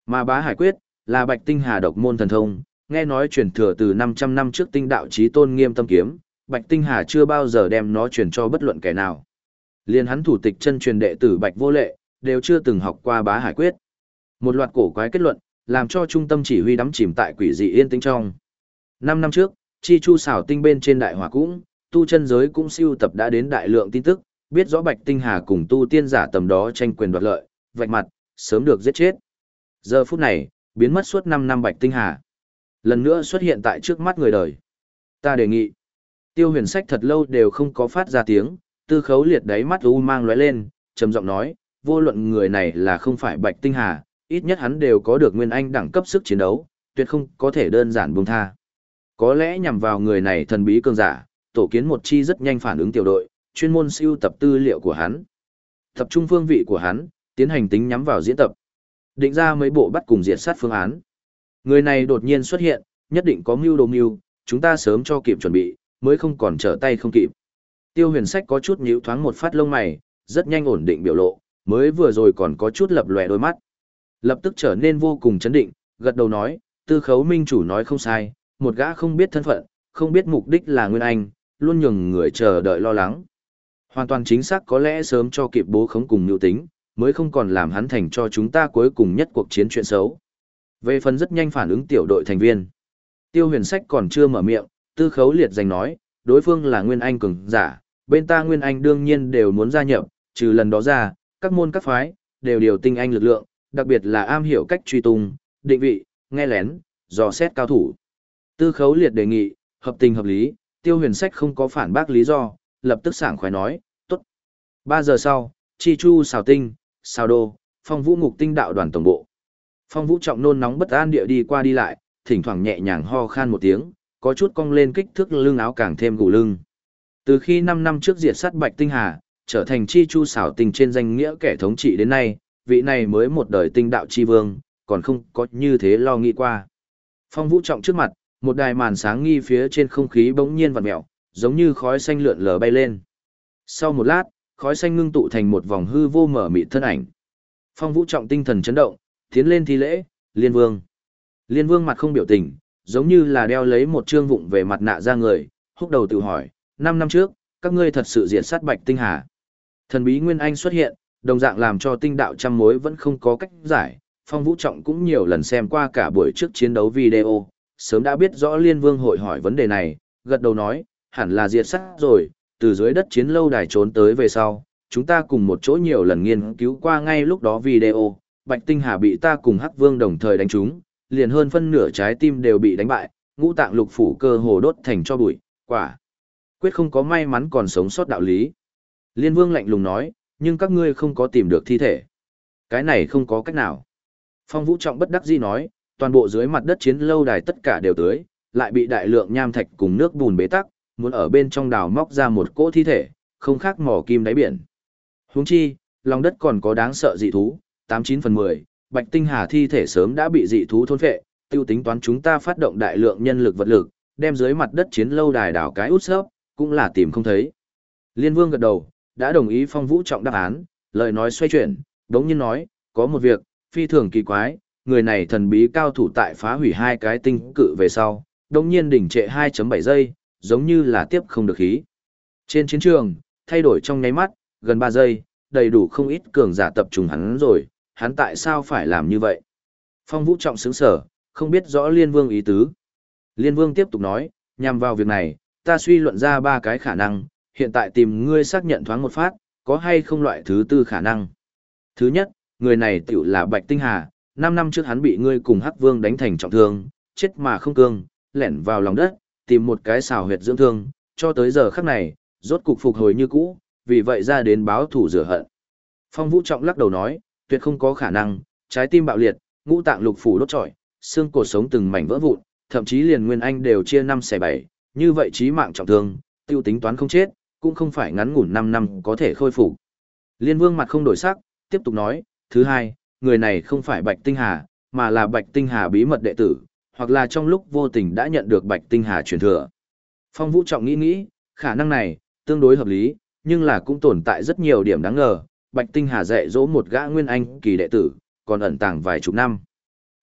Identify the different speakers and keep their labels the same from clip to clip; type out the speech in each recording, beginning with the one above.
Speaker 1: Mà Bá Hải Quyết là Bạch Tinh Hà độc môn thần thông, nghe nói truyền thừa từ 500 năm trước Tinh đạo chí tôn Nghiêm Tâm kiếm, Bạch Tinh Hà chưa bao giờ đem nó truyền cho bất luận kẻ nào. Liên hắn thủ tịch chân truyền đệ tử Bạch Vô Lệ đều chưa từng học qua Bá Hải Quyết. Một loạt cổ quái kết luận, làm cho trung tâm chỉ huy đắm chìm tại quỷ dị yên tĩnh trong. 5 năm trước, Chi Chu xảo tinh bên trên đại hỏa cũng, tu chân giới cũng siêu tập đã đến đại lượng tin tức, biết rõ Bạch Tinh Hà cùng tu tiên giả tầm đó tranh quyền đoạt lợi, vạch mặt, sớm được giết chết. Giờ phút này, biến mất suốt 5 năm Bạch Tinh Hà. Lần nữa xuất hiện tại trước mắt người đời. Ta đề nghị. Tiêu Huyền Sách thật lâu đều không có phát ra tiếng, Tư Khấu Liệt đáy mắt u mang lóe lên, trầm giọng nói, vô luận người này là không phải Bạch Tinh Hà, ít nhất hắn đều có được nguyên anh đẳng cấp sức chiến đấu, tuyệt không có thể đơn giản buông tha. Có lẽ nhằm vào người này thần bí cường giả, tổ kiến một chi rất nhanh phản ứng tiểu đội, chuyên môn siêu tập tư liệu của hắn. Tập trung phương vị của hắn, tiến hành tính nhắm vào diễn tập. Định ra mấy bộ bắt cùng diệt sát phương án. Người này đột nhiên xuất hiện, nhất định có mưu đồ mưu, chúng ta sớm cho kịp chuẩn bị, mới không còn trở tay không kịp. Tiêu Huyền Sách có chút nhíu thoáng một phát lông mày, rất nhanh ổn định biểu lộ, mới vừa rồi còn có chút lập lòe đôi mắt. Lập tức trở nên vô cùng chấn định, gật đầu nói, Tư Khấu minh chủ nói không sai, một gã không biết thân phận, không biết mục đích là Nguyên Anh, luôn nhường người chờ đợi lo lắng. Hoàn toàn chính xác có lẽ sớm cho kịp bố khống cùng nhu tính, mới không còn làm hắn thành cho chúng ta cuối cùng nhất cuộc chiến chuyện xấu. Về phần rất nhanh phản ứng tiểu đội thành viên. Tiêu Huyền Sách còn chưa mở miệng, Tư Khấu Liệt giành nói, đối phương là Nguyên Anh cường giả, bên ta Nguyên Anh đương nhiên đều muốn gia nhập, trừ lần đó ra, các môn các phái, đều điều tinh anh lực lượng, đặc biệt là am hiểu cách truy tung, định vị, nghe lén, dò xét cao thủ. Tư Khấu Liệt đề nghị, hợp tình hợp lý, Tiêu Huyền Sách không có phản bác lý do, lập tức sảng khoái nói, tốt. 3 giờ sau, Chi Chu xào tinh, xào đô, Phong Vũ ngục tinh đạo đoàn tổng bộ. Phong Vũ Trọng nôn nóng bất an địa đi qua đi lại, thỉnh thoảng nhẹ nhàng ho khan một tiếng, có chút cong lên kích thước lưng áo càng thêm gù lưng. Từ khi 5 năm trước diệt sát Bạch Tinh Hà, trở thành Chi Chu xảo tinh trên danh nghĩa kẻ thống trị đến nay, vị này mới một đời tinh đạo chi vương, còn không có như thế lo nghĩ qua. Phong Vũ Trọng trước mặt, một đài màn sáng nghi phía trên không khí bỗng nhiên vặn mèo, giống như khói xanh lượn lờ bay lên. Sau một lát, khói xanh ngưng tụ thành một vòng hư vô mở mịt thân ảnh. Phong Vũ Trọng tinh thần chấn động, tiến lên thi lễ, Liên Vương. Liên Vương mặt không biểu tình, giống như là đeo lấy một trương vụng về mặt nạ ra người, húc đầu tự hỏi, 5 năm trước, các ngươi thật sự diệt sát Bạch Tinh Hà. Thần bí Nguyên Anh xuất hiện, đồng dạng làm cho tinh đạo trăm mối vẫn không có cách giải. Phong Vũ Trọng cũng nhiều lần xem qua cả buổi trước chiến đấu video, sớm đã biết rõ Liên Vương hội hỏi vấn đề này, gật đầu nói, hẳn là diệt sát rồi, từ dưới đất chiến lâu đài trốn tới về sau, chúng ta cùng một chỗ nhiều lần nghiên cứu qua ngay lúc đó video, Bạch Tinh Hà bị ta cùng Hắc Vương đồng thời đánh trúng, liền hơn phân nửa trái tim đều bị đánh bại, ngũ tạng lục phủ cơ hồ đốt thành cho bụi, quả quyết không có may mắn còn sống sót đạo lý. Liên Vương lạnh lùng nói, nhưng các ngươi không có tìm được thi thể. Cái này không có cách nào. Phong Vũ Trọng bất đắc dĩ nói, toàn bộ dưới mặt đất chiến lâu đài tất cả đều tưới, lại bị đại lượng nham thạch cùng nước bùn bế tắc, muốn ở bên trong đào móc ra một cỗ thi thể, không khác mỏ kim đáy biển. Huống chi, lòng đất còn có đáng sợ dị thú, 89/10, Bạch Tinh Hà thi thể sớm đã bị dị thú thôn phệ, tiêu tính toán chúng ta phát động đại lượng nhân lực vật lực, đem dưới mặt đất chiến lâu đài đào cái út xớp, cũng là tìm không thấy. Liên Vương gật đầu, đã đồng ý Phong Vũ Trọng đáp án, lời nói xoay chuyển, đống nhiên nói, có một việc, phi thường kỳ quái, người này thần bí cao thủ tại phá hủy 2 cái tinh cự về sau, đống nhiên đỉnh trệ 2.7 giây, giống như là tiếp không được khí. Trên chiến trường, thay đổi trong nháy mắt, gần 3 giây, đầy đủ không ít cường giả tập trung hắn rồi, hắn tại sao phải làm như vậy? Phong Vũ Trọng sững sở, không biết rõ Liên Vương ý tứ. Liên Vương tiếp tục nói, nhằm vào việc này, ta suy luận ra 3 cái khả năng, hiện tại tìm ngươi xác nhận thoáng một phát, có hay không loại thứ tư khả năng. Thứ nhất, người này tiểu là Bạch Tinh Hà, 5 năm trước hắn bị ngươi cùng Hắc Vương đánh thành trọng thương, chết mà không cương, lẻn vào lòng đất, tìm một cái xào huyệt dưỡng thương, cho tới giờ khắc này, rốt cục phục hồi như cũ, vì vậy ra đến báo thủ rửa hận. Phong Vũ Trọng lắc đầu nói, tuyệt không có khả năng, trái tim bạo liệt, ngũ tạng lục phủ đốt trọi, xương cột sống từng mảnh vỡ vụn, thậm chí liền Nguyên Anh đều chia 5/7, như vậy chí mạng trọng thương, tiêu tính toán không chết, cũng không phải ngắn ngủn 5 năm có thể khôi phục. Liên Vương mặt không đổi sắc, tiếp tục nói, thứ hai, người này không phải Bạch Tinh Hà, mà là Bạch Tinh Hà bí mật đệ tử, hoặc là trong lúc vô tình đã nhận được Bạch Tinh Hà truyền thừa. Phong Vũ Trọng nghĩ, khả năng này, tương đối hợp lý, nhưng là cũng tồn tại rất nhiều điểm đáng ngờ, Bạch Tinh Hà dạy dỗ một gã Nguyên Anh kỳ đệ tử, còn ẩn tàng vài chục năm.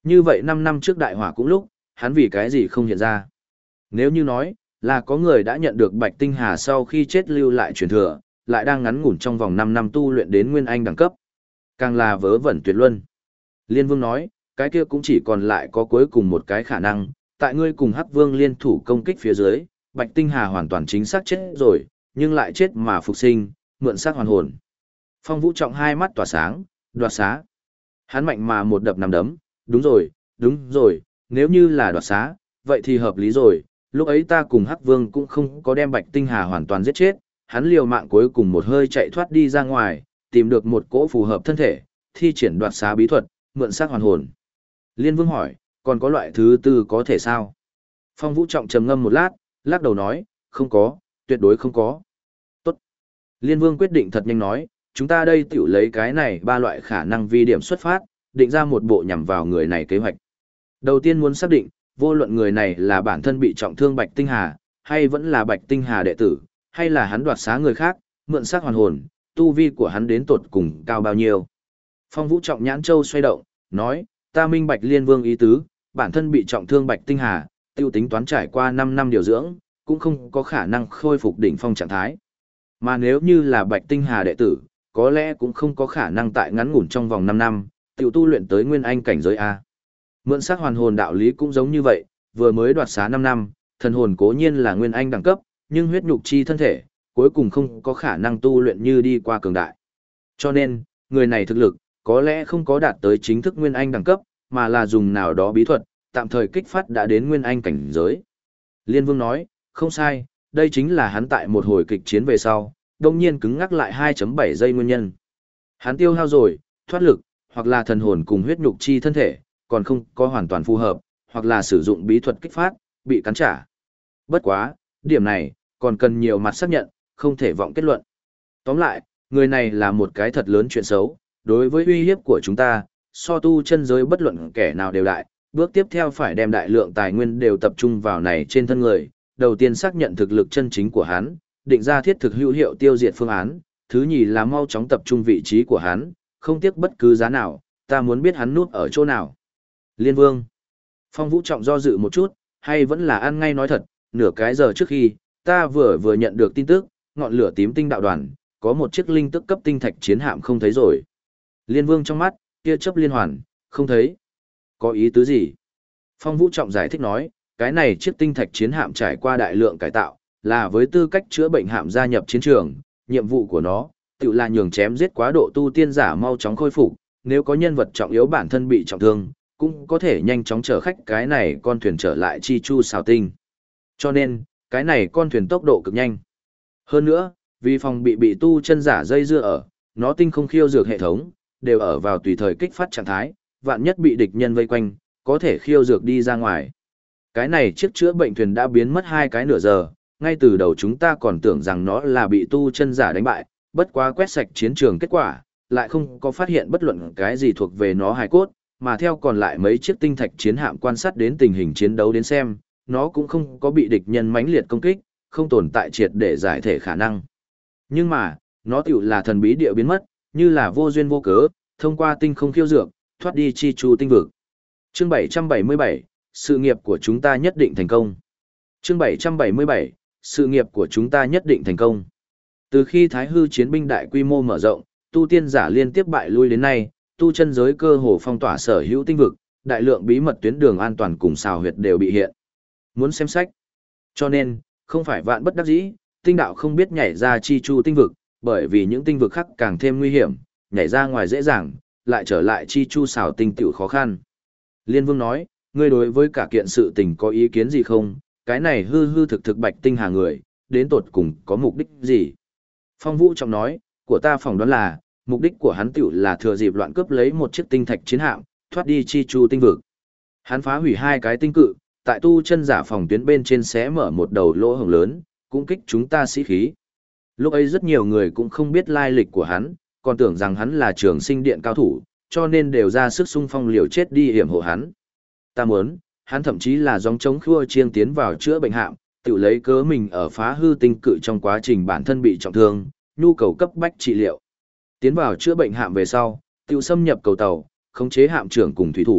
Speaker 1: Như vậy 5 năm trước đại hỏa cũng lúc, hắn vì cái gì không hiện ra? Nếu như nói, là có người đã nhận được Bạch Tinh Hà sau khi chết lưu lại truyền thừa, lại đang ngắn ngủn trong vòng 5 năm tu luyện đến Nguyên Anh đẳng cấp. Càng là vớ vẩn tuyệt luân. Liên Vương nói, cái kia cũng chỉ còn lại có cuối cùng một cái khả năng, tại ngươi cùng Hắc Vương liên thủ công kích phía dưới, Bạch Tinh Hà hoàn toàn chính xác chết rồi, nhưng lại chết mà phục sinh, mượn xác hoàn hồn. Phong Vũ Trọng hai mắt tỏa sáng, đoạt xá. Hắn mạnh mà một đập nằm đấm, đúng rồi, nếu như là đoạt xá, vậy thì hợp lý rồi, lúc ấy ta cùng Hắc Vương cũng không có đem Bạch Tinh Hà hoàn toàn giết chết, hắn liều mạng cuối cùng một hơi chạy thoát đi ra ngoài, tìm được một cỗ phù hợp thân thể, thi triển đoạt xá bí thuật, mượn xác hoàn hồn. Liên Vương hỏi, còn có loại thứ tư có thể sao? Phong Vũ Trọng trầm ngâm một lát, lắc đầu nói, không có, tuyệt đối không có. Tốt. Liên Vương quyết định thật nhanh nói, chúng ta đây tiểu lấy cái này ba loại khả năng vi điểm xuất phát, định ra một bộ nhằm vào người này kế hoạch. Đầu tiên muốn xác định, vô luận người này là bản thân bị trọng thương Bạch Tinh Hà, hay vẫn là Bạch Tinh Hà đệ tử, hay là hắn đoạt xá người khác, mượn xác hoàn hồn, tu vi của hắn đến tột cùng cao bao nhiêu. Phong Vũ Trọng nhãn châu xoay động, nói, ta minh bạch Liên Vương ý tứ, bản thân bị trọng thương Bạch Tinh Hà, tiêu tính toán trải qua 5 năm điều dưỡng, cũng không có khả năng khôi phục đỉnh phong trạng thái. Mà nếu như là Bạch Tinh Hà đệ tử, có lẽ cũng không có khả năng tại ngắn ngủn trong vòng 5 năm, tiểu tu luyện tới Nguyên Anh cảnh giới A. Mượn xác hoàn hồn đạo lý cũng giống như vậy, vừa mới đoạt xá 5 năm, thần hồn cố nhiên là Nguyên Anh đẳng cấp, nhưng huyết nhục chi thân thể, cuối cùng không có khả năng tu luyện như đi qua cường đại. Cho nên, người này thực lực, có lẽ không có đạt tới chính thức Nguyên Anh đẳng cấp, mà là dùng nào đó bí thuật, tạm thời kích phát đã đến Nguyên Anh cảnh giới. Liên Vương nói, không sai, đây chính là hắn tại một hồi kịch chiến về sau, đông nhiên cứng ngắc lại 2.7 giây nguyên nhân. Hắn tiêu hao rồi, thoát lực, hoặc là thần hồn cùng huyết nhục chi thân thể, còn không có hoàn toàn phù hợp, hoặc là sử dụng bí thuật kích phát, bị cắn trả. Bất quá, điểm này, còn cần nhiều mặt xác nhận, không thể vọng kết luận. Tóm lại, người này là một cái thật lớn chuyện xấu, đối với uy hiếp của chúng ta, so tu chân giới bất luận kẻ nào đều đại, bước tiếp theo phải đem đại lượng tài nguyên đều tập trung vào này trên thân người, đầu tiên xác nhận thực lực chân chính của hắn, định ra thiết thực hữu hiệu tiêu diệt phương án, thứ nhì là mau chóng tập trung vị trí của hắn, không tiếc bất cứ giá nào, ta muốn biết hắn núp ở chỗ nào. Liên Vương. Phong Vũ Trọng do dự một chút, hay vẫn là ăn ngay nói thật, nửa cái giờ trước khi, ta vừa nhận được tin tức, ngọn lửa tím tinh đạo đoàn, có một chiếc linh tức cấp tinh thạch chiến hạm không thấy rồi. Liên Vương trong mắt, kia chớp liên hoàn, không thấy. Có ý tứ gì? Phong Vũ Trọng giải thích nói, cái này chiếc tinh thạch chiến hạm trải qua đại lượng cải tạo, là với tư cách chữa bệnh hạm gia nhập chiến trường, nhiệm vụ của nó, tự là nhường chém giết quá độ tu tiên giả mau chóng khôi phục, nếu có nhân vật trọng yếu bản thân bị trọng thương, cũng có thể nhanh chóng chở khách cái này con thuyền trở lại chi chu xào tinh. Cho nên, cái này con thuyền tốc độ cực nhanh. Hơn nữa, vì phòng bị tu chân giả dây dưa ở, nó tinh không khiêu dược hệ thống, đều ở vào tùy thời kích phát trạng thái, vạn nhất bị địch nhân vây quanh, có thể khiêu dược đi ra ngoài. Cái này chiếc chữa bệnh thuyền đã biến mất 2 cái nửa giờ, ngay từ đầu chúng ta còn tưởng rằng nó là bị tu chân giả đánh bại, bất quá quét sạch chiến trường kết quả, lại không có phát hiện bất luận cái gì thuộc về nó hài cốt, mà theo còn lại mấy chiếc tinh thạch chiến hạm quan sát đến tình hình chiến đấu đến xem, nó cũng không có bị địch nhân mãnh liệt công kích, không tồn tại triệt để giải thể khả năng. Nhưng mà, nó tiểu là thần bí địa biến mất, như là vô duyên vô cớ, thông qua tinh không khiêu dược, thoát đi chi chu tinh vực. Chương 777, sự nghiệp của chúng ta nhất định thành công. Chương 777, sự nghiệp của chúng ta nhất định thành công. Từ khi Thái Hư chiến binh đại quy mô mở rộng, tu tiên giả liên tiếp bại lui đến nay, tu chân giới cơ hồ phong tỏa sở hữu tinh vực, đại lượng bí mật tuyến đường an toàn cùng xào huyệt đều bị hiện. Muốn xem sách. Cho nên, không phải vạn bất đắc dĩ, tinh đạo không biết nhảy ra chi chu tinh vực, bởi vì những tinh vực khác càng thêm nguy hiểm, nhảy ra ngoài dễ dàng, lại trở lại chi chu xào tinh tiểu khó khăn. Liên Vương nói, ngươi đối với cả kiện sự tình có ý kiến gì không? Cái này hư thực Bạch Tinh Hà người, đến tột cùng có mục đích gì? Phong Vũ Trọng nói, của ta phỏng đoán là, mục đích của hắn tiểu là thừa dịp loạn cướp lấy một chiếc tinh thạch chiến hạm, thoát đi chi chu tinh vực. Hắn phá hủy 2 cái tinh cự, tại tu chân giả phòng tuyến bên trên xé mở một đầu lỗ hổng lớn, cũng kích chúng ta sĩ khí. Lúc ấy rất nhiều người cũng không biết lai lịch của hắn, còn tưởng rằng hắn là trường sinh điện cao thủ, cho nên đều ra sức xung phong liều chết đi hiểm hộ hắn. Ta muốn, hắn thậm chí là gióng chống khua chiêng tiến vào chữa bệnh hạm, tự lấy cớ mình ở phá hư tinh cự trong quá trình bản thân bị trọng thương, nhu cầu cấp bách trị liệu. Tiến vào chữa bệnh hạm về sau, tự xâm nhập cầu tàu, khống chế hạm trưởng cùng thủy thủ,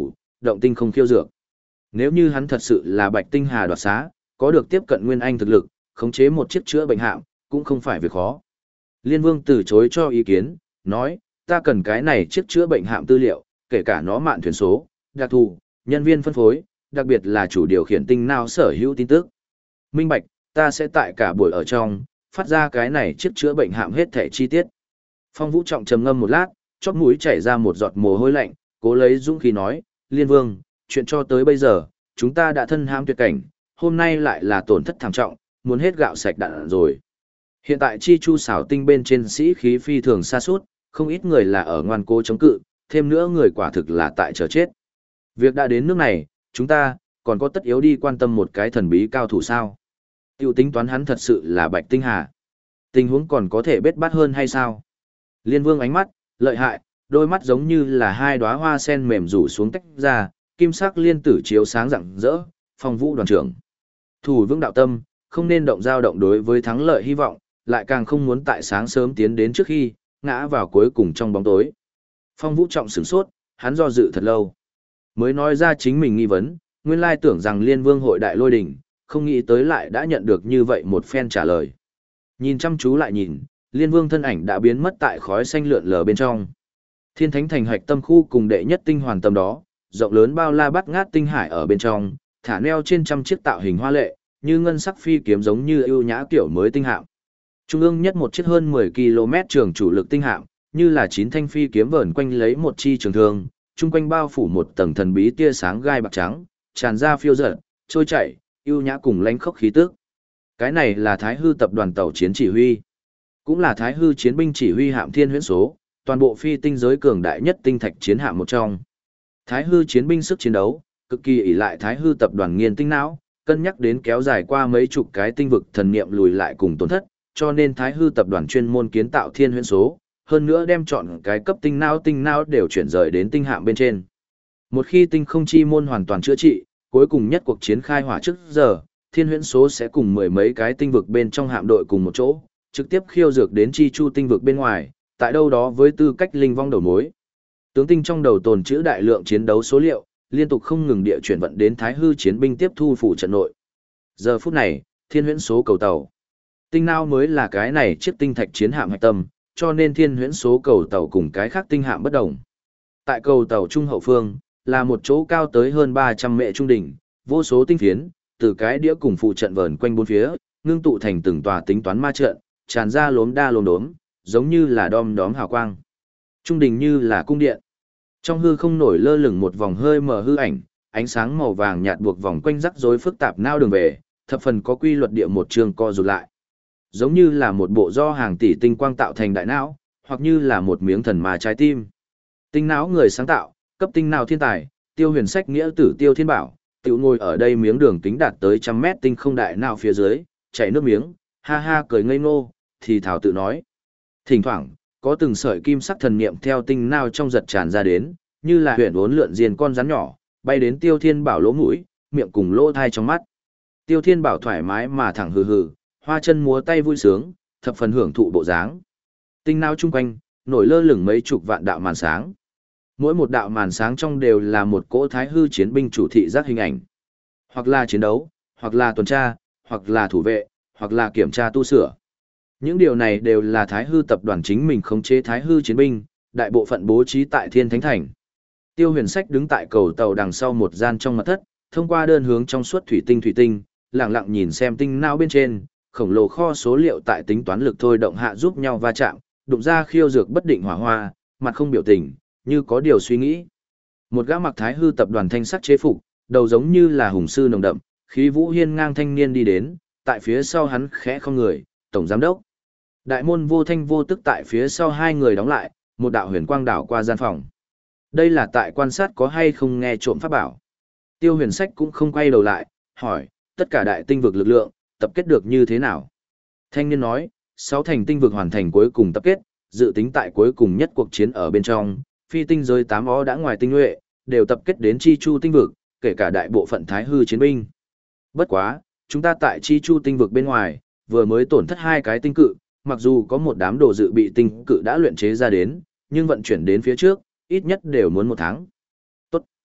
Speaker 1: động tinh không khiêu dược. Nếu như hắn thật sự là Bạch Tinh Hà đoạt xá, có được tiếp cận Nguyên Anh thực lực, khống chế một chiếc chữa bệnh hạm, cũng không phải việc khó. Liên Vương từ chối cho ý kiến, nói, ta cần cái này chiếc chữa bệnh hạm tư liệu, kể cả nó mạn thuyền số, đặc thù, nhân viên phân phối, đặc biệt là chủ điều khiển tinh nào sở hữu tin tức. Minh bạch, ta sẽ tại cả buổi ở trong, phát ra cái này chiếc chữa bệnh hạm hết thẻ chi tiết. Phong Vũ Trọng trầm ngâm một lát, chóp mũi chảy ra một giọt mồ hôi lạnh, cố lấy dũng khí nói, Liên Vương, chuyện cho tới bây giờ, chúng ta đã thân hãm tuyệt cảnh, hôm nay lại là tổn thất thảm trọng, muốn hết gạo sạch đạn rồi. Hiện tại chi chu xảo tinh bên trên sĩ khí phi thường xa suốt, không ít người là ở ngoan cố chống cự, thêm nữa người quả thực là tại chờ chết. Việc đã đến nước này, chúng ta, còn có tất yếu đi quan tâm một cái thần bí cao thủ sao? Tiêu tính toán hắn thật sự là Bạch Tinh Hà. Tình huống còn có thể bết bát hơn hay sao? Liên Vương ánh mắt, lợi hại, đôi mắt giống như là hai đóa hoa sen mềm rủ xuống tách ra, kim sắc liên tử chiếu sáng rạng rỡ, Phong Vũ đoàn trưởng. Thủ vững đạo tâm, không nên động dao động đối với thắng lợi hy vọng, lại càng không muốn tại sáng sớm tiến đến trước khi, ngã vào cuối cùng trong bóng tối. Phong Vũ Trọng sửng sốt, hắn do dự thật lâu. Mới nói ra chính mình nghi vấn, nguyên lai tưởng rằng Liên Vương hội đại lôi đỉnh, không nghĩ tới lại đã nhận được như vậy một phen trả lời. Nhìn chăm chú lại nhìn, Liên Vương thân ảnh đã biến mất tại khói xanh lượn lờ bên trong. Thiên Thánh Thành hạch tâm khu cùng đệ nhất tinh hoàn tâm đó, rộng lớn bao la bắt ngát tinh hải ở bên trong, thả neo trên trăm chiếc tạo hình hoa lệ, như ngân sắc phi kiếm giống như ưu nhã kiểu mới tinh hạm. Trung ương nhất một chiếc hơn 10 km trường chủ lực tinh hạm, như là 9 thanh phi kiếm vờn quanh lấy một chi trường thương, chung quanh bao phủ một tầng thần bí tia sáng gai bạc trắng, tràn ra phiêu dật, trôi chảy, ưu nhã cùng lãnh khốc khí tức. Cái này là Thái Hư tập đoàn tàu chiến chỉ huy, cũng là Thái Hư chiến binh chỉ huy hạm Thiên Huyễn Số, toàn bộ phi tinh giới cường đại nhất tinh thạch chiến hạm một trong. Thái Hư chiến binh sức chiến đấu, cực kỳ ỷ lại Thái Hư tập đoàn nghiền tinh não, cân nhắc đến kéo dài qua mấy chục cái tinh vực thần niệm lùi lại cùng tổn thất, cho nên Thái Hư tập đoàn chuyên môn kiến tạo Thiên Huyễn Số, hơn nữa đem chọn cái cấp tinh não đều chuyển rời đến tinh hạm bên trên. Một khi tinh không chi môn hoàn toàn chữa trị, cuối cùng nhất cuộc chiến khai hỏa trước giờ, Thiên Huyễn Số sẽ cùng mười mấy cái tinh vực bên trong hạm đội cùng một chỗ, trực tiếp khiêu dược đến chi chu tinh vực bên ngoài, tại đâu đó với tư cách linh vong đầu mối. Tướng tinh trong đầu tồn trữ đại lượng chiến đấu số liệu, liên tục không ngừng địa chuyển vận đến Thái Hư chiến binh tiếp thu phủ trận nội. Giờ phút này, Thiên Huyễn Số cầu tàu. Tinh não mới là cái này chiếc tinh thạch chiến hạm hạch tâm, cho nên Thiên Huyễn Số cầu tàu cùng cái khác tinh hạm bất đồng. Tại cầu tàu trung hậu phương, là một chỗ cao tới hơn 300 mệ trung đỉnh, vô số tinh phiến, từ cái đĩa cùng phụ trận vờn quanh bốn phía, ngưng tụ thành từng tòa tính toán ma trận, tràn ra lốm đa lốm đốm, giống như là đom đóm hào quang. Trung đỉnh như là cung điện. Trong hư không nổi lơ lửng một vòng hơi mờ hư ảnh, ánh sáng màu vàng nhạt buộc vòng quanh rắc rối phức tạp nao đường về, thập phần có quy luật địa một trường co rụt lại. Giống như là một bộ do hàng tỷ tinh quang tạo thành đại não, hoặc như là một miếng thần mà trái tim. Tinh não người sáng tạo, cấp tinh não thiên tài, Tiêu Huyền Sách nghĩa tử Tiêu Thiên Bảo, tiểu ngồi ở đây miếng đường kính đạt tới 100 mét tinh không đại não phía dưới, chảy nước miếng, ha ha cười ngây ngô, thì thảo tự nói. Thỉnh thoảng, có từng sợi kim sắc thần niệm theo tinh não trong giật tràn ra đến, như là huyền uốn lượn diền con rắn nhỏ, bay đến Tiêu Thiên Bảo lỗ mũi, miệng cùng lỗ thai trong mắt. Tiêu Thiên Bảo thoải mái mà thẳng hừ hừ, hoa chân múa tay vui sướng, thập phần hưởng thụ bộ dáng. Tinh não chung quanh, nổi lơ lửng mấy chục vạn đạo màn sáng. Mỗi một đạo màn sáng trong đều là một cỗ Thái Hư chiến binh chủ thị giác hình ảnh. Hoặc là chiến đấu, hoặc là tuần tra, hoặc là thủ vệ, hoặc là kiểm tra tu sửa. Những điều này đều là Thái Hư tập đoàn chính mình khống chế Thái Hư chiến binh, đại bộ phận bố trí tại Thiên Thánh Thành. Tiêu Huyền Sách đứng tại cầu tàu đằng sau một gian trong mật thất, thông qua đơn hướng trong suốt thủy tinh, lặng lặng nhìn xem tinh não bên trên, khổng lồ kho số liệu tại tính toán lực thôi động hạ giúp nhau va chạm, đụng ra khiêu dược bất định hỏa hoa, mặt không biểu tình, như có điều suy nghĩ. Một gã mặc Thái Hư tập đoàn thanh sắc chế phục, đầu giống như là hùng sư nồng đậm, khí vũ hiên ngang thanh niên đi đến, tại phía sau hắn khẽ không người, tổng giám đốc. Đại môn vô thanh vô tức tại phía sau hai người đóng lại, một đạo huyền quang đảo qua gian phòng. Đây là tại quan sát có hay không nghe trộm pháp bảo. Tiêu Huyền Sách cũng không quay đầu lại, hỏi, tất cả đại tinh vực lực lượng, tập kết được như thế nào? Thanh niên nói, 6 thành tinh vực hoàn thành cuối cùng tập kết, dự tính tại cuối cùng nhất cuộc chiến ở bên trong, phi tinh giới 8 ó đã ngoài tinh nhuệ, đều tập kết đến Chi Chu tinh vực, kể cả đại bộ phận Thái Hư chiến binh. Bất quá, chúng ta tại Chi Chu tinh vực bên ngoài, vừa mới tổn thất 2 cái tinh cự, mặc dù có một đám đồ dự bị tinh cự đã luyện chế ra đến, nhưng vận chuyển đến phía trước, ít nhất đều muốn 1 tháng. Tốt.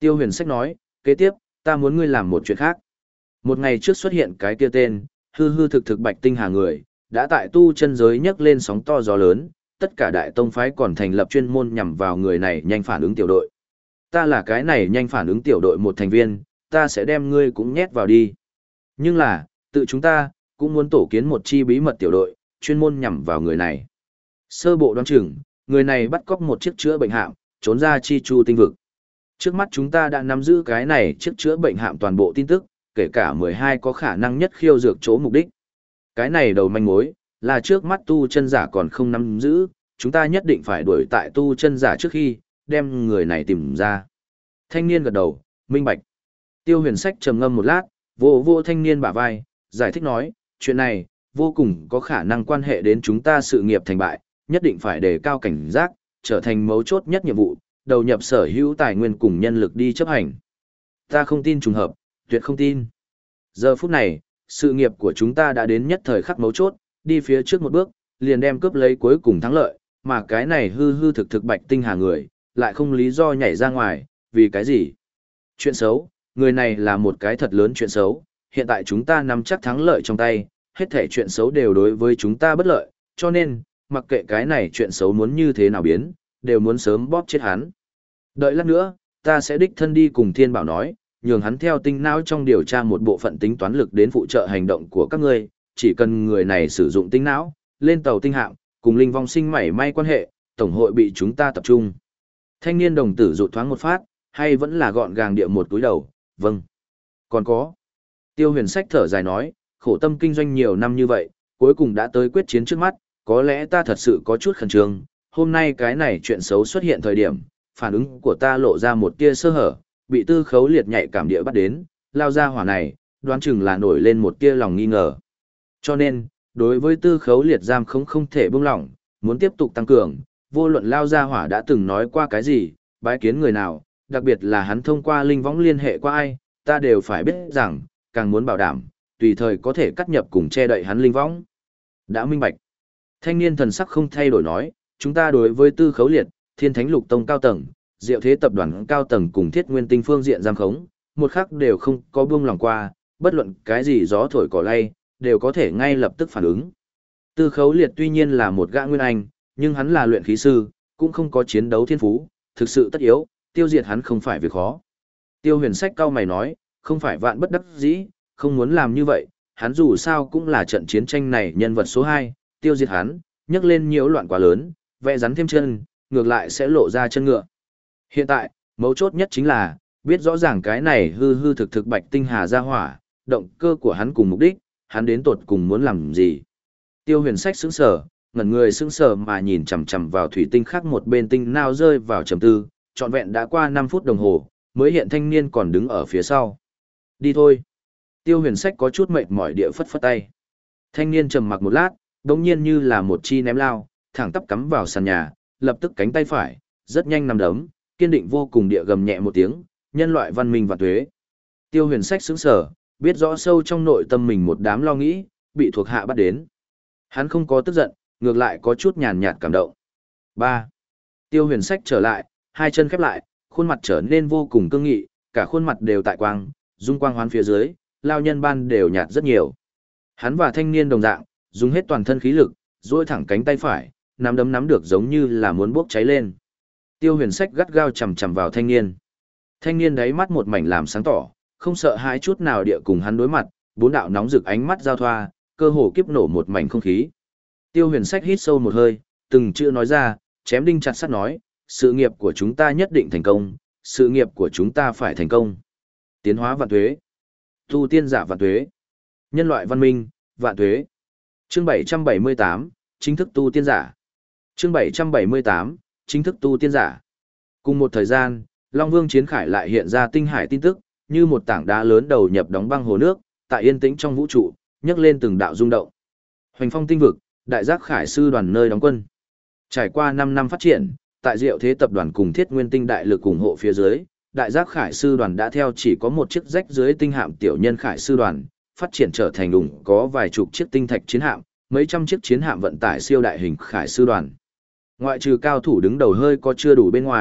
Speaker 1: Tiêu Huyền Sách nói, kế tiếp, ta muốn ngươi làm một chuyện khác. Một ngày trước xuất hiện cái kia tên, hư hư thực thực Bạch Tinh Hà người, đã tại tu chân giới nhấc lên sóng to gió lớn, tất cả đại tông phái còn thành lập chuyên môn nhằm vào người này nhanh phản ứng tiểu đội. Ta là cái này nhanh phản ứng tiểu đội một thành viên, ta sẽ đem ngươi cũng nhét vào đi. Nhưng là, tự chúng ta, cũng muốn tổ kiến một chi bí mật tiểu đội, chuyên môn nhằm vào người này. Sơ bộ đoán chừng, người này bắt cóc một chiếc chữa bệnh hạm, trốn ra chi chu tinh vực. Trước mắt chúng ta đã nắm giữ cái này chiếc chữa bệnh hạm toàn bộ tin tức, kể cả 12 có khả năng nhất khiêu dược chỗ mục đích. Cái này đầu manh mối, là trước mắt tu chân giả còn không nắm giữ, chúng ta nhất định phải đuổi tại tu chân giả trước khi, đem người này tìm ra. Thanh niên gật đầu, minh bạch. Tiêu Huyền Sách trầm ngâm một lát, vô vô thanh niên bả vai, giải thích nói, chuyện này, vô cùng có khả năng quan hệ đến chúng ta sự nghiệp thành bại, nhất định phải đề cao cảnh giác, trở thành mấu chốt nhất nhiệm vụ, đầu nhập sở hữu tài nguyên cùng nhân lực đi chấp hành. Ta không tin trùng hợp, tuyệt không tin. Giờ phút này, sự nghiệp của chúng ta đã đến nhất thời khắc mấu chốt, đi phía trước một bước, liền đem cướp lấy cuối cùng thắng lợi, mà cái này hư hư thực thực Bạch Tinh Hà người, lại không lý do nhảy ra ngoài, vì cái gì? Chuyện xấu, người này là một cái thật lớn chuyện xấu, hiện tại chúng ta nắm chắc thắng lợi trong tay, hết thể chuyện xấu đều đối với chúng ta bất lợi, cho nên, mặc kệ cái này chuyện xấu muốn như thế nào biến, đều muốn sớm bóp chết hắn. Đợi lát nữa, ta sẽ đích thân đi cùng Thiên Bảo nói, nhường hắn theo tinh não trong điều tra một bộ phận tính toán lực đến phụ trợ hành động của các ngươi, chỉ cần người này sử dụng tinh não, lên tàu tinh hạm, cùng linh vong sinh mảy may quan hệ, tổng hội bị chúng ta tập trung. Thanh niên đồng tử rụt thoáng một phát, hay vẫn là gọn gàng địa một túi đầu, vâng. Còn có. Tiêu Huyền Sách thở dài nói, khổ tâm kinh doanh nhiều năm như vậy, cuối cùng đã tới quyết chiến trước mắt, có lẽ ta thật sự có chút khẩn trương, hôm nay cái này chuyện xấu xuất hiện thời điểm, phản ứng của ta lộ ra một tia sơ hở, bị Tư Khấu Liệt nhạy cảm địa bắt đến, lao ra hỏa này, đoán chừng là nổi lên một tia lòng nghi ngờ. Cho nên, đối với Tư Khấu Liệt giam không thể buông lỏng, muốn tiếp tục tăng cường, vô luận lao ra hỏa đã từng nói qua cái gì, bái kiến người nào, đặc biệt là hắn thông qua linh võng liên hệ qua ai, ta đều phải biết rằng, càng muốn bảo đảm, tùy thời có thể cắt nhập cùng che đậy hắn linh võng. Đã minh bạch. Thanh niên thần sắc không thay đổi nói, chúng ta đối với Tư Khấu Liệt, Thiên Thánh Lục Tông cao tầng, Diệu Thế tập đoàn cao tầng cùng Thiết Nguyên Tinh phương diện giam khống, một khắc đều không có buông lòng qua, bất luận cái gì gió thổi cỏ lay, đều có thể ngay lập tức phản ứng. Tư Khấu Liệt tuy nhiên là một gã nguyên anh, nhưng hắn là luyện khí sư, cũng không có chiến đấu thiên phú, thực sự tất yếu, tiêu diệt hắn không phải việc khó. Tiêu Huyền Sách cao mày nói, không phải vạn bất đắc dĩ, không muốn làm như vậy, hắn dù sao cũng là trận chiến tranh này nhân vật số 2, tiêu diệt hắn, nhấc lên nhiễu loạn quá lớn, vẽ rắn thêm chân, ngược lại sẽ lộ ra chân ngựa. Hiện tại, mấu chốt nhất chính là, biết rõ ràng cái này hư hư thực thực Bạch Tinh Hà ra hỏa, động cơ của hắn cùng mục đích, hắn đến tột cùng muốn làm gì. Tiêu Huyền Sách sững sờ, ngẩn người sững sờ mà nhìn chằm chằm vào thủy tinh khác một bên tinh nao rơi vào trầm tư, trọn vẹn đã qua 5 phút đồng hồ, mới hiện thanh niên còn đứng ở phía sau. Đi thôi. Tiêu Huyền Sách có chút mệt mỏi địa phất phất tay. Thanh niên trầm mặc một lát, đống nhiên như là một chi ném lao, thẳng tắp cắm vào sàn nhà, lập tức cánh tay phải, rất nhanh nằm đấm, kiên định vô cùng địa gầm nhẹ một tiếng, nhân loại văn minh và tuế. Tiêu Huyền Sách sững sờ, biết rõ sâu trong nội tâm mình một đám lo nghĩ, bị thuộc hạ bắt đến. Hắn không có tức giận, ngược lại có chút nhàn nhạt cảm động. 3. Tiêu Huyền Sách trở lại, hai chân khép lại, khuôn mặt trở nên vô cùng cương nghị, cả khuôn mặt đều tại quang, dung quang hoán phía dưới, lao nhân ban đều nhạt rất nhiều. Hắn và thanh niên đồng dạng, dùng hết toàn thân khí lực, duỗi thẳng cánh tay phải, nắm đấm nắm được giống như là muốn bốc cháy lên. Tiêu Huyền Sách gắt gao chầm chầm vào thanh niên. Thanh niên đáy mắt một mảnh làm sáng tỏ, không sợ hãi chút nào địa cùng hắn đối mặt, bốn đạo nóng rực ánh mắt giao thoa, cơ hồ kiếp nổ một mảnh không khí. Tiêu Huyền Sách hít sâu một hơi, từng chữ nói ra, chém đinh chặt sắt nói, sự nghiệp của chúng ta nhất định thành công, sự nghiệp của chúng ta phải thành công. Tiến hóa vạn tuế, tu tiên giả vạn tuế, nhân loại văn minh, vạn tuế. Chương 778, chính thức tu tiên giả. Chương 778, chính thức tu tiên giả. Cùng một thời gian, Long Vương Chiến Khải lại hiện ra tinh hải tin tức, như một tảng đá lớn đầu nhập đóng băng hồ nước, tại yên tĩnh trong vũ trụ, nhấc lên từng đạo rung động. Hoành Phong tinh vực, Đại Giác Khải sư đoàn nơi đóng quân. Trải qua 5 năm phát triển, tại Diệu Thế tập đoàn cùng Thiết Nguyên Tinh đại lực ủng hộ phía dưới, Đại Giác Khải sư đoàn đã theo chỉ có một chiếc rách dưới tinh hạm tiểu nhân Khải sư đoàn, phát triển trở thành đủng có vài chục chiếc tinh thạch chiến hạm, mấy trăm chiếc chiến hạm vận tải siêu đại hình Khải sư đoàn. Ngoại trừ cao thủ đứng đầu hơi có chưa đủ bên ngoài,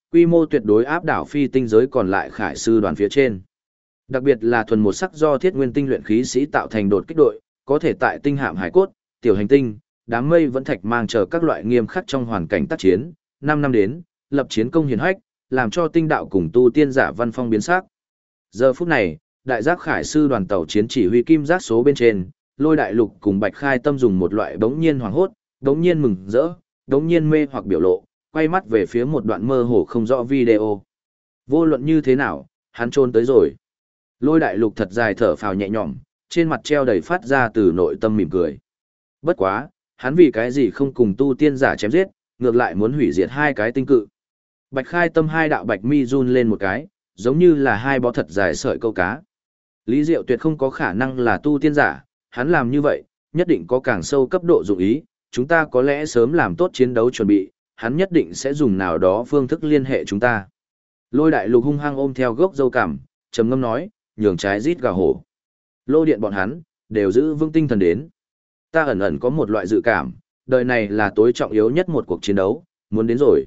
Speaker 1: quy mô tuyệt đối áp đảo phi tinh giới còn lại khải sư đoàn phía trên. Đặc biệt là thuần một sắc do thiết nguyên tinh luyện khí sĩ tạo thành đột kích đội, có thể tại tinh hạm hải cốt, tiểu hành tinh, đám mây vẫn thạch mang chờ các loại nghiêm khắc trong hoàn cảnh tác chiến, 5 năm đến, lập chiến công hiển hách, làm cho tinh đạo cùng tu tiên giả văn phong biến sắc. Giờ phút này, đại giác khải sư đoàn tàu chiến chỉ huy kim giác số bên trên, Lôi Đại Lục cùng Bạch Khai Tâm dùng một loại bỗng nhiên hoảng hốt, bỗng nhiên mừng rỡ, bỗng nhiên mê hoặc biểu lộ, quay mắt về phía một đoạn mơ hồ không rõ video. Vô luận như thế nào, hắn trôn tới rồi. Lôi Đại Lục thật dài thở phào nhẹ nhõm, trên mặt treo đầy phát ra từ nội tâm mỉm cười. Bất quá, hắn vì cái gì không cùng tu tiên giả chém giết, ngược lại muốn hủy diệt hai cái tinh cự. Bạch Khai Tâm hai đạo bạch mi run lên một cái, giống như là hai bó thật dài sợi câu cá. Lý Diệu tuyệt không có khả năng là tu tiên giả, hắn làm như vậy, nhất định có càng sâu cấp độ dụng ý, chúng ta có lẽ sớm làm tốt chiến đấu chuẩn bị, hắn nhất định sẽ dùng nào đó phương thức liên hệ chúng ta. Lôi Đại Lục hung hăng ôm theo gốc dâu cằm, trầm ngâm nói, nhường trái rít gào hổ. Lô điện bọn hắn, đều giữ vững tinh thần đến. Ta ẩn ẩn có một loại dự cảm, đời này là tối trọng yếu nhất một cuộc chiến đấu, muốn đến rồi.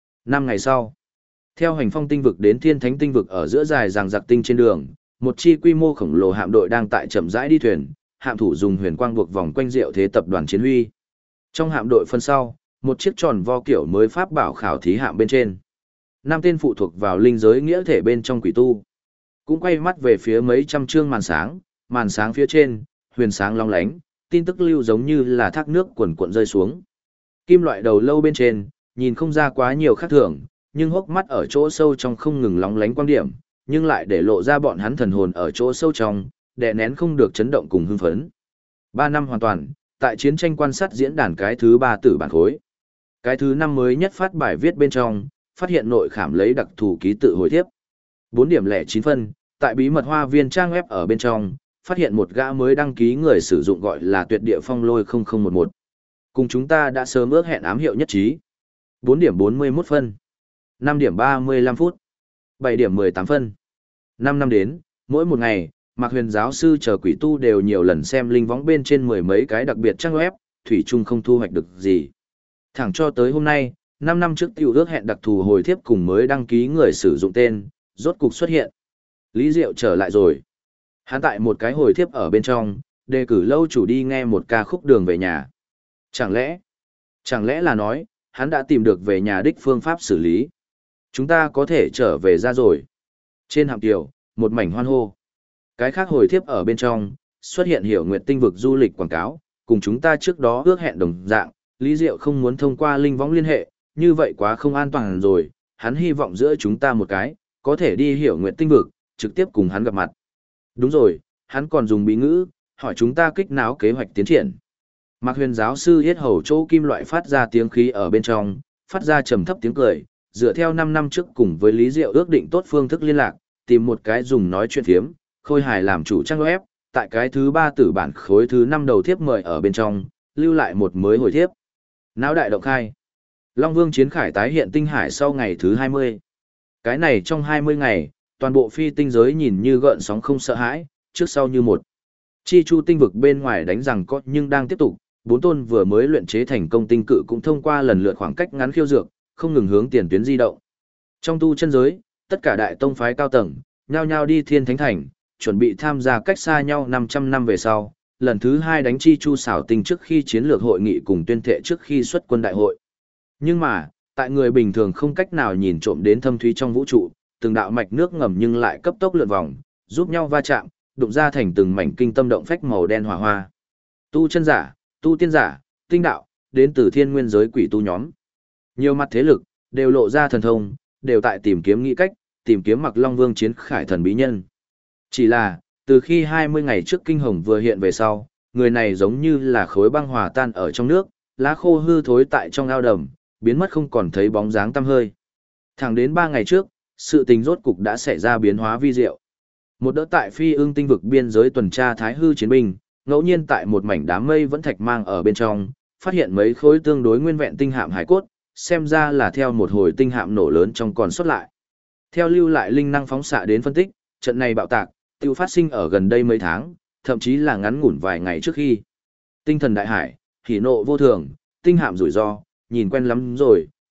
Speaker 1: 5 ngày sau, theo hành phong tinh vực đến thiên thánh tinh vực ở giữa dài ràng giặc tinh trên đường, một chi quy mô khổng lồ hạm đội đang tại chậm rãi đi thuyền, hạm thủ dùng huyền quang buộc vòng quanh Diệu Thế tập đoàn chiến huy. Trong hạm đội phân sau, một chiếc tròn vo kiểu mới pháp bảo khảo thí hạm bên trên. 5 tên phụ thuộc vào linh giới nghĩa thể bên trong quỷ tu. Cũng quay mắt về phía mấy trăm trương màn sáng phía trên, huyền sáng long lánh, tin tức lưu giống như là thác nước cuồn cuộn rơi xuống. Kim loại đầu lâu bên trên, nhìn không ra quá nhiều khác thường, nhưng hốc mắt ở chỗ sâu trong không ngừng lóng lánh quang điểm, nhưng lại để lộ ra bọn hắn thần hồn ở chỗ sâu trong, đè nén không được chấn động cùng hưng phấn. 3 năm hoàn toàn, tại chiến tranh quan sát diễn đàn cái thứ 3 tử bản khối. Cái thứ 5 mới nhất phát bài viết bên trong, phát hiện nội khảm lấy đặc thù ký tự hồi thiếp. 4 điểm lẻ 9 phân, tại bí mật hoa viên trang web ở bên trong, phát hiện một gã mới đăng ký người sử dụng gọi là Tuyệt Địa Phong Lôi 0011. Cùng chúng ta đã sớm ước hẹn ám hiệu nhất trí. 4 điểm 41 phân, 5 điểm 35 phút, 7 điểm 18 phân. 5 năm đến, mỗi một ngày, Mạc Huyền giáo sư chờ quỷ tu đều nhiều lần xem linh võng bên trên mười mấy cái đặc biệt trang web, thủy chung không thu hoạch được gì. Thẳng cho tới hôm nay, 5 năm trước tiểu ước hẹn đặc thù hồi thiếp cùng mới đăng ký người sử dụng tên, rốt cục xuất hiện. Lý Diệu trở lại rồi. Hắn tại một cái hồi thiếp ở bên trong, đề cử lâu chủ đi nghe một ca khúc đường về nhà. Chẳng lẽ là nói, hắn đã tìm được về nhà đích phương pháp xử lý. Chúng ta có thể trở về ra rồi. Trên hạm tiểu, một mảnh hoan hô. Cái khác hồi thiếp ở bên trong, xuất hiện Hiểu Nguyệt tinh vực du lịch quảng cáo, cùng chúng ta trước đó ước hẹn đồng dạng, Lý Diệu không muốn thông qua linh võng liên hệ, như vậy quá không an toàn rồi, hắn hy vọng giữa chúng ta một cái, có thể đi Hiểu Nguyệt tinh vực, trực tiếp cùng hắn gặp mặt. Đúng rồi, hắn còn dùng bí ngữ, hỏi chúng ta kích náo kế hoạch tiến triển. Mạc Huyền giáo sư yết hầu chỗ kim loại phát ra tiếng khí ở bên trong, phát ra trầm thấp tiếng cười, dựa theo 5 năm trước cùng với Lý Diệu ước định tốt phương thức liên lạc, tìm một cái dùng nói chuyện phiếm, khôi hài làm chủ trang web, tại cái thứ 3 tử bản khối thứ 5 đầu thiếp mời ở bên trong, lưu lại một mới hồi thiếp. Não đại động khai. Long Vương chiến khải tái hiện tinh hải sau ngày thứ 20. Cái này trong 20 ngày, toàn bộ phi tinh giới nhìn như gợn sóng không sợ hãi, trước sau như một. Chi chu tinh vực bên ngoài đánh rằng có nhưng đang tiếp tục, 4 tôn vừa mới luyện chế thành công tinh cự cũng thông qua lần lượt khoảng cách ngắn khiêu dược, không ngừng hướng tiền tuyến di động. Trong tu chân giới, tất cả đại tông phái cao tầng, nhao nhao đi Thiên Thánh Thành, chuẩn bị tham gia cách xa nhau 500 năm về sau, lần thứ 2 đánh chi chu xảo tinh trước khi chiến lược hội nghị cùng tuyên thệ trước khi xuất quân đại hội. Nhưng mà, tại người bình thường không cách nào nhìn trộm đến thâm thúy trong vũ trụ, từng đạo mạch nước ngầm nhưng lại cấp tốc lượn vòng, giúp nhau va chạm, đụng ra thành từng mảnh kinh tâm động phách màu đen hỏa hoa. Tu chân giả, tu tiên giả, tinh đạo, đến từ thiên nguyên giới quỷ tu nhóm. Nhiều mặt thế lực, đều lộ ra thần thông, đều tại tìm kiếm nghĩ cách, tìm kiếm Mặc Long Vương chiến khải thần bí nhân. Chỉ là, từ khi 20 ngày trước kinh hồng vừa hiện về sau, người này giống như là khối băng hòa tan ở trong nước, lá khô hư thối tại trong ao đầm, biến mất không còn thấy bóng dáng tăm hơi. Thẳng đến 3 ngày trước, sự tình rốt cục đã xảy ra biến hóa vi diệu. Một đỡ tại phi ương tinh vực biên giới tuần tra thái hư chiến binh, ngẫu nhiên tại một mảnh đám mây vẫn thạch mang ở bên trong, phát hiện mấy khối tương đối nguyên vẹn tinh hạm hải cốt, xem ra là theo một hồi tinh hạm nổ lớn trong còn xuất lại. Theo lưu lại linh năng phóng xạ đến phân tích, trận này bạo tạc, tiêu phát sinh ở gần đây mấy tháng, thậm chí là ngắn ngủn vài ngày trước khi. Tinh thần đại hải, hỉ nộ vô thường, tinh hạm rủi ro, nhìn quen lắm rồi,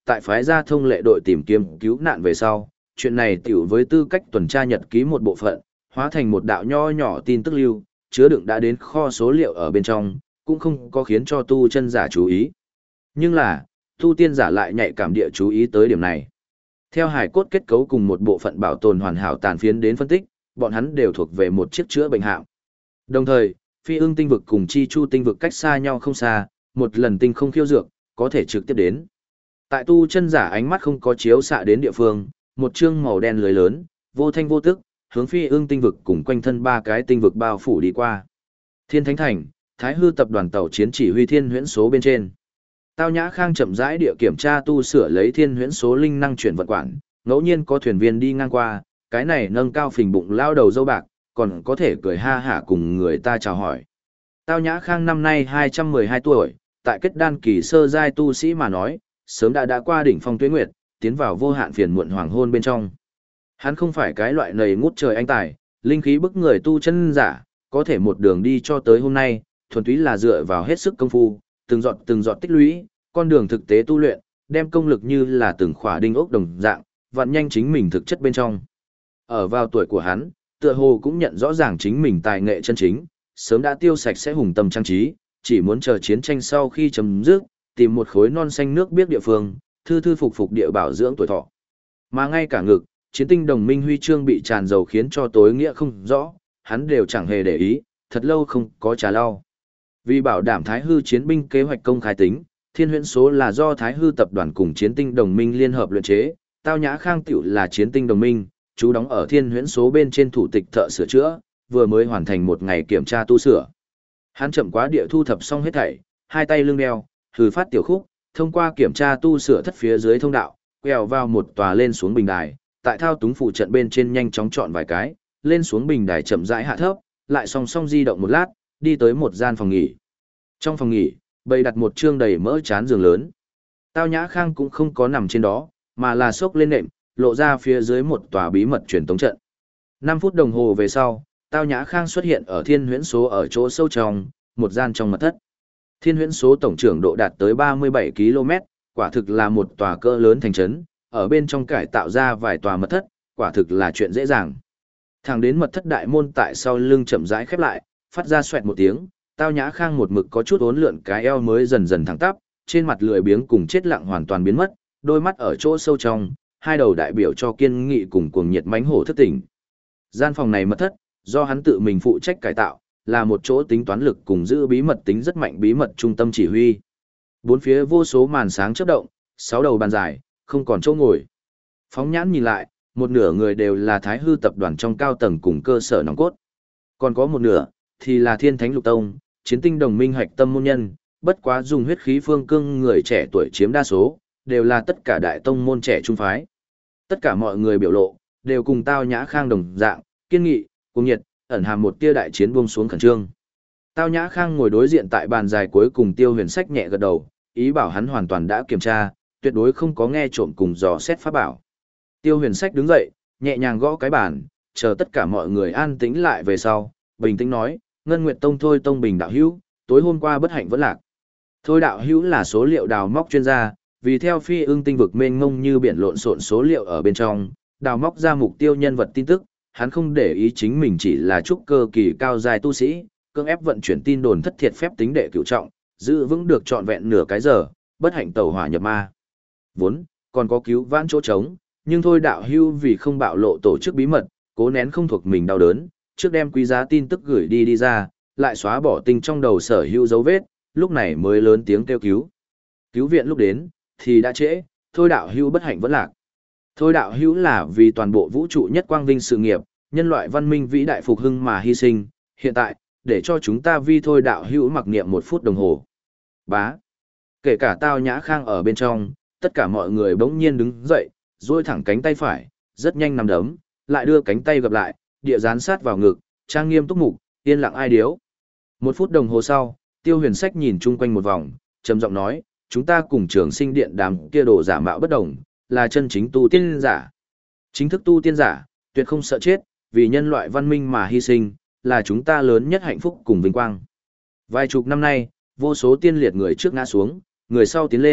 Speaker 1: tại phái ra thông lệ đội tìm kiếm cứu nạn về sau, chuyện này tiểu với tư cách tuần tra nhật ký một bộ phận, hóa thành một đạo nho nhỏ tin tức lưu, chứa đựng đã đến kho số liệu ở bên trong, cũng không có khiến cho tu chân giả chú ý. Nhưng là, tu tiên giả lại nhạy cảm địa chú ý tới điểm này. Theo hài cốt kết cấu cùng một bộ phận bảo tồn hoàn hảo tàn phiến đến phân tích, bọn hắn đều thuộc về một chiếc chữa bệnh hạng. Đồng thời, Phi Ưng tinh vực cùng Chi Chu tinh vực cách xa nhau không xa, một lần tinh không khiêu dược, có thể trực tiếp đến. Tại tu chân giả ánh mắt không có chiếu xạ đến địa phương, một chương màu đen lưới lớn, vô thanh vô tức, hướng Phi Ưng tinh vực cùng quanh thân ba cái tinh vực bao phủ đi qua. Thiên Thánh Thành, Thái Hư tập đoàn tàu chiến chỉ huy Thiên Huyễn số bên trên. Tao Nhã Khang chậm rãi địa kiểm tra tu sửa lấy Thiên Huyễn số linh năng chuyển vận quản, ngẫu nhiên có thuyền viên đi ngang qua, cái này nâng cao phình bụng lao đầu dâu bạc, còn có thể cười ha hả cùng người ta chào hỏi. Tao Nhã Khang năm nay 212 tuổi, tại kết đan kỳ sơ giai tu sĩ mà nói, sớm đã qua đỉnh phong tuế nguyệt, tiến vào vô hạn phiền muộn hoàng hôn bên trong. Hắn không phải cái loại nầy ngút trời anh tài, linh khí bức người tu chân giả, có thể một đường đi cho tới hôm nay, thuần túy là dựa vào hết sức công phu, từng giọt tích lũy, con đường thực tế tu luyện, đem công lực như là từng khỏa đinh ốc đồng dạng, vặn nhanh chính mình thực chất bên trong. Ở vào tuổi của hắn, tựa hồ cũng nhận rõ ràng chính mình tài nghệ chân chính, sớm đã tiêu sạch sẽ hùng tâm trang trí, chỉ muốn chờ chiến tranh sau khi chấm dứt, tìm một khối non xanh nước biếc địa phương, thư thư phục phục địa bảo dưỡng tuổi thọ. Mà ngay cả ngực, chiến tinh đồng minh huy chương bị tràn dầu khiến cho tối nghĩa không rõ, hắn đều chẳng hề để ý, thật lâu không có trà lau. Vì bảo đảm Thái Hư chiến binh kế hoạch công khai tính, Thiên Huyễn số là do Thái Hư tập đoàn cùng chiến tinh đồng minh liên hợp luyện chế, Tao Nhã Khang tiểu là chiến tinh đồng minh, chú đóng ở Thiên Huyễn số bên trên thủ tịch thợ sửa chữa, vừa mới hoàn thành một ngày kiểm tra tu sửa. Hắn chậm quá địa thu thập xong hết thảy, hai tay lưng đeo, hừ phát tiểu khúc, thông qua kiểm tra tu sửa thất phía dưới thông đạo, quẹo vào một tòa lên xuống bình đài, tại thao túng phụ trận bên trên nhanh chóng chọn vài cái, lên xuống bình đài chậm rãi hạ thấp, lại song song di động một lát, đi tới một gian phòng nghỉ. Trong phòng nghỉ, bày đặt một trương đầy mỡ chán giường lớn. Tao Nhã Khang cũng không có nằm trên đó, mà là xốc lên nệm, lộ ra phía dưới một tòa bí mật truyền tống trận. 5 phút đồng hồ về sau, Tao Nhã Khang xuất hiện ở Thiên Huyễn số ở chỗ sâu trong, một gian trong mật thất. Thiên Huyễn số tổng trưởng độ đạt tới 37 km, quả thực là một tòa cỡ lớn thành trấn, ở bên trong cải tạo ra vài tòa mật thất, quả thực là chuyện dễ dàng. Thẳng đến mật thất đại môn tại sau lưng chậm rãi khép lại, phát ra xoẹt một tiếng, Tao Nhã Khang một mực có chút uốn lượn cái eo mới dần dần thẳng tắp, trên mặt lười biếng cùng chết lặng hoàn toàn biến mất, đôi mắt ở chỗ sâu trong, hai đầu đại biểu cho kiên nghị cùng cuồng nhiệt mãnh hổ thức tỉnh. Gian phòng này mật thất, do hắn tự mình phụ trách cải tạo, là một chỗ tính toán lực cùng giữ bí mật tính rất mạnh bí mật trung tâm chỉ huy. Bốn phía vô số màn sáng chớp động, 6 đầu bàn dài, không còn chỗ ngồi. Phóng nhãn nhìn lại, một nửa người đều là Thái Hư tập đoàn trong cao tầng cùng cơ sở nòng cốt. Còn có một nửa, thì là Thiên Thánh Lục Tông, chiến tinh đồng minh hạch tâm môn nhân, bất quá dùng huyết khí phương cương người trẻ tuổi chiếm đa số, đều là tất cả đại tông môn trẻ trung phái. Tất cả mọi người biểu lộ, đều cùng Tao Nhã Khang đồng dạng, kiên nghị, cuồng nhiệt, ẩn hàm một tia đại chiến buông xuống khẩn trương. Tao Nhã Khang ngồi đối diện tại bàn dài cuối cùng Tiêu Huyền Sách nhẹ gật đầu, ý bảo hắn hoàn toàn đã kiểm tra, tuyệt đối không có nghe trộm cùng dò xét pháp bảo. Tiêu Huyền Sách đứng dậy, nhẹ nhàng gõ cái bàn, chờ tất cả mọi người an tĩnh lại về sau, bình tĩnh nói, Ngân Nguyệt Tông Thôi Tông Bình đạo hữu, tối hôm qua bất hạnh vẫn lạc. Thôi đạo hữu là số liệu đào móc chuyên gia, vì theo Phi Ưng tinh vực mênh mông như biển lộn xộn số liệu ở bên trong, đào móc ra mục tiêu nhân vật tin tức, hắn không để ý chính mình chỉ là trúc cơ kỳ cao dài tu sĩ, cưỡng ép vận chuyển tin đồn thất thiệt phép tính đệ cửu trọng, giữ vững được trọn vẹn nửa cái giờ, bất hạnh tẩu hỏa nhập ma. Vốn còn có cứu vãn chỗ trống, nhưng thôi đạo hưu vì không bạo lộ tổ chức bí mật, cố nén không thuộc mình đau đớn, trước đem quý giá tin tức gửi đi ra, lại xóa bỏ tình trong đầu sở hữu dấu vết, lúc này mới lớn tiếng kêu cứu. Cứu viện lúc đến, thì đã trễ, thôi đạo hưu bất hạnh vẫn lạc. Thôi đạo hữu là vì toàn bộ vũ trụ nhất quang vinh sự nghiệp, nhân loại văn minh vĩ đại phục hưng mà hy sinh, hiện tại, để cho chúng ta vi thôi đạo hữu mặc niệm 1 phút đồng hồ. Bá. Kể cả Tao Nhã Khang ở bên trong, tất cả mọi người bỗng nhiên đứng dậy, duỗi thẳng cánh tay phải, rất nhanh nằm đấm, lại đưa cánh tay gập lại, địa dán sát vào ngực, trang nghiêm túc mục, yên lặng ai điếu. 1 phút đồng hồ sau, Tiêu Huyền Sách nhìn chung quanh một vòng, trầm giọng nói, chúng ta cùng Trường Sinh Điện đám kia đồ giả mạo bất đồng, là chân chính tu tiên giả. Chính thức tu tiên giả, tuyệt không sợ chết, vì nhân loại văn minh mà hy sinh, là chúng ta lớn nhất hạnh phúc cùng vinh quang. Vài chục năm nay, vô số tiên liệt người trước ngã xuống, người sau tiến lên,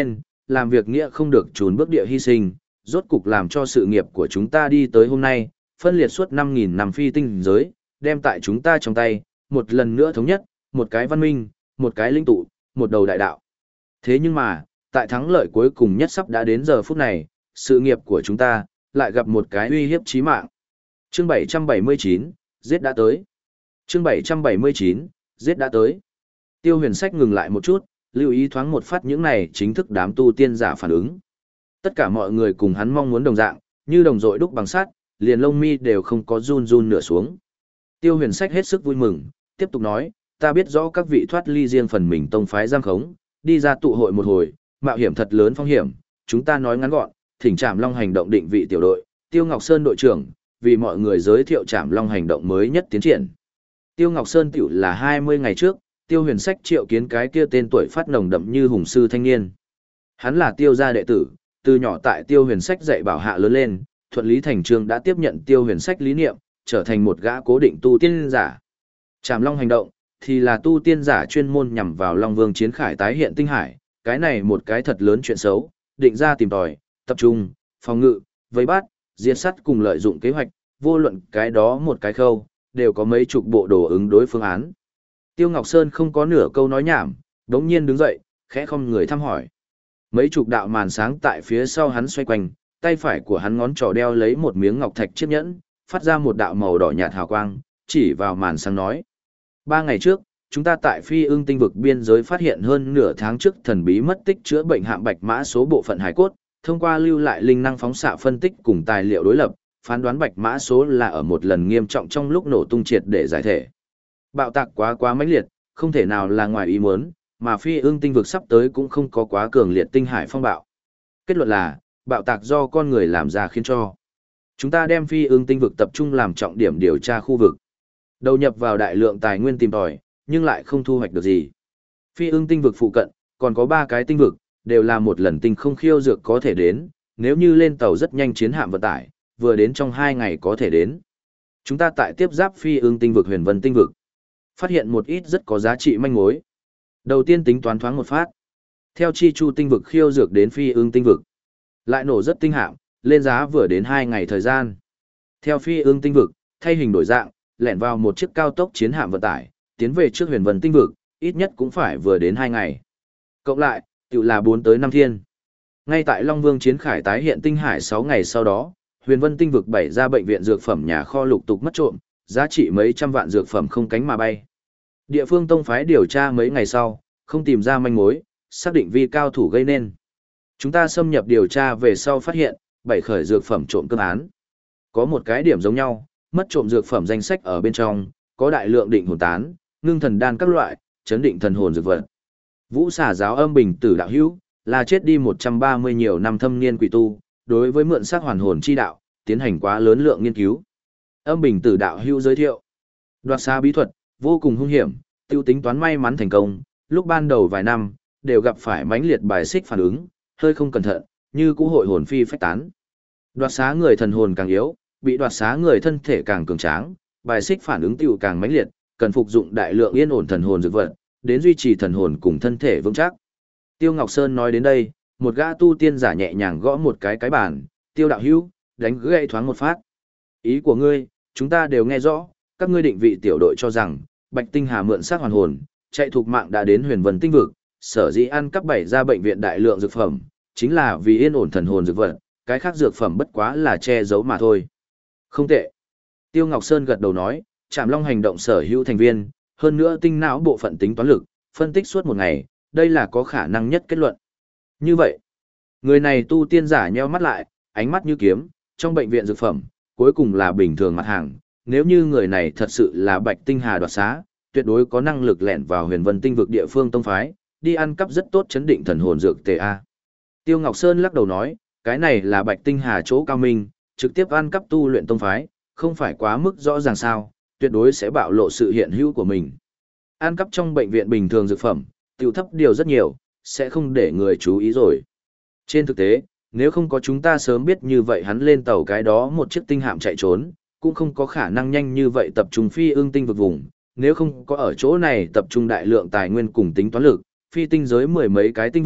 Speaker 1: làm việc nghĩa không được trốn bước địa hy sinh, rốt cục làm cho sự nghiệp của chúng ta đi tới hôm nay, phân liệt suốt 5.000 năm phi tinh giới, đem tại chúng ta trong tay, một lần nữa thống nhất, một cái văn minh, một cái linh tụ, một đầu đại đạo. Thế nhưng mà, tại thắng lợi cuối cùng nhất sắp đã đến giờ phút này, sự nghiệp của chúng ta, lại gặp một cái uy hiếp chí mạng. Chương 779, giết đã tới. Chương 779, giết đã tới. Tiêu Huyền Sách ngừng lại một chút, lưu ý thoáng một phát những này chính thức đám tu tiên giả phản ứng. Tất cả mọi người cùng hắn mong muốn đồng dạng, như đồng dội đúc bằng sắt, liền lông mi đều không có run run nửa xuống. Tiêu Huyền Sách hết sức vui mừng, tiếp tục nói, ta biết rõ các vị thoát ly riêng phần mình tông phái giam khống, đi ra tụ hội một hồi, mạo hiểm thật lớn phong hiểm, chúng ta nói ngắn gọn, thỉnh Trảm Long hành động định vị tiểu đội, Tiêu Ngọc Sơn đội trưởng, vì mọi người giới thiệu Trảm Long hành động mới nhất tiến triển. Tiêu Ngọc Sơn tiểu là 20 ngày trước, Tiêu Huyền Sách triệu kiến cái kia tên tuổi phát nồng đậm như hùng sư thanh niên. Hắn là Tiêu gia đệ tử, từ nhỏ tại Tiêu Huyền Sách dạy bảo hạ lớn lên, thuận lý thành chương đã tiếp nhận Tiêu Huyền Sách lý niệm, trở thành một gã cố định tu tiên giả. Trảm Long hành động thì là tu tiên giả chuyên môn nhằm vào Long Vương chiến khải tái hiện tinh hải, cái này một cái thật lớn chuyện xấu, định ra tìm tòi, tập trung, phòng ngự, vây bắt, diệt sát cùng lợi dụng kế hoạch, vô luận cái đó một cái khâu, đều có mấy chục bộ đồ ứng đối phương án. Tiêu Ngọc Sơn không có nửa câu nói nhảm, đống nhiên đứng dậy, khẽ không người thăm hỏi. Mấy chục đạo màn sáng tại phía sau hắn xoay quanh, tay phải của hắn ngón trỏ đeo lấy một miếng ngọc thạch chiếc nhẫn, phát ra một đạo màu đỏ nhạt hào quang, chỉ vào màn sáng nói. 3 ngày trước, chúng ta tại Phi Ưng tinh vực biên giới phát hiện hơn nửa tháng trước thần bí mất tích chữa bệnh hạng bạch mã số bộ phận hải cốt, thông qua lưu lại linh năng phóng xạ phân tích cùng tài liệu đối lập, phán đoán bạch mã số là ở một lần nghiêm trọng trong lúc nổ tung triệt để giải thể. Bạo tạc quá mãnh liệt, không thể nào là ngoài ý muốn, mà Phi Ưng tinh vực sắp tới cũng không có quá cường liệt tinh hải phong bạo. Kết luận là, bạo tạc do con người làm ra khiến cho. Chúng ta đem Phi Ưng tinh vực tập trung làm trọng điểm điều tra khu vực. Đầu nhập vào đại lượng tài nguyên tìm tòi, nhưng lại không thu hoạch được gì. Phi Ưng tinh vực phụ cận, còn có 3 cái tinh vực, đều là một lần tinh không khiêu dược có thể đến, nếu như lên tàu rất nhanh chiến hạm vận tải, vừa đến trong 2 ngày có thể đến. Chúng ta tại tiếp giáp Phi Ưng tinh vực Huyền Vân tinh vực, phát hiện một ít rất có giá trị manh mối. Đầu tiên tính toán thoáng một phát. Theo Chi Chu tinh vực khiêu dược đến Phi Ưng tinh vực, lại nổ rất tinh hạm, lên giá vừa đến 2 ngày thời gian. Theo Phi Ưng tinh vực, thay hình đổi dạng, lẻn vào một chiếc cao tốc chiến hạm vận tải, tiến về trước Huyền Vân tinh vực, ít nhất cũng phải vừa đến 2 ngày. Cộng lại, tự là 4 tới 5 thiên. Ngay tại Long Vương chiến khải tái hiện tinh hải 6 ngày sau đó, Huyền Vân tinh vực bày ra bệnh viện dược phẩm nhà kho lục tục mất trộm, giá trị mấy trăm vạn dược phẩm không cánh mà bay. Địa phương tông phái điều tra mấy ngày sau, không tìm ra manh mối, xác định vi cao thủ gây nên. Chúng ta xâm nhập điều tra về sau phát hiện, 7 khởi dược phẩm trộm cướp án. Có một cái điểm giống nhau, mất trộm dược phẩm danh sách ở bên trong, có đại lượng định hồn tán, ngưng thần đan các loại, chấn định thần hồn dược vật. Vũ Xà giáo Âm Bình Tử đạo hữu, là chết đi 130 nhiều năm thâm niên quỷ tu, đối với mượn xác hoàn hồn chi đạo, tiến hành quá lớn lượng nghiên cứu. Âm Bình Tử đạo hữu giới thiệu, đoạt xá bí thuật, vô cùng hung hiểm, tiêu tính toán may mắn thành công, lúc ban đầu vài năm, đều gặp phải mãnh liệt bài xích phản ứng, hơi không cẩn thận, như cũ hội hồn phi phách tán. Đoạt xá người thần hồn càng yếu, bị đoạt xá người thân thể càng cường tráng, bài xích phản ứng tiêu càng mãnh liệt, cần phục dụng đại lượng yên ổn thần hồn dược vật, đến duy trì thần hồn cùng thân thể vững chắc. Tiêu Ngọc Sơn nói đến đây, một gã tu tiên giả nhẹ nhàng gõ một cái bàn, Tiêu đạo hữu, đánh gãy thoáng một phát. Ý của ngươi, chúng ta đều nghe rõ, các ngươi định vị tiểu đội cho rằng, Bạch Tinh Hà mượn xác hoàn hồn, chạy thuộc mạng đã đến Huyền Vân tinh vực, sở dĩ ăn cắp bảy ra bệnh viện đại lượng dược phẩm, chính là vì yên ổn thần hồn dược vật, cái khác dược phẩm bất quá là che giấu mà thôi. Không tệ. Tiêu Ngọc Sơn gật đầu nói, Trảm Long hành động sở hữu thành viên, hơn nữa tinh não bộ phận tính toán lực, phân tích suốt một ngày, đây là có khả năng nhất kết luận. Như vậy, người này tu tiên giả nheo mắt lại, ánh mắt như kiếm, trong bệnh viện dược phẩm, cuối cùng là bình thường mặt hàng, nếu như người này thật sự là Bạch Tinh Hà đoạt xá, tuyệt đối có năng lực lẻn vào Huyền Vân tinh vực địa phương tông phái, đi ăn cắp rất tốt chấn định thần hồn dược tề a. Tiêu Ngọc Sơn lắc đầu nói, cái này là Bạch Tinh Hà chỗ cao minh, trực tiếp ăn cắp tu luyện tông phái, không phải quá mức rõ ràng sao, tuyệt đối sẽ bạo lộ sự hiện hữu của mình. Ăn cắp trong bệnh viện bình thường dược phẩm, tiêu thấp điều rất nhiều, sẽ không để người chú ý rồi. Trên thực tế, nếu không có chúng ta sớm biết như vậy hắn lên tàu cái đó một chiếc tinh hạm chạy trốn, cũng không có khả năng nhanh như vậy tập trung Phi Ưng tinh vực vùng, nếu không có ở chỗ này tập trung đại lượng tài nguyên cùng tính toán lực, phi tinh giới 10 mấy cái tinh vực,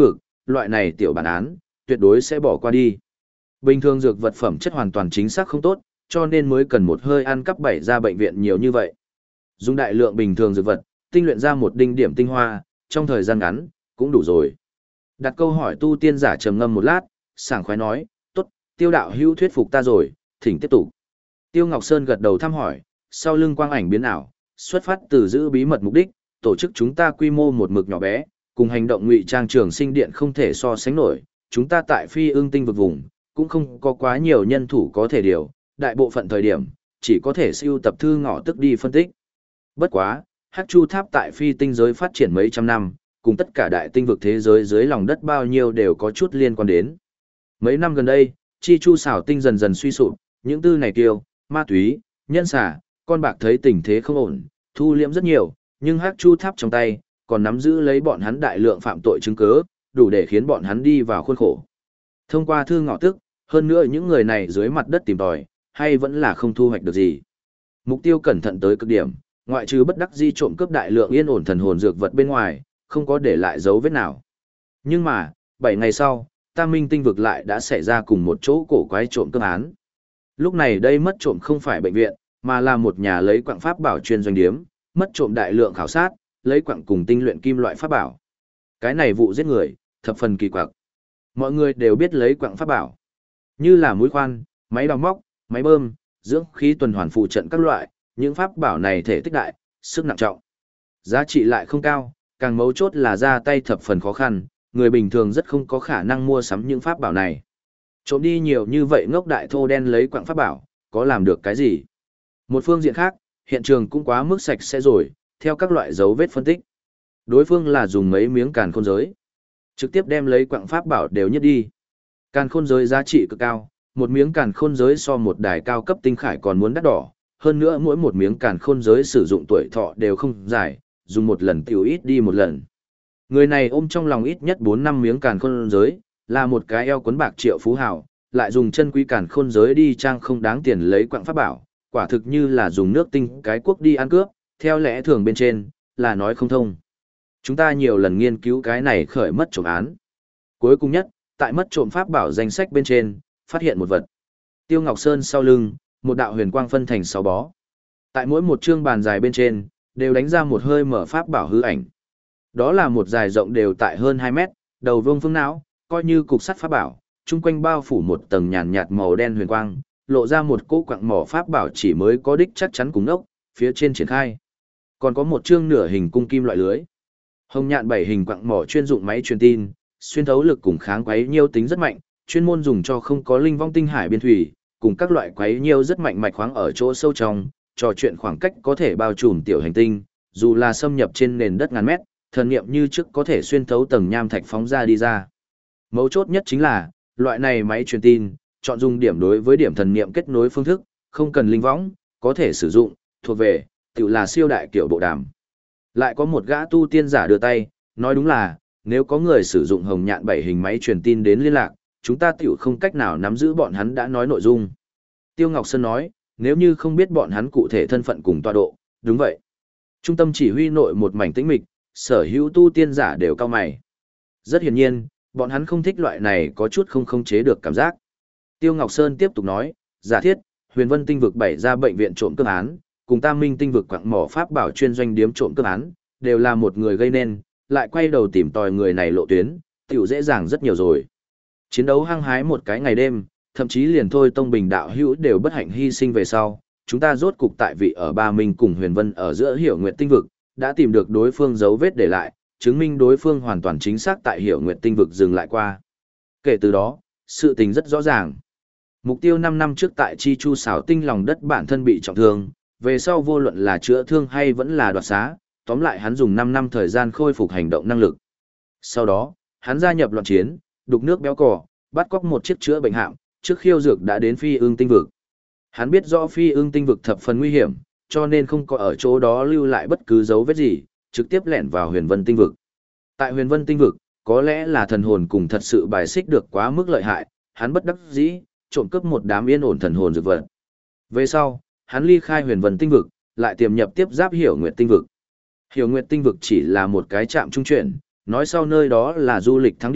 Speaker 1: loại này tiểu bản án, tuyệt đối sẽ bỏ qua đi. Bình thường dược vật phẩm chất hoàn toàn chính xác không tốt, cho nên mới cần một hơi ăn cắp bảy ra bệnh viện nhiều như vậy. Dùng đại lượng bình thường dược vật, tinh luyện ra một đinh điểm tinh hoa, trong thời gian ngắn, cũng đủ rồi. Đặt câu hỏi tu tiên giả trầm ngâm một lát, sảng khoái nói, tốt, Tiêu đạo hữu thuyết phục ta rồi, thỉnh tiếp tục. Tiêu Ngọc Sơn gật đầu thăm hỏi, sau lưng quang ảnh biến ảo, xuất phát từ giữ bí mật mục đích, tổ chức chúng ta quy mô một mực nhỏ bé, cùng hành động ngụy trang trường sinh điện không thể so sánh nổi, chúng ta tại Phi Ương Tinh vực vùng, cũng không có quá nhiều nhân thủ có thể điều, đại bộ phận thời điểm, chỉ có thể siêu tập thư ngõ tức đi phân tích. Bất quá, Hắc Chu Tháp tại Phi tinh giới phát triển mấy trăm năm, cùng tất cả đại tinh vực thế giới dưới lòng đất bao nhiêu đều có chút liên quan đến. Mấy năm gần đây, Chi Chu xảo tinh dần dần suy sụp, những tư này kiêu, ma túy, nhân xả, con bạc thấy tình thế không ổn, thu liễm rất nhiều, nhưng Hắc Chu Tháp trong tay, còn nắm giữ lấy bọn hắn đại lượng phạm tội chứng cứ, đủ để khiến bọn hắn đi vào khuôn khổ. Thông qua thư ngọ tức, hơn nữa những người này dưới mặt đất tìm tòi, hay vẫn là không thu hoạch được gì. Mục tiêu cẩn thận tới cực điểm, ngoại trừ bất đắc di trộm cướp đại lượng yên ổn thần hồn dược vật bên ngoài, không có để lại dấu vết nào. Nhưng mà, 7 ngày sau, Tam Minh tinh vực lại đã xảy ra cùng một chỗ cổ quái trộm cướp án. Lúc này đây mất trộm không phải bệnh viện, mà là một nhà lấy quặng pháp bảo chuyên doanh điếm, mất trộm đại lượng khảo sát, lấy quặng cùng tinh luyện kim loại pháp bảo. Cái này vụ giết người, thập phần kỳ quặc. Mọi người đều biết lấy quặng pháp bảo, như là mũi khoan, máy đào móc, máy bơm, dưỡng khí tuần hoàn phụ trận các loại, những pháp bảo này thể tích đại, sức nặng trọng. Giá trị lại không cao, càng mấu chốt là ra tay thập phần khó khăn, người bình thường rất không có khả năng mua sắm những pháp bảo này. Trộm đi nhiều như vậy ngốc đại thô đen lấy quặng pháp bảo, có làm được cái gì? Một phương diện khác, hiện trường cũng quá mức sạch sẽ rồi, theo các loại dấu vết phân tích. Đối phương là dùng mấy miếng càn khôn giới, trực tiếp đem lấy quặng pháp bảo đều nhất đi. Càn khôn giới giá trị cực cao, một miếng càn khôn giới so một đài cao cấp tinh khải còn muốn đắt đỏ, hơn nữa mỗi một miếng càn khôn giới sử dụng tuổi thọ đều không dài, dùng một lần tiểu ít đi một lần. Người này ôm trong lòng ít nhất 4-5 miếng càn khôn giới, là một cái eo cuốn bạc triệu phú hào, lại dùng chân quý càn khôn giới đi trang không đáng tiền lấy quặng pháp bảo, quả thực như là dùng nước tinh cái quốc đi ăn cướp, theo lẽ thường bên trên, là nói không thông. Chúng ta nhiều lần nghiên cứu cái này khởi mất trộm án. Cuối cùng nhất, tại mất trộm pháp bảo danh sách bên trên, phát hiện một vật. Tiêu Ngọc Sơn sau lưng, một đạo huyền quang phân thành 6 bó. Tại mỗi một chương bàn dài bên trên, đều đánh ra một hơi mở pháp bảo hư ảnh. Đó là một dài rộng đều tại hơn 2 mét, đầu vương phương não, coi như cục sắt pháp bảo, chung quanh bao phủ một tầng nhàn nhạt màu đen huyền quang, lộ ra một cỗ quặng mỏ pháp bảo chỉ mới có đích chắc chắn cùng ốc, phía trên triển khai. Còn có một chương nửa hình cung kim loại lưới. Hồng nhạn 7 hình quặng mỏ chuyên dụng máy truyền tin, xuyên thấu lực cùng kháng quấy nhiêu tính rất mạnh, chuyên môn dùng cho không có linh vong tinh hải biên thủy, cùng các loại quấy nhiêu rất mạnh mạch khoáng ở chỗ sâu trong, trò chuyện khoảng cách có thể bao trùm tiểu hành tinh, dù là xâm nhập trên nền đất ngàn mét, thần niệm như trước có thể xuyên thấu tầng nham thạch phóng ra đi ra. Mấu chốt nhất chính là, loại này máy truyền tin, chọn dùng điểm đối với điểm thần niệm kết nối phương thức, không cần linh võng, có thể sử dụng, thuộc về, tự là siêu đại kiểu bộ đàm. Lại có một gã tu tiên giả đưa tay, nói đúng là, nếu có người sử dụng hồng nhạn 7 hình máy truyền tin đến liên lạc, chúng ta tiểu không cách nào nắm giữ bọn hắn đã nói nội dung. Tiêu Ngọc Sơn nói, nếu như không biết bọn hắn cụ thể thân phận cùng tọa độ, đúng vậy. Trung tâm chỉ huy nội một mảnh tĩnh mịch, sở hữu tu tiên giả đều cao mày. Rất hiển nhiên, bọn hắn không thích loại này có chút không khống chế được cảm giác. Tiêu Ngọc Sơn tiếp tục nói, giả thiết, Huyền Vân tinh vực 7 ra bệnh viện trộm cướp án, cùng Tam Minh tinh vực quặng mỏ pháp bảo chuyên doanh điếm trộm cướp án, đều là một người gây nên, lại quay đầu tìm tòi người này lộ tuyến, tiểu dễ dàng rất nhiều rồi. Chiến đấu hăng hái một cái ngày đêm, thậm chí liền thôi Tông Bình đạo hữu đều bất hạnh hy sinh về sau, chúng ta rốt cục tại vị ở Ba Minh cùng Huyền Vân ở giữa Hiểu Nguyệt tinh vực, đã tìm được đối phương dấu vết để lại, chứng minh đối phương hoàn toàn chính xác tại Hiểu Nguyệt tinh vực dừng lại qua. Kể từ đó, sự tình rất rõ ràng. Mục tiêu 5 năm trước tại Chi Chu xảo tinh lòng đất bản thân bị trọng thương, về sau vô luận là chữa thương hay vẫn là đoạt xá, tóm lại hắn dùng 5 năm thời gian khôi phục hành động năng lực. Sau đó, hắn gia nhập loạn chiến, đục nước béo cò, bắt cóc một chiếc chữa bệnh hạm, trước khiêu dược đã đến Phi Ương tinh vực. Hắn biết rõ Phi Ương tinh vực thập phần nguy hiểm, cho nên không có ở chỗ đó lưu lại bất cứ dấu vết gì, trực tiếp lẻn vào Huyền Vân tinh vực. Tại Huyền Vân tinh vực, có lẽ là thần hồn cùng thật sự bài xích được quá mức lợi hại, hắn bất đắc dĩ, trộm cướp một đám yên ổn thần hồn dược vật. Về sau, hắn ly khai Huyền Vân tinh vực, lại tiềm nhập tiếp giáp Hiểu Nguyệt tinh vực. Hiểu Nguyệt tinh vực chỉ là một cái trạm trung chuyển, nói sau nơi đó là du lịch thắng địa,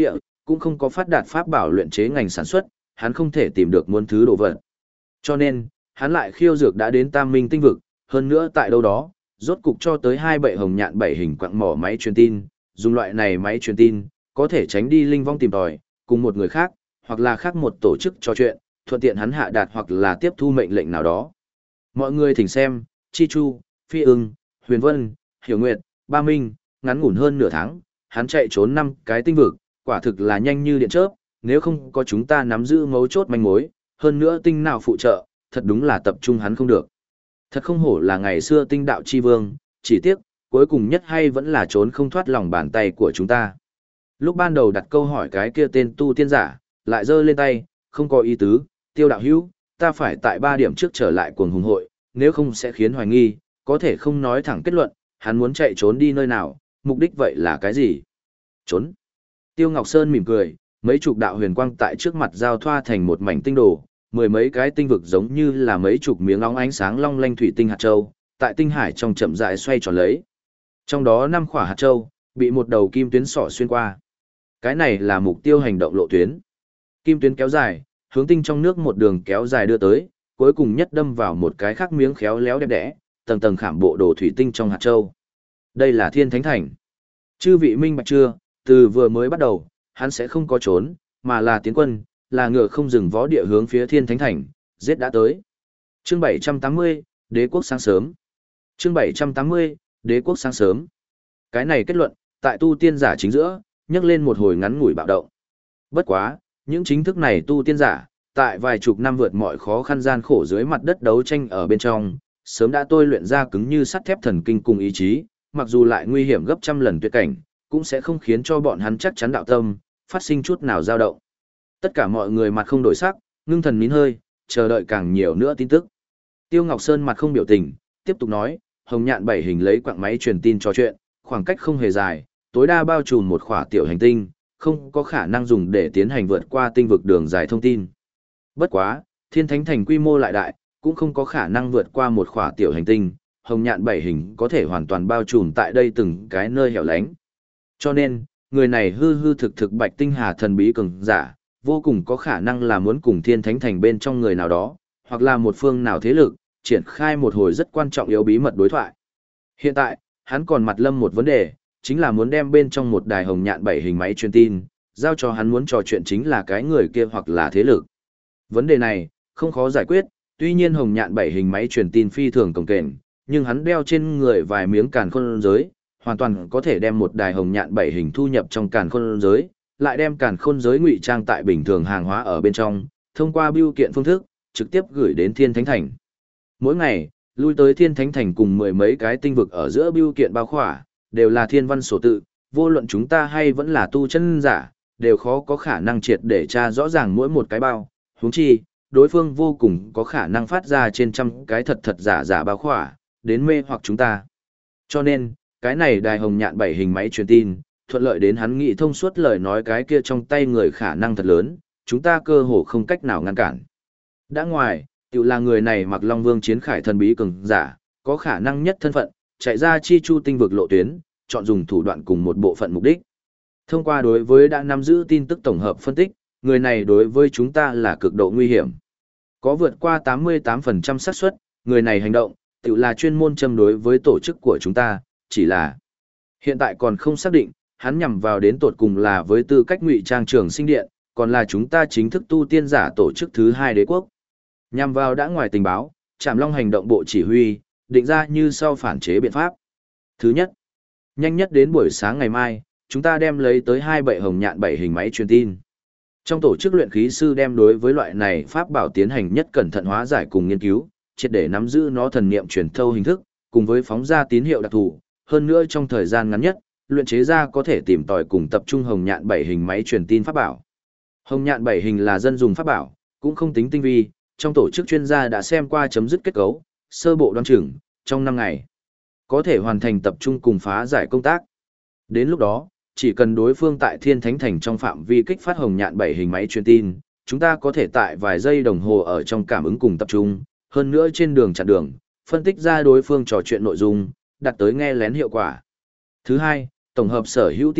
Speaker 1: cũng không có phát đạt pháp bảo luyện chế ngành sản xuất, hắn không thể tìm được muôn thứ đồ vật. Cho nên, hắn lại khiêu dược đã đến Tam Minh tinh vực, hơn nữa tại đâu đó, rốt cục cho tới 2 bệ hồng nhạn 7 hình quặng mỏ máy truyền tin, dùng loại này máy truyền tin, có thể tránh đi linh vong tìm tòi, cùng một người khác, hoặc là khác một tổ chức trò chuyện, thuận tiện hắn hạ đạt hoặc là tiếp thu mệnh lệnh nào đó. Mọi người thỉnh xem, Chi Chu, Phi Ưng, Huyền Vân, Hiểu Nguyệt, Ba Minh, ngắn ngủn hơn nửa tháng, hắn chạy trốn 5 cái tinh vực, quả thực là nhanh như điện chớp, nếu không có chúng ta nắm giữ mấu chốt manh mối, hơn nữa tinh nào phụ trợ, thật đúng là tập trung hắn không được. Thật không hổ là ngày xưa tinh đạo chi vương, chỉ tiếc, cuối cùng nhất hay vẫn là trốn không thoát lòng bàn tay của chúng ta. Lúc ban đầu đặt câu hỏi cái kia tên tu tiên giả, lại giơ lên tay, không có ý tứ, Tiêu đạo hữu, ta phải tại 3 điểm trước trở lại cuồng hùng hội, nếu không sẽ khiến hoài nghi, có thể không nói thẳng kết luận, hắn muốn chạy trốn đi nơi nào, mục đích vậy là cái gì? Trốn. Tiêu Ngọc Sơn mỉm cười, mấy chục đạo huyền quang tại trước mặt giao thoa thành một mảnh tinh đồ, 10 mấy cái tinh vực giống như là mấy chục miếng óng ánh sáng long lanh thủy tinh hạt châu, tại tinh hải trong chậm rãi xoay tròn lấy. Trong đó 5 quả hạt châu bị một đầu kim tuyến sỏ xuyên qua. Cái này là mục tiêu hành động lộ tuyến. Kim tuyến kéo dài, hướng tinh trong nước một đường kéo dài đưa tới, cuối cùng nhất đâm vào một cái khác miếng khéo léo đẹp đẽ, tầng tầng khảm bộ đồ thủy tinh trong hạt châu. Đây là Thiên Thánh Thành. Chư vị minh bạch chưa, từ vừa mới bắt đầu, hắn sẽ không có trốn, mà là tiến quân, là ngựa không dừng vó địa hướng phía Thiên Thánh Thành, giết đã tới. Chương 780, Đế quốc sáng sớm. Chương 780, Đế quốc sáng sớm. Cái này kết luận, tại tu tiên giả chính giữa, nhắc lên một hồi ngắn ngủi bạo động. Bất quá, những chính thức này tu tiên giả, tại vài chục năm vượt mọi khó khăn gian khổ dưới mặt đất đấu tranh ở bên trong, sớm đã tôi luyện ra cứng như sắt thép thần kinh cùng ý chí, mặc dù lại nguy hiểm gấp trăm lần tuyệt cảnh, cũng sẽ không khiến cho bọn hắn chắc chắn đạo tâm, phát sinh chút nào dao động. Tất cả mọi người mặt không đổi sắc, ngưng thần nín hơi, chờ đợi càng nhiều nữa tin tức. Tiêu Ngọc Sơn mặt không biểu tình, tiếp tục nói, hồng nhạn 7 hình lấy quặng máy truyền tin trò chuyện, khoảng cách không hề dài, tối đa bao trùm một khỏa tiểu hành tinh, không có khả năng dùng để tiến hành vượt qua tinh vực đường dài thông tin. Bất quá, Thiên Thánh Thành quy mô lại đại, cũng không có khả năng vượt qua một khỏa tiểu hành tinh, hồng nhạn 7 hình có thể hoàn toàn bao trùm tại đây từng cái nơi hẻo lánh. Cho nên, người này hư hư thực thực Bạch Tinh Hà thần bí cường giả, vô cùng có khả năng là muốn cùng Thiên Thánh Thành bên trong người nào đó, hoặc là một phương nào thế lực, triển khai một hồi rất quan trọng yếu bí mật đối thoại. Hiện tại, hắn còn mặt lâm một vấn đề, chính là muốn đem bên trong một đài hồng nhạn 7 hình máy truyền tin, giao cho hắn muốn trò chuyện chính là cái người kia hoặc là thế lực. Vấn đề này, không khó giải quyết, tuy nhiên hồng nhạn 7 hình máy truyền tin phi thường cồng kềnh, nhưng hắn đeo trên người vài miếng càn khôn giới, hoàn toàn có thể đem một đài hồng nhạn 7 hình thu nhập trong càn khôn giới, lại đem càn khôn giới ngụy trang tại bình thường hàng hóa ở bên trong, thông qua bưu kiện phương thức, trực tiếp gửi đến Thiên Thánh Thành. Mỗi ngày, lui tới Thiên Thánh Thành cùng 10 mấy cái tinh vực ở giữa bưu kiện bao khỏa, đều là thiên văn sổ tự, vô luận chúng ta hay vẫn là tu chân giả, đều khó có khả năng triệt để tra rõ ràng mỗi một cái bao, huống chi, đối phương vô cùng có khả năng phát ra trên trăm cái thật thật giả giả bao khỏa, đến mê hoặc chúng ta. Cho nên, cái này đài hồng nhạn 7 hình máy truyền tin, thuận lợi đến hắn nghĩ thông suốt lời nói cái kia trong tay người khả năng thật lớn, chúng ta cơ hồ không cách nào ngăn cản. Đã ngoài, tự là người này mặc Long Vương chiến khải thần bí cường giả, có khả năng nhất thân phận, chạy ra chi chu tinh vực lộ tuyến, chọn dùng thủ đoạn cùng một bộ phận mục đích. Thông qua đối với đã nắm giữ tin tức tổng hợp phân tích, người này đối với chúng ta là cực độ nguy hiểm. Có vượt qua 88% xác suất, người này hành động, tự là chuyên môn châm đối với tổ chức của chúng ta, chỉ là hiện tại còn không xác định, hắn nhằm vào đến tột cùng là với tư cách ngụy trang trường sinh điện, còn là chúng ta chính thức tu tiên giả tổ chức thứ 2 đế quốc. Nhằm vào đã ngoài tình báo, Trảm Long hành động bộ chỉ huy, định ra như sau phản chế biện pháp. Thứ nhất, nhanh nhất đến buổi sáng ngày mai, chúng ta đem lấy tới 2 bệ hồng nhạn 7 hình máy truyền tin. Trong tổ chức luyện khí sư đem đối với loại này pháp bảo tiến hành nhất cẩn thận hóa giải cùng nghiên cứu, triệt để nắm giữ nó thần niệm truyền thâu hình thức, cùng với phóng ra tín hiệu đặc thù, hơn nữa trong thời gian ngắn nhất, luyện chế ra có thể tìm tòi cùng tập trung hồng nhạn 7 hình máy truyền tin pháp bảo. Hồng nhạn 7 hình là dân dùng pháp bảo, cũng không tính tinh vi, trong tổ chức chuyên gia đã xem qua chấm dứt kết cấu, sơ bộ đoán chừng, trong 5 ngày, có thể hoàn thành tập trung cùng phá giải công tác. Đến lúc đó, chỉ cần đối phương tại Thiên Thánh Thành trong phạm vi kích phát hồng nhạn 7 hình máy truyền tin, chúng ta có thể tại vài giây đồng hồ ở trong cảm ứng cùng tập trung, hơn nữa trên đường chặn đường, phân tích ra đối phương trò chuyện nội dung, đạt tới nghe lén hiệu quả. Thứ hai, tổng hợp sở hữu tin tức,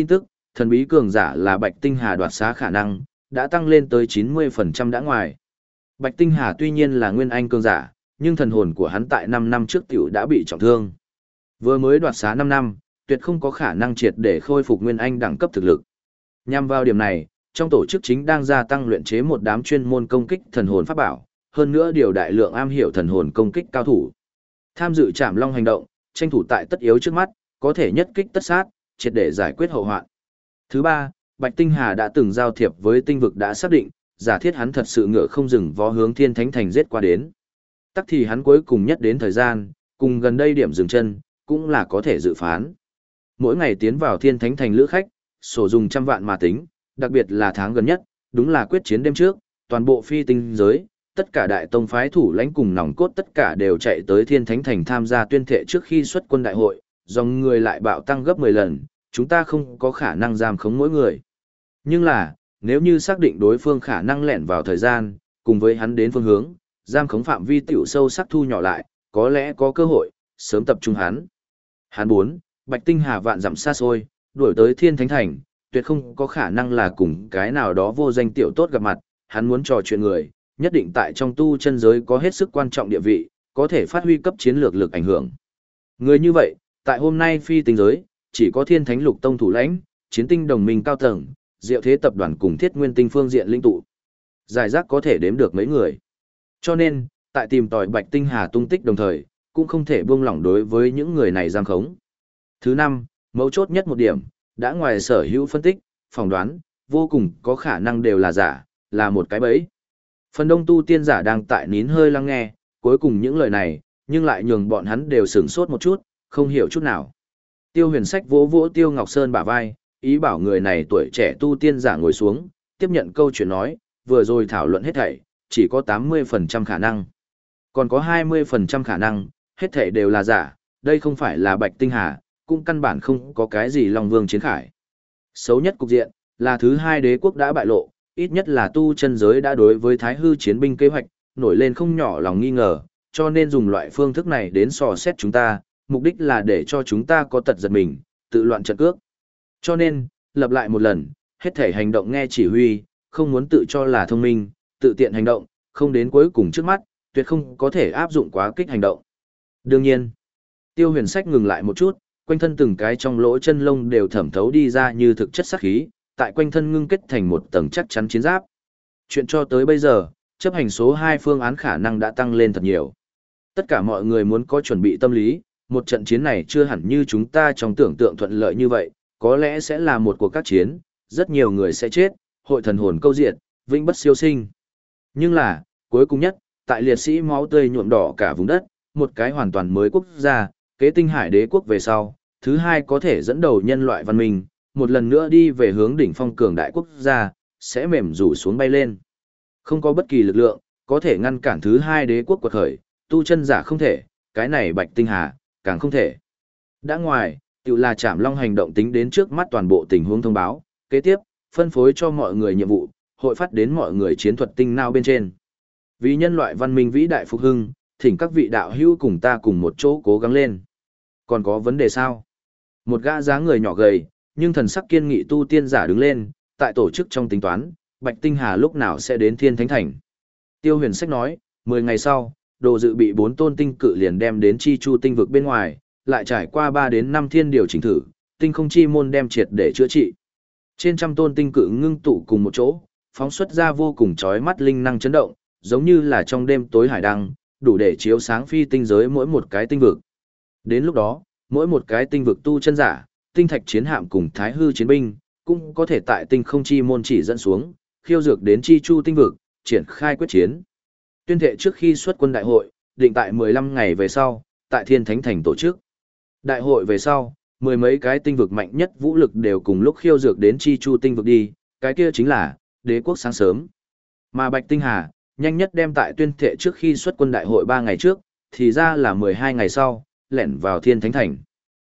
Speaker 1: thần bí cường giả là Bạch Tinh Hà đoạt xá khả năng, đã tăng lên tới 90% đã ngoài. Bạch Tinh Hà tuy nhiên là nguyên anh cường giả, nhưng thần hồn của hắn tại 5 năm trước tiểu đã bị trọng thương. Vừa mới đoạt xá 5 năm, tuyệt không có khả năng triệt để khôi phục nguyên anh đẳng cấp thực lực. Nhằm vào điểm này, trong tổ chức chính đang gia tăng luyện chế một đám chuyên môn công kích thần hồn pháp bảo, hơn nữa điều đại lượng am hiểu thần hồn công kích cao thủ. Tham dự Trảm Long hành động, tranh thủ tại tất yếu trước mắt, có thể nhất kích tất sát, triệt để giải quyết hậu hoạn. Thứ ba, Bạch Tinh Hà đã từng giao thiệp với tinh vực đã xác định, giả thiết hắn thật sự ngựa không dừng vó hướng Thiên Thánh Thành giết qua đến. Tắc thì hắn cuối cùng nhất đến thời gian, cùng gần đây điểm dừng chân, cũng là có thể dự phán. Mỗi ngày tiến vào Thiên Thánh Thành lữ khách, sổ dùng trăm vạn mà tính, đặc biệt là tháng gần nhất, đúng là quyết chiến đêm trước, toàn bộ phi tinh giới, tất cả đại tông phái thủ lãnh cùng nòng cốt tất cả đều chạy tới Thiên Thánh Thành tham gia tuyên thệ trước khi xuất quân đại hội, dòng người lại bạo tăng gấp 10 lần, chúng ta không có khả năng giam khống mỗi người. Nhưng là, nếu như xác định đối phương khả năng lẻn vào thời gian, cùng với hắn đến phương hướng, giam khống phạm vi tiểu sâu sắc thu nhỏ lại, có lẽ có cơ hội, sớm tập trung hắn. Hắn 4, Bạch Tinh Hà vạn dặm xa xôi, đuổi tới Thiên Thánh Thành, tuyệt không có khả năng là cùng cái nào đó vô danh tiểu tốt gặp mặt, hắn muốn trò chuyện người, nhất định tại trong tu chân giới có hết sức quan trọng địa vị, có thể phát huy cấp chiến lược lực ảnh hưởng. Người như vậy, tại hôm nay phi tinh giới, chỉ có Thiên Thánh Lục Tông thủ lãnh, Chiến Tinh đồng minh cao tầng, Diệu Thế tập đoàn cùng Thiết Nguyên Tinh phương diện linh tụ. Giải rác có thể đếm được mấy người. Cho nên, tại tìm tòi Bạch Tinh Hà tung tích đồng thời, cũng không thể buông lỏng đối với những người này giam khống. Thứ năm, mấu chốt nhất một điểm, đã ngoài sở hữu phân tích, phỏng đoán, vô cùng có khả năng đều là giả, là một cái bẫy. Phần đông tu tiên giả đang tại nín hơi lắng nghe, cuối cùng những lời này, nhưng lại nhường bọn hắn đều sửng sốt một chút, không hiểu chút nào. Tiêu Huyền Sách vỗ vỗ Tiêu Ngọc Sơn bả vai, ý bảo người này tuổi trẻ tu tiên giả ngồi xuống, tiếp nhận câu chuyện nói, vừa rồi thảo luận hết thảy, chỉ có 80% khả năng. Còn có 20% khả năng, hết thảy đều là giả, đây không phải là Bạch Tinh Hà, cũng căn bản không có cái gì Long Vương chiến khải. Xấu nhất cục diện, là thứ hai đế quốc đã bại lộ, ít nhất là tu chân giới đã đối với Thái Hư chiến binh kế hoạch, nổi lên không nhỏ lòng nghi ngờ, cho nên dùng loại phương thức này đến dò xét chúng ta, mục đích là để cho chúng ta có tật giật mình, tự loạn trận cước. Cho nên, lặp lại một lần, hết thể hành động nghe chỉ huy, không muốn tự cho là thông minh, tự tiện hành động, không đến cuối cùng trước mắt, tuyệt không có thể áp dụng quá kích hành động. Đương nhiên, Tiêu Huyền Sách ngừng lại một chút, quanh thân từng cái trong lỗ chân lông đều thẩm thấu đi ra như thực chất sát khí, tại quanh thân ngưng kết thành một tầng chắc chắn chiến giáp. Chuyện cho tới bây giờ, chấp hành số 2 phương án khả năng đã tăng lên thật nhiều. Tất cả mọi người muốn có chuẩn bị tâm lý, một trận chiến này chưa hẳn như chúng ta trong tưởng tượng thuận lợi như vậy, có lẽ sẽ là một cuộc các chiến, rất nhiều người sẽ chết, hội thần hồn câu diệt, vĩnh bất siêu sinh. Nhưng là, cuối cùng nhất, tại liệt sĩ máu tươi nhuộm đỏ cả vùng đất, một cái hoàn toàn mới quốc gia, kế Tinh Hải đế quốc về sau, thứ hai có thể dẫn đầu nhân loại văn minh, một lần nữa đi về hướng đỉnh phong cường đại quốc gia, sẽ mềm rủ xuống bay lên. Không có bất kỳ lực lượng, có thể ngăn cản thứ hai đế quốc quật khởi, tu chân giả không thể, cái này Bạch Tinh Hà, càng không thể. Đã ngoài, tự là Trảm Long hành động tính đến trước mắt toàn bộ tình huống thông báo, kế tiếp, phân phối cho mọi người nhiệm vụ, hội phát đến mọi người chiến thuật tinh nao bên trên. Vì nhân loại văn minh vĩ đại phục hưng, thỉnh các vị đạo hữu cùng ta cùng một chỗ cố gắng lên. Còn có vấn đề sao? Một gã dáng người nhỏ gầy, nhưng thần sắc kiên nghị tu tiên giả đứng lên, tại tổ chức trong tính toán, Bạch Tinh Hà lúc nào sẽ đến Thiên Thánh Thành. Tiêu Huyền Sách nói, 10 ngày sau, đồ dự bị 4 tôn tinh cự liền đem đến Chi Chu tinh vực bên ngoài, lại trải qua 3 đến 5 thiên điều chỉnh thử, tinh không chi môn đem triệt để chữa trị. Trên trăm tôn tinh cự ngưng tụ cùng một chỗ, phóng xuất ra vô cùng chói mắt linh năng chấn động, giống như là trong đêm tối hải đăng, đủ để chiếu sáng phi tinh giới mỗi một cái tinh vực. Đến lúc đó, mỗi một cái tinh vực tu chân giả, tinh thạch chiến hạm cùng thái hư chiến binh, cũng có thể tại tinh không chi môn chỉ dẫn xuống, khiêu dược đến Chi Chu tinh vực, triển khai quyết chiến. Tuyên thệ trước khi xuất quân đại hội, định tại 15 ngày về sau, tại Thiên Thánh Thành tổ chức. Đại hội về sau, mười mấy cái tinh vực mạnh nhất vũ lực đều cùng lúc khiêu dược đến Chi Chu tinh vực đi, cái kia chính là đế quốc sáng sớm. Mà Bạch Tinh Hà, nhanh nhất đem tại tuyên thệ trước khi xuất quân đại hội 3 ngày trước, thì ra là 12 ngày sau, lẻn vào Thiên Thánh Thành.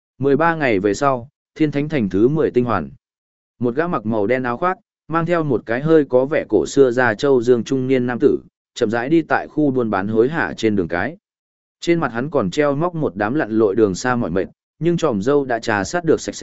Speaker 1: 13 ngày về sau, Thiên Thánh Thành thứ 10 tinh hoàn. Một gã mặc màu đen áo khoác, mang theo một cái hơi có vẻ cổ xưa ra châu dương trung niên nam tử, chậm rãi đi tại khu buôn bán hối hả trên đường cái. Trên mặt hắn còn treo móc một đám lặn lội đường xa mỏi mệt, nhưng tròm râu đã trà sát được sạch sẽ,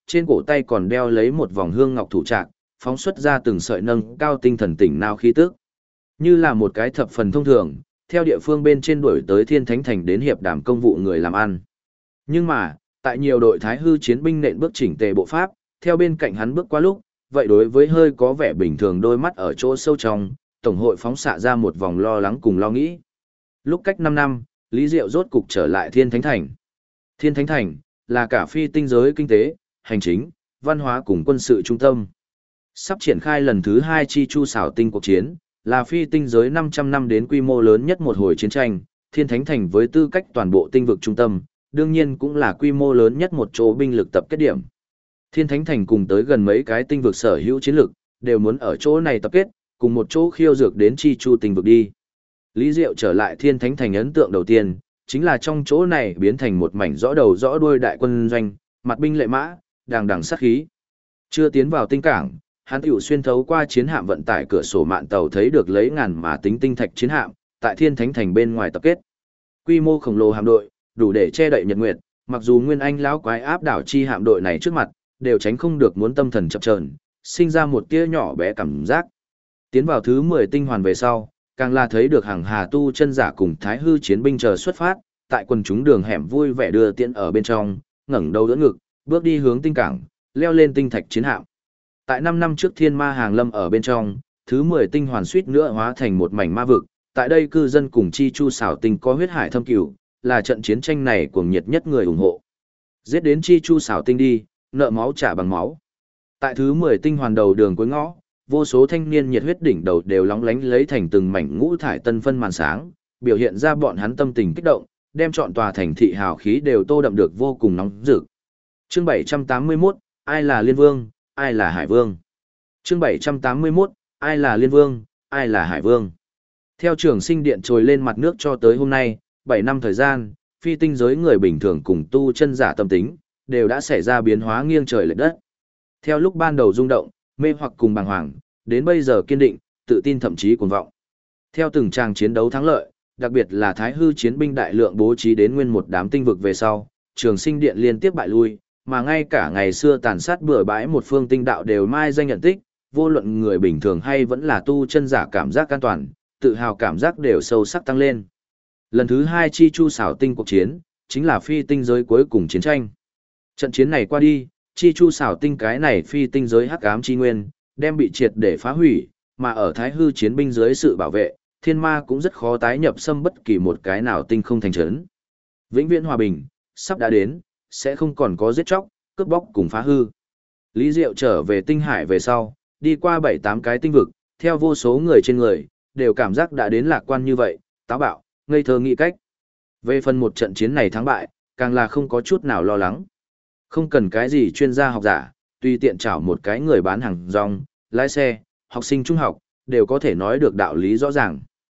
Speaker 1: trên cổ tay còn đeo lấy một vòng hương ngọc thủ trạc, phóng xuất ra từng sợi nâng cao tinh thần tỉnh nào khí tức. Như là một cái thập phần thông thường, theo địa phương bên trên đuổi tới Thiên Thánh Thành đến hiệp đàm công vụ người làm ăn. Nhưng mà, tại nhiều đội thái hư chiến binh nện bước chỉnh tề bộ pháp, theo bên cạnh hắn bước qua lúc, vậy đối với hơi có vẻ bình thường đôi mắt ở chỗ sâu trong, tổng hội phóng xạ ra một vòng lo lắng cùng lo nghĩ. Lúc cách 5 năm, Lý Diệu rốt cục trở lại Thiên Thánh Thành. Thiên Thánh Thành là cả phi tinh giới kinh tế, hành chính, văn hóa cùng quân sự trung tâm. Sắp triển khai lần thứ 2 chi chu xảo tinh cuộc chiến, là phi tinh giới 500 năm đến quy mô lớn nhất một hồi chiến tranh, Thiên Thánh Thành với tư cách toàn bộ tinh vực trung tâm, đương nhiên cũng là quy mô lớn nhất một chỗ binh lực tập kết điểm. Thiên Thánh Thành cùng tới gần mấy cái tinh vực sở hữu chiến lực, đều muốn ở chỗ này tập kết, cùng một chỗ khiêu dược đến chi chu tinh vực đi. Lý Diệu trở lại Thiên Thánh Thành ấn tượng đầu tiên, chính là trong chỗ này biến thành một mảnh rõ đầu rõ đuôi đại quân doanh, mặt binh lệ mã, đằng đằng sát khí. Chưa tiến vào tinh cảng, hắn tiểu xuyên thấu qua chiến hạm vận tải cửa sổ mạn tàu thấy được lấy ngàn mà tính tinh thạch chiến hạm, tại Thiên Thánh Thành bên ngoài tập kết. Quy mô khổng lồ hạm đội, đủ để che đậy nhật nguyệt, mặc dù Nguyên Anh lão quái áp đảo chi hạm đội này trước mặt, đều tránh không được muốn tâm thần chập chờn, sinh ra một tia nhỏ bé cảm giác. Tiến vào thứ 10 tinh hoàn về sau, càng là thấy được hàng hà tu chân giả cùng thái hư chiến binh chờ xuất phát, tại quần chúng đường hẻm vui vẻ đưa tiễn ở bên trong, ngẩng đầu đỡ ngực, bước đi hướng tinh cảng, leo lên tinh thạch chiến hạm. Tại 5 năm trước thiên ma hàng lâm ở bên trong, thứ 10 tinh hoàn suýt nữa hóa thành một mảnh ma vực, tại đây cư dân cùng chi chu xảo tinh có huyết hải thâm cửu, là trận chiến tranh này cuồng nhiệt nhất người ủng hộ. Giết đến chi chu xảo tinh đi, nợ máu trả bằng máu. Tại thứ 10 tinh hoàn đầu đường cuối ngõ, vô số thanh niên nhiệt huyết đỉnh đầu đều lóng lánh lấy thành từng mảnh ngũ thải tân phân màn sáng, biểu hiện ra bọn hắn tâm tình kích động, đem trọn tòa thành thị hào khí đều tô đậm được vô cùng nóng rực. Chương 781, ai là Liên Vương, ai là Hải Vương? Chương 781, ai là Liên Vương, ai là Hải Vương? Theo Trường Sinh Điện trồi lên mặt nước cho tới hôm nay, 7 năm thời gian, phi tinh giới người bình thường cùng tu chân giả tâm tính, đều đã xảy ra biến hóa nghiêng trời lệch đất. Theo lúc ban đầu rung động, mê hoặc cùng bàng hoàng, đến bây giờ kiên định, tự tin thậm chí cuồng vọng. Theo từng tràng chiến đấu thắng lợi, đặc biệt là thái hư chiến binh đại lượng bố trí đến nguyên một đám tinh vực về sau, Trường Sinh Điện liên tiếp bại lui, mà ngay cả ngày xưa tàn sát bừa bãi một phương tinh đạo đều mai danh nhận tích, vô luận người bình thường hay vẫn là tu chân giả cảm giác an toàn, tự hào cảm giác đều sâu sắc tăng lên. Lần thứ 2 chi chu xảo tinh cuộc chiến, chính là phi tinh giới cuối cùng chiến tranh. Trận chiến này qua đi, chi chu xảo tinh cái này phi tinh giới hắc ám chi nguyên, đem bị triệt để phá hủy, mà ở thái hư chiến binh dưới sự bảo vệ, thiên ma cũng rất khó tái nhập xâm bất kỳ một cái nào tinh không thành trấn. Vĩnh viễn hòa bình, sắp đã đến, sẽ không còn có giết chóc, cướp bóc cùng phá hư. Lý Diệu trở về tinh hải về sau, đi qua 7-8 cái tinh vực, theo vô số người trên người, đều cảm giác đã đến lạc quan như vậy, táo bạo, ngây thơ nghĩ cách. Về phần một trận chiến này thắng bại, càng là không có chút nào lo lắng. Không cần cái gì chuyên gia học giả, tùy tiện chảo một cái người bán hàng rong, lái xe, học sinh trung học, đều có thể nói được đạo lý rõ ràng.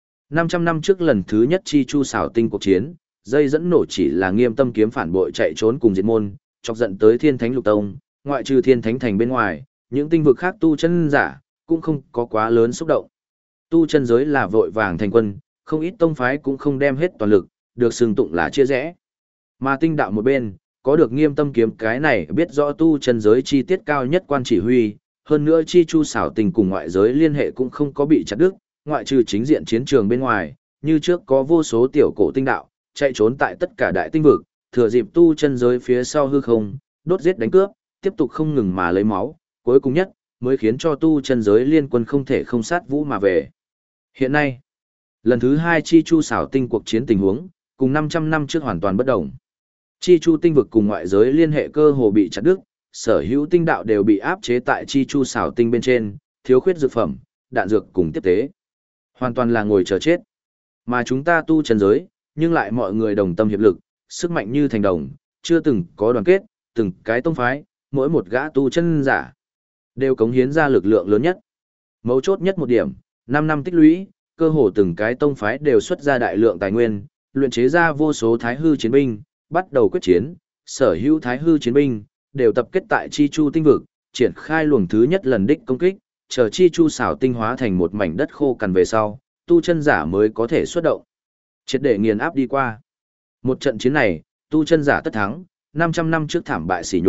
Speaker 1: 500 năm trước lần thứ nhất chi chu xảo tinh cuộc chiến, dây dẫn nổ chỉ là Nghiêm Tâm kiếm phản bội chạy trốn cùng diệt môn, chọc giận tới Thiên Thánh Lục Tông, ngoại trừ Thiên Thánh Thành bên ngoài, những tinh vực khác tu chân giả cũng không có quá lớn xúc động. Tu chân giới là vội vàng thành quân, không ít tông phái cũng không đem hết toàn lực, được xưng tụng là chia rẽ. Mà tinh đạo một bên, có được Nghiêm Tâm kiếm cái này biết rõ tu chân giới chi tiết cao nhất quan chỉ huy, hơn nữa chi chu xảo tình cùng ngoại giới liên hệ cũng không có bị chặt đứt, ngoại trừ chính diện chiến trường bên ngoài, như trước có vô số tiểu cổ tinh đạo, chạy trốn tại tất cả đại tinh vực, thừa dịp tu chân giới phía sau hư không, đốt giết đánh cướp, tiếp tục không ngừng mà lấy máu, cuối cùng nhất, mới khiến cho tu chân giới liên quân không thể không sát vũ mà về. Hiện nay, lần thứ 2 chi chu xảo tinh cuộc chiến tình huống, cùng 500 năm trước hoàn toàn bất đồng. Chi chu tinh vực cùng ngoại giới liên hệ cơ hồ bị chặt đứt, sở hữu tinh đạo đều bị áp chế tại chi chu xảo tinh bên trên, thiếu khuyết dược phẩm, đạn dược cùng tiếp tế. Hoàn toàn là ngồi chờ chết. Mà chúng ta tu chân giới, nhưng lại mọi người đồng tâm hiệp lực, sức mạnh như thành đồng, chưa từng có đoàn kết, từng cái tông phái, mỗi một gã tu chân giả đều cống hiến ra lực lượng lớn nhất. Mấu chốt nhất một điểm, 5 năm tích lũy, cơ hồ từng cái tông phái đều xuất ra đại lượng tài nguyên, luyện chế ra vô số thái hư chiến binh, bắt đầu quyết chiến, sở hữu thái hư chiến binh đều tập kết tại Chi Chu tinh vực, triển khai luồng thứ nhất lần đích công kích, chờ Chi Chu xảo tinh hóa thành một mảnh đất khô cằn về sau, tu chân giả mới có thể xuất động. Triệt để nghiền áp đi qua. Một trận chiến này, tu chân giả tất thắng, 500 năm trước thảm bại sỉ nhục,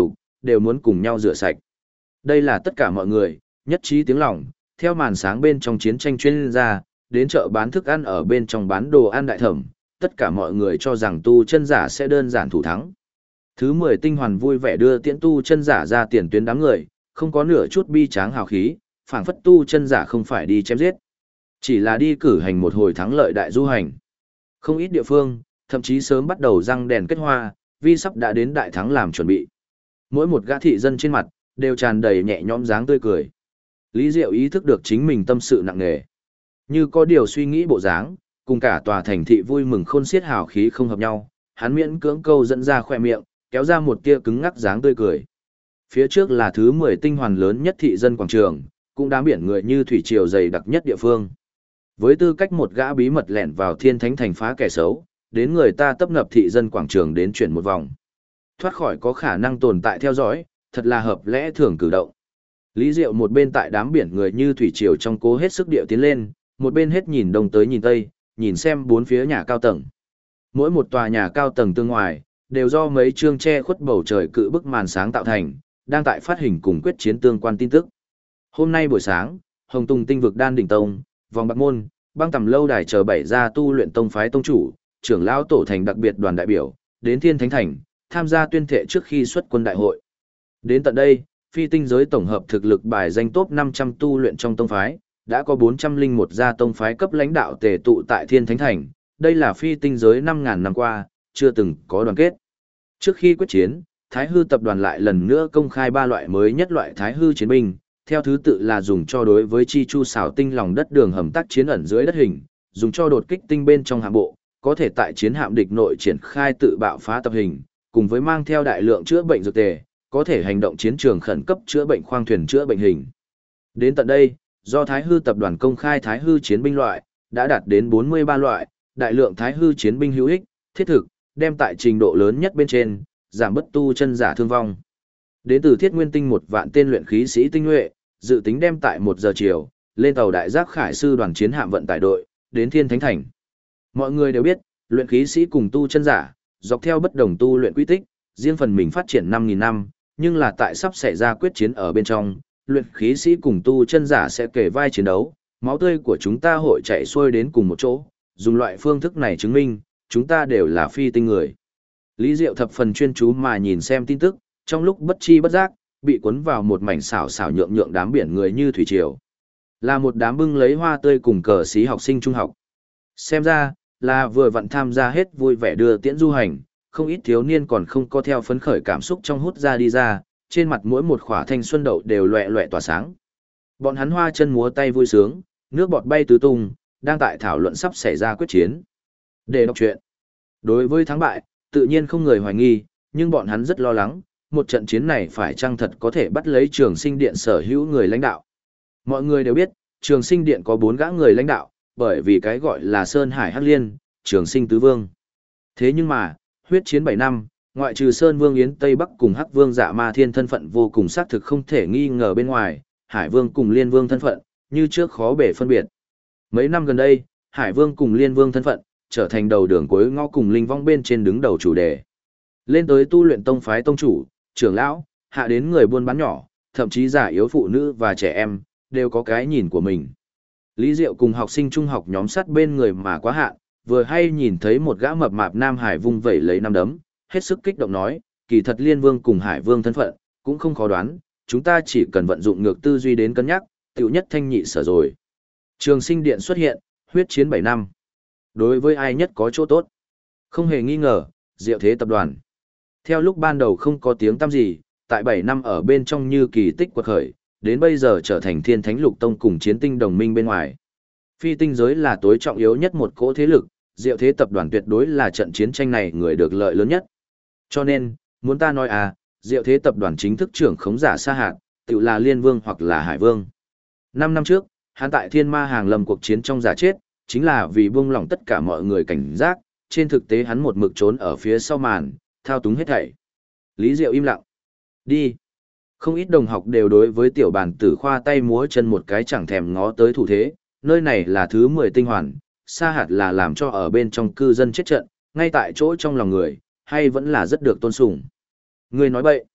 Speaker 1: đều muốn cùng nhau rửa sạch. Đây là tất cả mọi người, nhất trí tiếng lòng, theo màn sáng bên trong chiến tranh chuyên gia, đến chợ bán thức ăn ở bên trong bán đồ ăn đại thẩm, tất cả mọi người cho rằng tu chân giả sẽ đơn giản thủ thắng. Thứ 10 tinh hoàn vui vẻ đưa tiễn tu chân giả ra tiền tuyến đám người, không có nửa chút bi tráng hào khí, phảng phất tu chân giả không phải đi chém giết, chỉ là đi cử hành một hồi thắng lợi đại du hành. Không ít địa phương, thậm chí sớm bắt đầu răng đèn kết hoa, vì sắp đã đến đại thắng làm chuẩn bị. Mỗi một gã thị dân trên mặt, đều tràn đầy nhẹ nhõm dáng tươi cười. Lý Diệu ý thức được chính mình tâm sự nặng nề. Như có điều suy nghĩ bộ dáng, cùng cả tòa thành thị vui mừng khôn xiết hào khí không hợp nhau, hắn miễn cưỡng câu dẫn ra khỏe miệng, kéo ra một tia cứng ngắc dáng tươi cười. Phía trước là thứ 10 tinh hoàn lớn nhất thị dân quảng trường, cũng đám biển người như thủy triều dày đặc nhất địa phương. Với tư cách một gã bí mật lẻn vào thiên thánh thành phá kẻ xấu, đến người ta tấp nập thị dân quảng trường đến chuyển một vòng. Thoát khỏi có khả năng tồn tại theo dõi, thật là hợp lẽ thường cử động. Lý Diệu một bên tại đám biển người như thủy triều trong cố hết sức điệu tiến lên, một bên hết nhìn đông tới nhìn tây, nhìn xem bốn phía nhà cao tầng. Mỗi một tòa nhà cao tầng tương ngoài, đều do mấy chương che khuất bầu trời cự bức màn sáng tạo thành, đang tại phát hình cùng quyết chiến tương quan tin tức. Hôm nay buổi sáng, Hồng Tùng Tinh vực Đan Đỉnh Tông, Vòng Bạc Môn, Băng Tầm Lâu Đài chờ 7 gia tu luyện tông phái tông chủ, trưởng lão tổ thành đặc biệt đoàn đại biểu, đến Thiên Thánh Thành, tham gia tuyên thệ trước khi xuất quân đại hội. Đến tận đây, phi tinh giới tổng hợp thực lực bài danh top 500 tu luyện trong tông phái, đã có 401 gia tông phái cấp lãnh đạo tề tụ tại Thiên Thánh Thành, đây là phi tinh giới 5.000 năm qua, chưa từng có đoàn kết. Trước khi quyết chiến, Thái Hư tập đoàn lại lần nữa công khai 3 loại mới nhất loại Thái Hư chiến binh, theo thứ tự là dùng cho đối với chi chu xảo tinh lòng đất đường hầm tác chiến ẩn dưới đất hình, dùng cho đột kích tinh bên trong hạm bộ, có thể tại chiến hạm địch nội triển khai tự bạo phá tập hình, cùng với mang theo đại lượng chữa bệnh dược tề, có thể hành động chiến trường khẩn cấp chữa bệnh khoang thuyền chữa bệnh hình. Đến tận đây, do Thái Hư tập đoàn công khai Thái Hư chiến binh loại, đã đạt đến 43 loại, đại lượng Thái Hư chiến binh hữu ích, thiết thực, đem tại trình độ lớn nhất bên trên, giảm bất tu chân giả thương vong. Đến từ Thiết Nguyên Tinh 1 vạn tên luyện khí sĩ tinh nhuệ, dự tính đem tại 1 giờ chiều, lên tàu đại giác khải sư đoàn chiến hạm vận tải đội, đến Thiên Thánh Thành. Mọi người đều biết, luyện khí sĩ cùng tu chân giả, dọc theo bất đồng tu luyện quy tích, riêng phần mình phát triển 5.000 năm, nhưng là tại sắp xảy ra quyết chiến ở bên trong, luyện khí sĩ cùng tu chân giả sẽ kề vai chiến đấu, máu tươi của chúng ta hội chạy xuôi đến cùng một chỗ, dùng loại phương thức này chứng minh, chúng ta đều là phi tinh người. Lý Diệu thập phần chuyên chú mà nhìn xem tin tức, trong lúc bất chi bất giác, bị cuốn vào một mảnh xảo xảo nhượng nhượng đám biển người như thủy triều. Là một đám bưng lấy hoa tươi cùng cờ xí học sinh trung học. Xem ra, là vừa vặn tham gia hết vui vẻ đưa tiễn du hành, không ít thiếu niên còn không có theo phấn khởi cảm xúc trong hút ra đi ra, trên mặt mỗi một khỏa thanh xuân đậu đều loẹ loẹ tỏa sáng. Bọn hắn hoa chân múa tay vui sướng, nước bọt bay tứ tung, đang tại thảo luận sắp xảy ra quyết chiến. Để đọc chuyện. Đối với thắng bại, tự nhiên không người hoài nghi, nhưng bọn hắn rất lo lắng, một trận chiến này phải chăng thật có thể bắt lấy Trường Sinh Điện sở hữu người lãnh đạo. Mọi người đều biết, Trường Sinh Điện có 4 gã người lãnh đạo, bởi vì cái gọi là Sơn Hải Hắc Liên, Trường Sinh Tứ Vương. Thế nhưng mà, huyết chiến 7 năm, ngoại trừ Sơn Vương Yến Tây Bắc cùng Hắc Vương Dạ Ma Thiên thân phận vô cùng xác thực không thể nghi ngờ bên ngoài, Hải Vương cùng Liên Vương thân phận, như trước khó bể phân biệt. Mấy năm gần đây, Hải Vương cùng Liên Vương thân phận, trở thành đầu đường cuối ngõ cùng linh vong bên trên đứng đầu chủ đề. Lên tới tu luyện tông phái tông chủ, trưởng lão, hạ đến người buôn bán nhỏ, thậm chí già yếu phụ nữ và trẻ em, đều có cái nhìn của mình. Lý Diệu cùng học sinh trung học nhóm sát bên người mà quá hạn, vừa hay nhìn thấy một gã mập mạp Nam Hải vung vẩy lấy năm đấm, hết sức kích động nói, kỳ thật Liên Vương cùng Hải Vương thân phận, cũng không khó đoán, chúng ta chỉ cần vận dụng ngược tư duy đến cân nhắc, tiểu nhất thanh nhị sở rồi. Trường Sinh Điện xuất hiện, huyết chiến 7 năm. Đối với ai nhất có chỗ tốt? Không hề nghi ngờ, Diệu Thế tập đoàn. Theo lúc ban đầu không có tiếng tăm gì, tại 7 năm ở bên trong như kỳ tích quật khởi, đến bây giờ trở thành Thiên Thánh Lục Tông cùng chiến tinh đồng minh bên ngoài. Phi tinh giới là tối trọng yếu nhất một cỗ thế lực, Diệu Thế tập đoàn tuyệt đối là trận chiến tranh này người được lợi lớn nhất. Cho nên, muốn ta nói Diệu Thế tập đoàn chính thức trưởng khống giả sa hạt, tự là Liên Vương hoặc là Hải Vương. 5 năm trước, hắn tại Thiên Ma Hàng Lâm cuộc chiến trong giả chết, chính là vì buông lỏng tất cả mọi người cảnh giác, trên thực tế hắn một mực trốn ở phía sau màn, thao túng hết thảy. Lý Diệu im lặng. Đi. Không ít đồng học đều đối với tiểu bàn tử khoa tay múa chân một cái chẳng thèm ngó tới thủ thế, nơi này là thứ 10 tinh hoàn, sa hạt là làm cho ở bên trong cư dân chết trận, ngay tại chỗ trong lòng người, hay vẫn là rất được tôn sùng. Người nói bậy.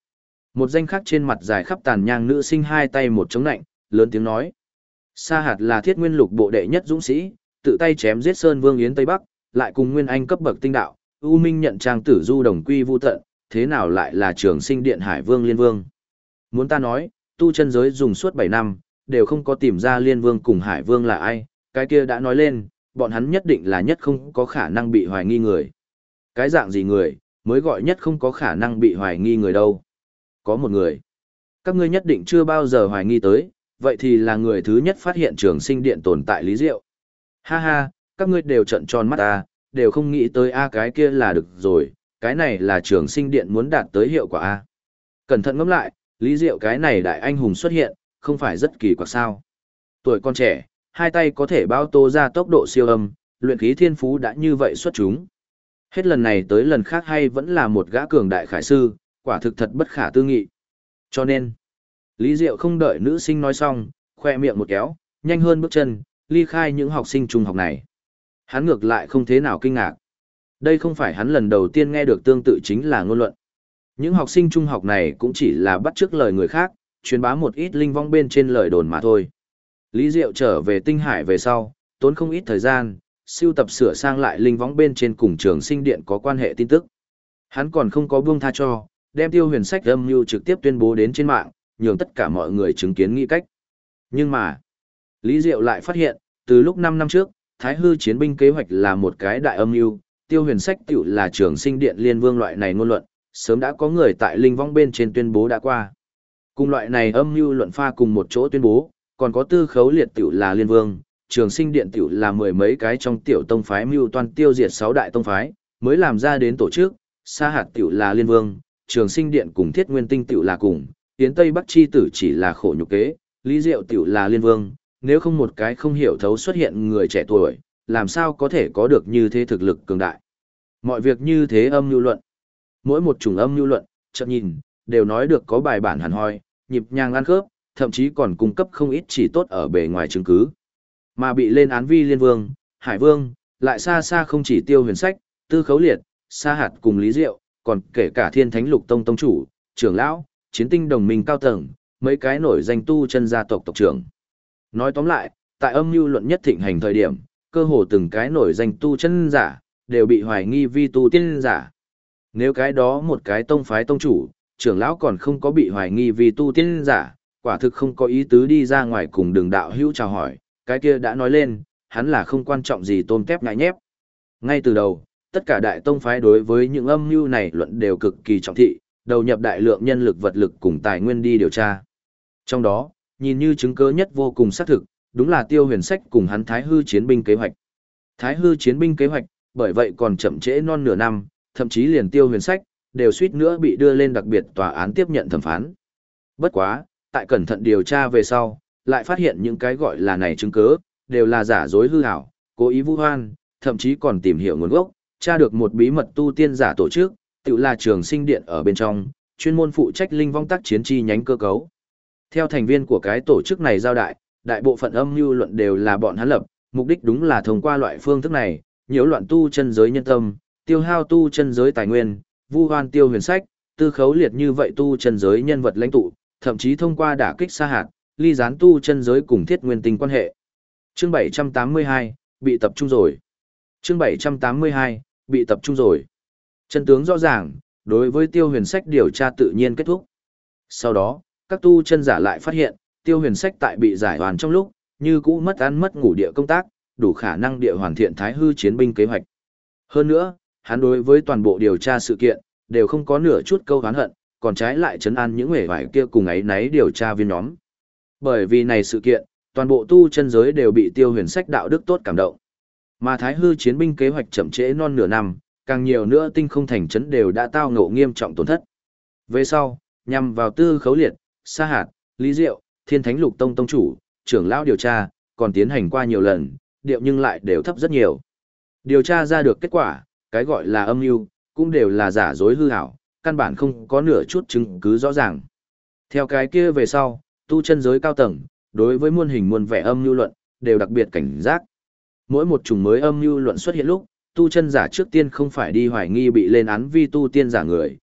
Speaker 1: Một danh khác trên mặt dài khắp tàn nhang nữ sinh hai tay một chống nạnh, lớn tiếng nói. Sa Hạt là Thiết Nguyên Lục bộ đệ nhất dũng sĩ, tự tay chém giết Sơn Vương Yến Tây Bắc, lại cùng Nguyên Anh cấp bậc tinh đạo, U Minh nhận trang tử du đồng quy vu tận, thế nào lại là Trường Sinh Điện Hải Vương Liên Vương? Muốn ta nói, tu chân giới dùng suốt 7 năm, đều không có tìm ra Liên Vương cùng Hải Vương là ai, cái kia đã nói lên, bọn hắn nhất định là nhất không có khả năng bị hoài nghi người. Cái dạng gì người, mới gọi nhất không có khả năng bị hoài nghi người đâu? Có một người. Các ngươi nhất định chưa bao giờ hoài nghi tới, vậy thì là người thứ nhất phát hiện Trường Sinh Điện tồn tại Lý Diệu. Ha ha, các ngươi đều trợn tròn mắt ta, đều không nghĩ tới cái kia là được rồi, cái này là Trường Sinh Điện muốn đạt tới hiệu quả a. Cẩn thận ngẫm lại, Lý Diệu cái này đại anh hùng xuất hiện, không phải rất kỳ quặc sao? Tuổi con trẻ, hai tay có thể bao tô ra tốc độ siêu âm, luyện khí thiên phú đã như vậy xuất chúng. Hết lần này tới lần khác hay vẫn là một gã cường đại khải sư, quả thực thật bất khả tư nghị. Cho nên, Lý Diệu không đợi nữ sinh nói xong, khoe miệng một kéo, nhanh hơn bước chân, ly khai những học sinh trung học này. Hắn ngược lại không thế nào kinh ngạc. Đây không phải hắn lần đầu tiên nghe được tương tự chính là ngôn luận. Những học sinh trung học này cũng chỉ là bắt chước lời người khác, truyền bá một ít linh vong bên trên lời đồn mà thôi. Lý Diệu trở về Tinh Hải về sau, tốn không ít thời gian, sưu tập sửa sang lại linh vong bên trên cùng Trường Sinh Điện có quan hệ tin tức. Hắn còn không có buông tha cho, đem Tiêu Huyền sách âm mưu trực tiếp tuyên bố đến trên mạng, nhường tất cả mọi người chứng kiến nghĩ cách. Nhưng mà, Lý Diệu lại phát hiện, từ lúc 5 năm trước, Thái Hư chiến binh kế hoạch là một cái đại âm mưu, Tiêu Huyền sách tiểu là Trường Sinh Điện Liên Vương loại này ngôn luận, sớm đã có người tại linh vong bên trên tuyên bố đã qua. Cùng loại này âm mưu luận pha cùng một chỗ tuyên bố, còn có Tư Khấu Liệt tiểu là Liên Vương, Trường Sinh Điện tiểu là mười mấy cái trong tiểu tông phái mưu toan tiêu diệt 6 đại tông phái, mới làm ra đến tổ chức, Sa Hạt tiểu là Liên Vương, Trường Sinh Điện cùng Thiết Nguyên Tinh tiểu là cùng, Yến Tây Bắc chi tử chỉ là khổ nhục kế, Lý Diệu tiểu là Liên Vương, nếu không một cái không hiểu thấu xuất hiện người trẻ tuổi, làm sao có thể có được như thế thực lực cường đại. Mọi việc như thế âm mưu luận. Mỗi một chủng âm mưu luận, chợt nhìn, đều nói được có bài bản hẳn hoi, nhịp nhàng ăn khớp, thậm chí còn cung cấp không ít chỉ tốt ở bề ngoài chứng cứ. Mà bị lên án vi Liên Vương, Hải Vương, lại xa xa không chỉ Tiêu Huyền sách, Tư Khấu Liệt, Sa Hạt cùng Lý Diệu, còn kể cả Thiên Thánh Lục Tông tông chủ, trưởng lão, chiến tinh đồng minh cao tầng, mấy cái nổi danh tu chân gia tộc tộc trưởng. Nói tóm lại, tại âm mưu luận nhất thịnh hành thời điểm, cơ hồ từng cái nổi danh tu chân giả, đều bị hoài nghi vi tu tiên giả. Nếu cái đó một cái tông phái tông chủ, trưởng lão còn không có bị hoài nghi vì tu tiên giả, quả thực không có ý tứ đi ra ngoài cùng đường đạo hữu chào hỏi, cái kia đã nói lên, hắn là không quan trọng gì tôm tép ngại nhép. Ngay từ đầu, tất cả đại tông phái đối với những âm mưu này luận đều cực kỳ trọng thị, đầu nhập đại lượng nhân lực vật lực cùng tài nguyên đi điều tra. Trong đó, nhìn như chứng cứ nhất vô cùng xác thực, đúng là Tiêu Huyền sách cùng hắn Thái Hư chiến binh kế hoạch. Thái Hư chiến binh kế hoạch, bởi vậy còn chậm trễ non nửa năm, thậm chí liền Tiêu Huyền sách đều suýt nữa bị đưa lên đặc biệt tòa án tiếp nhận thẩm phán. Bất quá, tại cẩn thận điều tra về sau, lại phát hiện những cái gọi là này chứng cứ đều là giả dối hư ảo, cố ý vu oan, thậm chí còn tìm hiểu nguồn gốc, tra được một bí mật tu tiên giả tổ chức, tự là Trường Sinh Điện ở bên trong, chuyên môn phụ trách linh vong tác chiến chi nhánh cơ cấu. Theo thành viên của cái tổ chức này giao đại bộ phận âm mưu luận đều là bọn hắn lập, mục đích đúng là thông qua loại phương thức này, nhiễu loạn tu chân giới nhân tâm, tiêu hao tu chân giới tài nguyên, vu oan Tiêu Huyền sách, Tư Khấu Liệt như vậy tu chân giới nhân vật lãnh tụ, thậm chí thông qua đả kích Sa Hạt, ly gián tu chân giới cùng Thiết Nguyên Tinh quan hệ. Chương 782, bị tập trung rồi. Chương 782, bị tập trung rồi. Chân tướng rõ ràng, đối với Tiêu Huyền sách điều tra tự nhiên kết thúc. Sau đó, các tu chân giả lại phát hiện, Tiêu Huyền sách tại bị giải hoàn trong lúc, như cũ mất ăn mất ngủ địa công tác, đủ khả năng địa hoàn thiện Thái Hư chiến binh kế hoạch. Hơn nữa, hắn đối với toàn bộ điều tra sự kiện, đều không có nửa chút câu oán hận, còn trái lại trấn an những hề vải kia cùng ấy náy điều tra viên nhóm. Bởi vì này sự kiện, toàn bộ tu chân giới đều bị Tiêu Huyền sách đạo đức tốt cảm động. Mà Thái Hư chiến binh kế hoạch chậm trễ non nửa năm, càng nhiều nữa tinh không thành trấn đều đã tao ngộ nghiêm trọng tổn thất. Về sau, nhằm vào Tư Khấu Liệt, Sa Hạt, Lý Diệu, Thiên Thánh Lục Tông tông chủ, trưởng lão điều tra, còn tiến hành qua nhiều lần, điệu nhưng lại đều thấp rất nhiều. Điều tra ra được kết quả, cái gọi là âm mưu cũng đều là giả dối hư ảo, căn bản không có nửa chút chứng cứ rõ ràng. Theo cái kia về sau, tu chân giới cao tầng, đối với muôn hình muôn vẻ âm mưu luận, đều đặc biệt cảnh giác. Mỗi một chủng mới âm mưu luận xuất hiện lúc, tu chân giả trước tiên không phải đi hoài nghi bị lên án vi tu tiên giả người,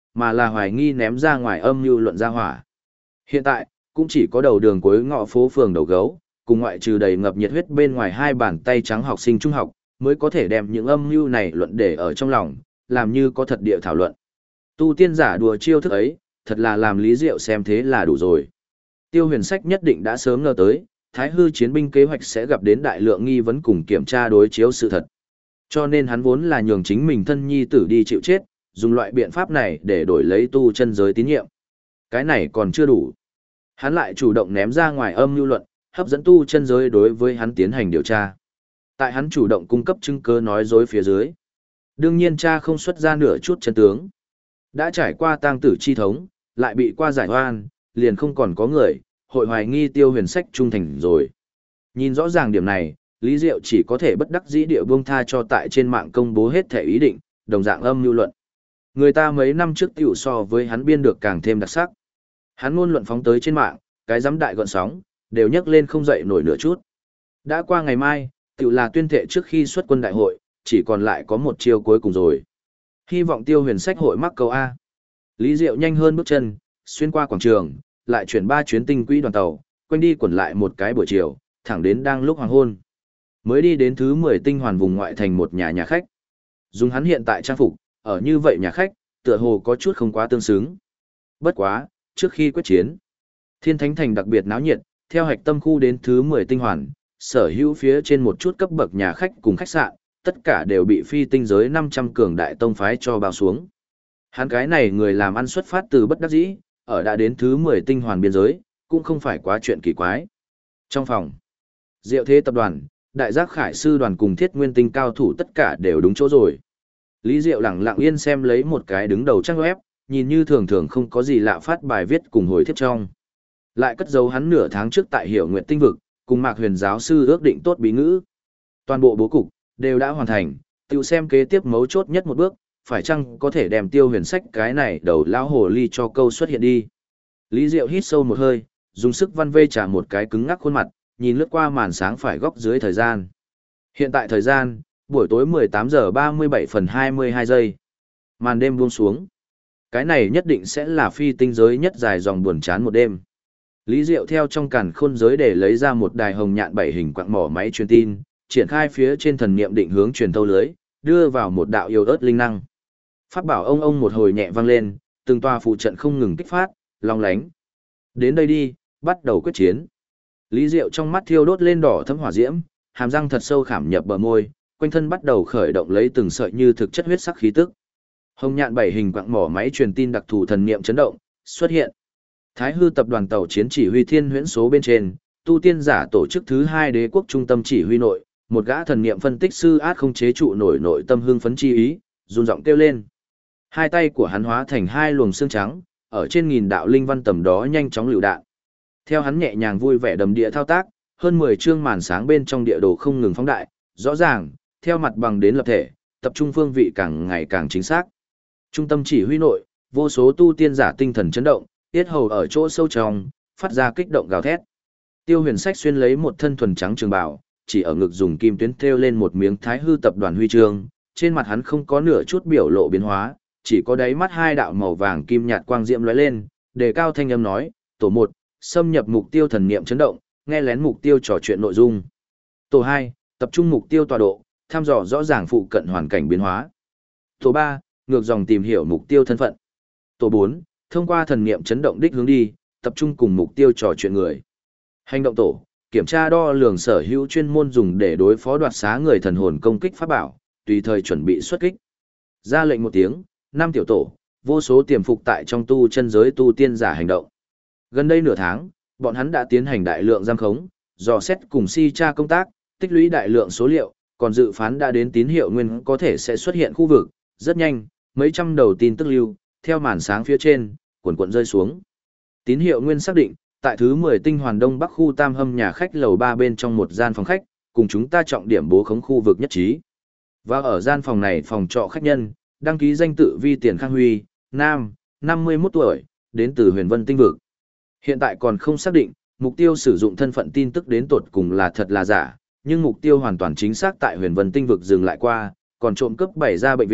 Speaker 1: mà là hoài nghi ném ra ngoài âm mưu luận ra hỏa. Hiện tại, cũng chỉ có đầu đường cuối ngõ phố phường đầu gấu, cùng ngoại trừ đầy ngập nhiệt huyết bên ngoài hai bàn tay trắng học sinh trung học, mới có thể đem những âm mưu này luận để ở trong lòng, làm như có thật địa thảo luận. Tu tiên giả đùa chiêu thức ấy, thật là làm Lý Diệu xem thế là đủ rồi. Tiêu Huyền Sách nhất định đã sớm ngờ tới, Thái Hư chiến binh kế hoạch sẽ gặp đến đại lượng nghi vấn cùng kiểm tra đối chiếu sự thật. Cho nên hắn vốn là nhường chính mình thân nhi tử đi chịu chết, dùng loại biện pháp này để đổi lấy tu chân giới tín nhiệm. Cái này còn chưa đủ. Hắn lại chủ động ném ra ngoài âm mưu luận, hấp dẫn tu chân giới đối với hắn tiến hành điều tra. Tại hắn chủ động cung cấp chứng cứ nói dối phía dưới. Đương nhiên cha không xuất ra nửa chút chân tướng. Đã trải qua tang tử chi thống, lại bị qua giải oan, liền không còn có người, hội hoài nghi Tiêu Huyền Sách trung thành rồi. Nhìn rõ ràng điểm này, Lý Diệu chỉ có thể bất đắc dĩ địa buông tha cho tại trên mạng công bố hết thể ý định, đồng dạng âm mưu luận. Người ta mấy năm trước tiểu so với hắn biên được càng thêm đặc sắc. Hắn ngôn luận phóng tới trên mạng, cái giám đại gọn sóng, đều nhấc lên không dậy nổi nửa chút. Đã qua ngày mai, tiểu là tuyên thệ trước khi xuất quân đại hội, chỉ còn lại có một chiêu cuối cùng rồi. Hy vọng Tiêu Huyền Sách hội mắc câu A. Lý Diệu nhanh hơn bước chân, xuyên qua quảng trường, lại chuyển 3 chuyến tinh quỹ đoàn tàu, quanh đi quẩn lại một cái buổi chiều, thẳng đến đang lúc hoàng hôn. Mới đi đến thứ 10 tinh hoàn vùng ngoại thành một nhà khách. Dùng hắn hiện tại trang phục, ở như vậy nhà khách, tựa hồ có chút không quá tương xứng. Bất quá, trước khi quyết chiến, Thiên Thánh Thành đặc biệt náo nhiệt, theo hạch tâm khu đến thứ 10 tinh hoàn, sở hữu phía trên một chút cấp bậc nhà khách cùng khách sạn, tất cả đều bị phi tinh giới 500 cường đại tông phái cho bao xuống. Hắn cái này người làm ăn xuất phát từ bất đắc dĩ, ở đã đến thứ 10 tinh hoàn biên giới, cũng không phải quá chuyện kỳ quái. Trong phòng, Diệu Thế tập đoàn, Đại Giác Khải sư đoàn cùng Thiết Nguyên Tinh cao thủ tất cả đều đúng chỗ rồi. Lý Diệu lặng lặng yên xem lấy một cái đứng đầu trang web, nhìn như thường thường không có gì lạ phát bài viết cùng hồi thiếp trong. Lại cất giấu hắn nửa tháng trước tại Hiểu Nguyện Tinh vực, cùng Mạc Huyền giáo sư ước định tốt bí ngữ. Toàn bộ bố cục đều đã hoàn thành, tự xem kế tiếp mấu chốt nhất một bước, phải chăng có thể đem Tiêu Huyền Sách cái này đầu lão hồ ly cho câu xuất hiện đi. Lý Diệu hít sâu một hơi, dùng sức văn vê trả một cái cứng ngắc khuôn mặt, nhìn lướt qua màn sáng phải góc dưới thời gian. Hiện tại thời gian, buổi tối 18 giờ 37 phần 22 giây. Màn đêm buông xuống. Cái này nhất định sẽ là phi tinh giới nhất dài dòng buồn chán một đêm. Lý Diệu theo trong càn khôn giới để lấy ra một đài hồng nhạn 7 hình quặng mỏ máy truyền tin, triển khai phía trên thần niệm định hướng truyền tâu lưới, đưa vào một đạo yêu ớt linh năng. Pháp bảo ông một hồi nhẹ vang lên, từng tòa phụ trận không ngừng kích phát, long lánh. Đến đây đi, bắt đầu quyết chiến. Lý Diệu trong mắt thiêu đốt lên đỏ thấm hỏa diễm, hàm răng thật sâu khảm nhập bờ môi, quanh thân bắt đầu khởi động lấy từng sợi như thực chất huyết sắc khí tức. Hồng nhạn 7 hình quặng mỏ máy truyền tin đặc thù thần niệm chấn động, xuất hiện. Thái Hư tập đoàn tàu chiến chỉ huy Thiên Huyễn số bên trên, tu tiên giả tổ chức thứ 2 đế quốc trung tâm chỉ huy nội, một gã thần niệm phân tích sư át không chế trụ nổi nội tâm hưng phấn chi ý, run giọng kêu lên. Hai tay của hắn hóa thành hai luồng xương trắng, ở trên nghìn đạo linh văn tầm đó nhanh chóng lựu đạn. Theo hắn nhẹ nhàng vui vẻ đầm địa thao tác, hơn 10 chương màn sáng bên trong địa đồ không ngừng phóng đại, rõ ràng, theo mặt bằng đến lập thể, tập trung phương vị càng ngày càng chính xác. Trung tâm chỉ huy nội, vô số tu tiên giả tinh thần chấn động, tiết hầu ở chỗ sâu trong, phát ra kích động gào thét. Tiêu Huyền Sách xuyên lấy một thân thuần trắng trường bào, chỉ ở ngực dùng kim tuyến thêu lên một miếng Thái Hư tập đoàn huy chương, trên mặt hắn không có nửa chút biểu lộ biến hóa, chỉ có đáy mắt hai đạo màu vàng kim nhạt quang diệm lóe lên, đề cao thanh âm nói, tổ 1, xâm nhập mục tiêu thần niệm chấn động, nghe lén mục tiêu trò chuyện nội dung. Tổ 2, tập trung mục tiêu tọa độ, thăm dò rõ ràng phụ cận hoàn cảnh biến hóa. Tổ 3, ngược dòng tìm hiểu mục tiêu thân phận. Tổ 4, thông qua thần niệm chấn động đích hướng đi, tập trung cùng mục tiêu trò chuyện người. Hành động tổ, kiểm tra đo lường sở hữu chuyên môn dùng để đối phó đoạt xá người thần hồn công kích pháp bảo, tùy thời chuẩn bị xuất kích. Ra lệnh một tiếng, 5 tiểu tổ, vô số tiềm phục tại trong tu chân giới tu tiên giả hành động. Gần đây nửa tháng, bọn hắn đã tiến hành đại lượng giam khống, dò xét cùng si tra công tác, tích lũy đại lượng số liệu, còn dự phán đã đến tín hiệu nguyên có thể sẽ xuất hiện khu vực, rất nhanh, mấy trăm đầu tin tức lưu, theo màn sáng phía trên, cuộn cuộn rơi xuống. Tín hiệu nguyên xác định, tại thứ 10 tinh hoàn đông bắc khu Tam Hâm nhà khách lầu 3 bên trong một gian phòng khách, cùng chúng ta trọng điểm bố khống khu vực nhất trí. Và ở gian phòng này phòng trọ khách nhân, đăng ký danh tự Vi Tiền Khang Huy, nam, 51 tuổi, đến từ Huyền Vân Tinh vực. Hiện tại còn không xác định, mục tiêu sử dụng thân phận tin tức đến tột cùng là thật là giả, nhưng mục tiêu hoàn toàn chính xác tại Huyền Vân Tinh vực dừng lại qua, còn trộm cướp bày ra bệnh viện,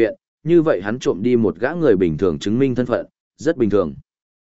Speaker 1: như vậy hắn trộm đi một gã người bình thường chứng minh thân phận, rất bình thường.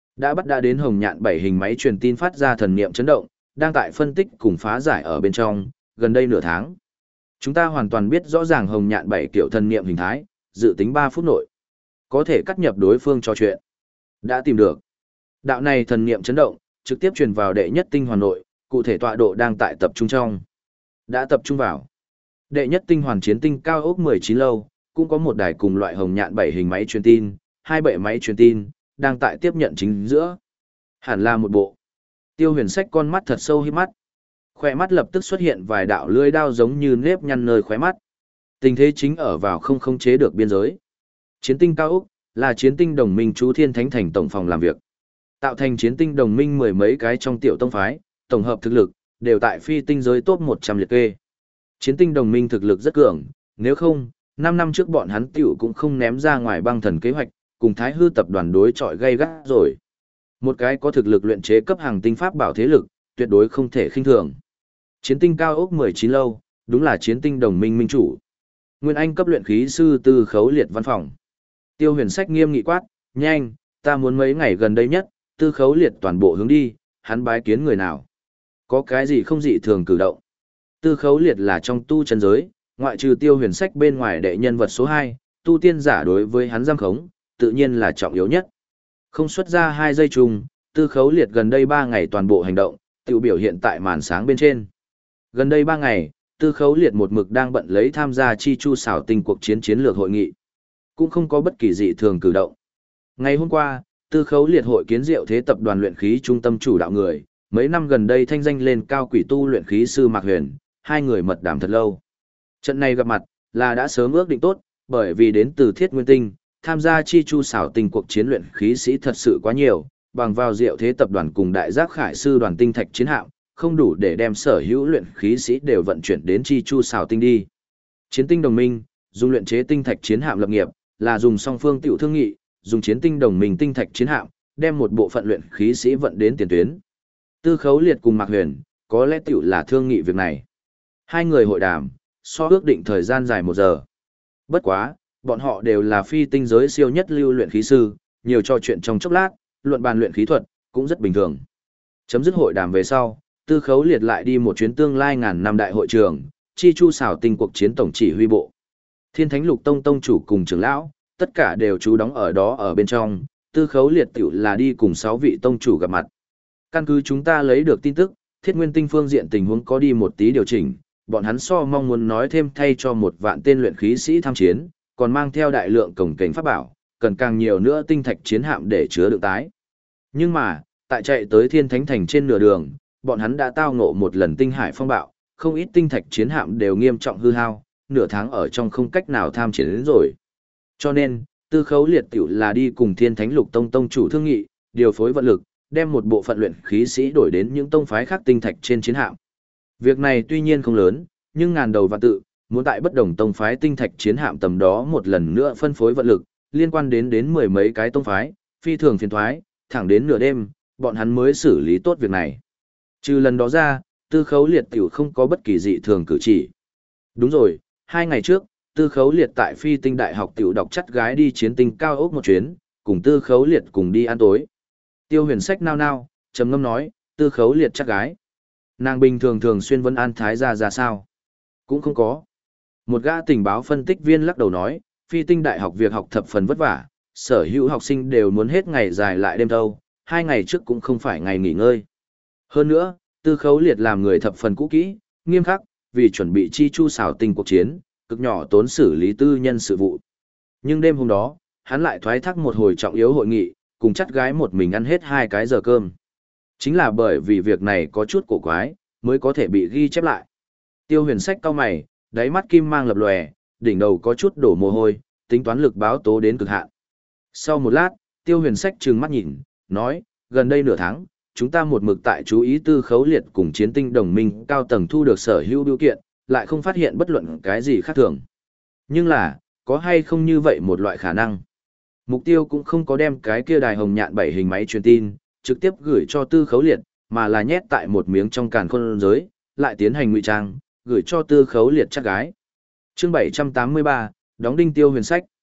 Speaker 1: Đã đến Hồng Nhạn 7 hình máy truyền tin phát ra thần niệm chấn động, đang tại phân tích cùng phá giải ở bên trong, gần đây nửa tháng. Chúng ta hoàn toàn biết rõ ràng Hồng Nhạn 7 kiểu thần niệm hình thái, dự tính 3 phút nội. Có thể cắt nhập đối phương trò chuyện. Đã tìm được. Đạo này thần niệm chấn động, trực tiếp truyền vào đệ nhất tinh hoàn nội, cụ thể tọa độ đang tại tập trung trong. Đã tập trung vào. Đệ nhất tinh hoàn chiến tinh cao ốc 19 lâu, cũng có một đài cùng loại Hồng Nhạn 7 hình máy truyền tin, hai bệ máy truyền tin, đang tại tiếp nhận chính giữa. Hẳn là một bộ. Tiêu Huyền xách con mắt thật sâu híp mắt. Khóe mắt lập tức xuất hiện vài đạo lưỡi đao giống như nếp nhăn nơi khóe mắt. Tình thế chính ở vào không khống chế được biên giới. Chiến tinh cao ốc là chiến tinh đồng minh chú Thiên Thánh Thành tổng phòng làm việc. Tạo thành chiến tinh đồng minh mười mấy cái trong tiểu tông phái, tổng hợp thực lực đều tại phi tinh giới top 100 liệt kê. Chiến tinh đồng minh thực lực rất cường, nếu không, 5 năm trước bọn hắn tiểu cũng không ném ra ngoài băng thần kế hoạch, cùng Thái Hư tập đoàn đối chọi gay gắt rồi. Một cái có thực lực luyện chế cấp hàng tinh pháp bảo thế lực, tuyệt đối không thể khinh thường. Chiến tinh cao ốc 19 lâu, đúng là chiến tinh đồng minh minh chủ. Nguyên Anh cấp luyện khí sư Tư Khấu Liệt văn phòng. Tiêu Huyền sách nghiêm nghị quát, nhanh, ta muốn mấy ngày gần đây nhất, Tư Khấu Liệt toàn bộ hướng đi, hắn bái kiến người nào. Có cái gì không dị thường cử động. Tư Khấu Liệt là trong tu chân giới, ngoại trừ Tiêu Huyền sách bên ngoài đệ nhân vật số 2, tu tiên giả đối với hắn giam khống, tự nhiên là trọng yếu nhất. Không xuất ra 2 giây chung, Tư Khấu Liệt gần đây 3 ngày toàn bộ hành động, tự biểu hiện tại màn sáng bên trên. Gần đây 3 ngày, Tư Khấu Liệt một mực đang bận lấy tham gia chi chu xảo tinh cuộc chiến chiến lược hội nghị. Cũng không có bất kỳ dị thường cử động. Ngày hôm qua, Tư Khấu Liệt hội kiến Diệu Thế tập đoàn luyện khí trung tâm chủ đạo người, mấy năm gần đây thanh danh lên cao quỷ tu luyện khí sư Mạc Huyền, hai người mật đàm thật lâu. Trận này gặp mặt, là đã sớm ước định tốt, bởi vì đến từ Thiết Nguyên Tinh, tham gia chi chu xảo tinh cuộc chiến luyện khí sĩ thật sự quá nhiều, bằng vào Diệu Thế tập đoàn cùng Đại Giác Khải sư đoàn tinh thạch chiến hạm, không đủ để đem sở hữu luyện khí sĩ đều vận chuyển đến chi chu xảo tinh đi. Chiến tinh đồng minh, dùng luyện chế tinh thạch chiến hạm lập nghiệp, là dùng song phương tiểu thương nghị, dùng chiến tinh đồng minh tinh thạch chiến hạm, đem một bộ phận luyện khí sĩ vận đến tiền tuyến. Tư Khấu Liệt cùng Mạc Huyền, có lẽ tiểu là thương nghị việc này. Hai người hội đàm, so ước định thời gian dài 1 giờ. Bất quá, bọn họ đều là phi tinh giới siêu nhất lưu luyện khí sư, nhiều trò chuyện trong chốc lát, luận bàn luyện khí thuật, cũng rất bình thường. Chấm dứt hội đàm về sau, Tư Khấu Liệt lại đi một chuyến tương lai ngàn năm đại hội trường, chi chu xảo tinh cuộc chiến tổng chỉ huy bộ. Thiên Thánh Lục Tông tông chủ cùng trưởng lão, tất cả đều trú đóng ở đó ở bên trong, Tư Khấu Liệt tiểu là đi cùng 6 vị tông chủ gặp mặt. Căn cứ chúng ta lấy được tin tức, Thiết Nguyên Tinh phương diện tình huống có đi một tí điều chỉnh, bọn hắn so mong muốn nói thêm thay cho 1 vạn tên luyện khí sĩ tham chiến, còn mang theo đại lượng cổng kềnh pháp bảo, cần càng nhiều nữa tinh thạch chiến hạm để chứa đựng tái. Nhưng mà, tại chạy tới Thiên Thánh Thành trên nửa đường, bọn hắn đã tao ngộ một lần tinh hải phong bạo, không ít tinh thạch chiến hạm đều nghiêm trọng hư hao, nửa tháng ở trong không cách nào tham chiến đến rồi. Cho nên, Tư Khấu Liệt tiểu là đi cùng Thiên Thánh Lục Tông tông chủ thương nghị, điều phối vận lực, đem một bộ phận luyện khí sĩ đổi đến những tông phái khác tinh thạch trên chiến hạm. Việc này tuy nhiên không lớn, nhưng ngàn đầu vạn tự, muốn tại bất đồng tông phái tinh thạch chiến hạm tầm đó một lần nữa phân phối vận lực, liên quan đến mười mấy cái tông phái, phi thường phiền thoái, thẳng đến nửa đêm, bọn hắn mới xử lý tốt việc này. Trừ lần đó ra, Tư Khấu Liệt tiểu không có bất kỳ dị thường cử chỉ. Đúng rồi, 2 ngày trước, Tư Khấu Liệt tại Phi Tinh Đại học tiểu đọc chắt gái đi chiến tinh cao ốc một chuyến, cùng Tư Khấu Liệt cùng đi ăn tối. Tiêu Huyền sách nao nao, trầm ngâm nói, Tư Khấu Liệt chắt gái. Nàng bình thường thường xuyên vấn an thái ra sao? Cũng không có. Một gã tình báo phân tích viên lắc đầu nói, Phi Tinh Đại học việc học thập phần vất vả, sở hữu học sinh đều muốn hết ngày dài lại đêm thâu, 2 ngày trước cũng không phải ngày nghỉ ngơi. Hơn nữa, Tư Khấu Liệt làm người thập phần cũ kỹ, nghiêm khắc, vì chuẩn bị chi chu xảo tinh cuộc chiến, cực nhỏ tốn xử lý tư nhân sự vụ. Nhưng đêm hôm đó, hắn lại thoái thác một hồi trọng yếu hội nghị, cùng chắt gái một mình ăn hết 2 cái giờ cơm. Chính là bởi vì việc này có chút cổ quái, mới có thể bị ghi chép lại. Tiêu Huyền sách cau mày, đáy mắt kim mang lập lòe, đỉnh đầu có chút đổ mồ hôi, tính toán lực báo tố đến cực hạn. Sau một lát, Tiêu Huyền sách trừng mắt nhìn, nói, gần đây nửa tháng, chúng ta một mực tại chú ý Tư Khấu Liệt cùng chiến tinh đồng minh cao tầng thu được sở hữu điều kiện, lại không phát hiện bất luận cái gì khác thường. Nhưng là, có hay không như vậy một loại khả năng? Mục tiêu cũng không có đem cái kia đài Hồng Nhạn 7 hình máy truyền tin, trực tiếp gửi cho Tư Khấu Liệt, mà là nhét tại một miếng trong càn khôn giới, lại tiến hành ngụy trang, gửi cho Tư Khấu Liệt chắc gái. Chương 783, đóng đinh Tiêu Huyền sách.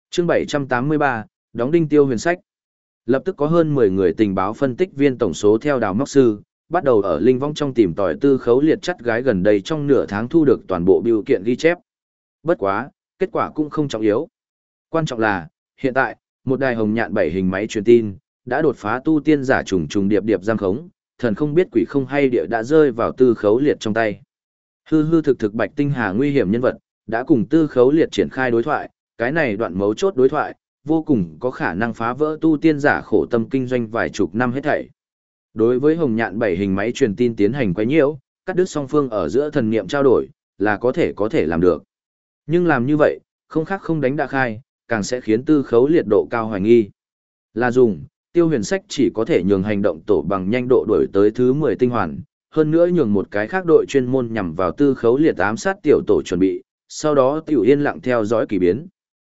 Speaker 1: Chương 783, đóng đinh Tiêu Huyền Sách. Lập tức có hơn 10 người tình báo phân tích viên tổng số theo đào móc sư, bắt đầu ở linh vong trong tìm tòi Tư Khấu Liệt chắt gái gần đây trong nửa tháng thu được toàn bộ bưu kiện ghi chép. Bất quá, kết quả cũng không trọng yếu. Quan trọng là, hiện tại, một đài hồng nhạn 7 hình máy truyền tin, đã đột phá tu tiên giả trùng trùng điệp điệp giam khống, thần không biết quỷ không hay địa đã rơi vào Tư Khấu Liệt trong tay. Hư hư thực thực Bạch Tinh Hà nguy hiểm nhân vật, đã cùng Tư Khấu Liệt triển khai đối thoại, cái này đoạn mấu chốt đối thoại, vô cùng có khả năng phá vỡ tu tiên giả khổ tâm kinh doanh vài chục năm hết thảy. Đối với hồng nhạn 7 hình máy truyền tin tiến hành quấy nhiễu, cắt đứt song phương ở giữa thần niệm trao đổi, là có thể làm được. Nhưng làm như vậy, không khác không đánh đã khai, càng sẽ khiến Tư Khấu Liệt độ cao hoài nghi. Là dùng, Tiêu Huyền Sách chỉ có thể nhường hành động tổ bằng nhanh độ đuổi tới thứ 10 tinh hoàn, hơn nữa nhường một cái khác đội chuyên môn nhằm vào Tư Khấu Liệt ám sát tiểu tổ chuẩn bị, sau đó tiểu yên lặng theo dõi kỳ biến.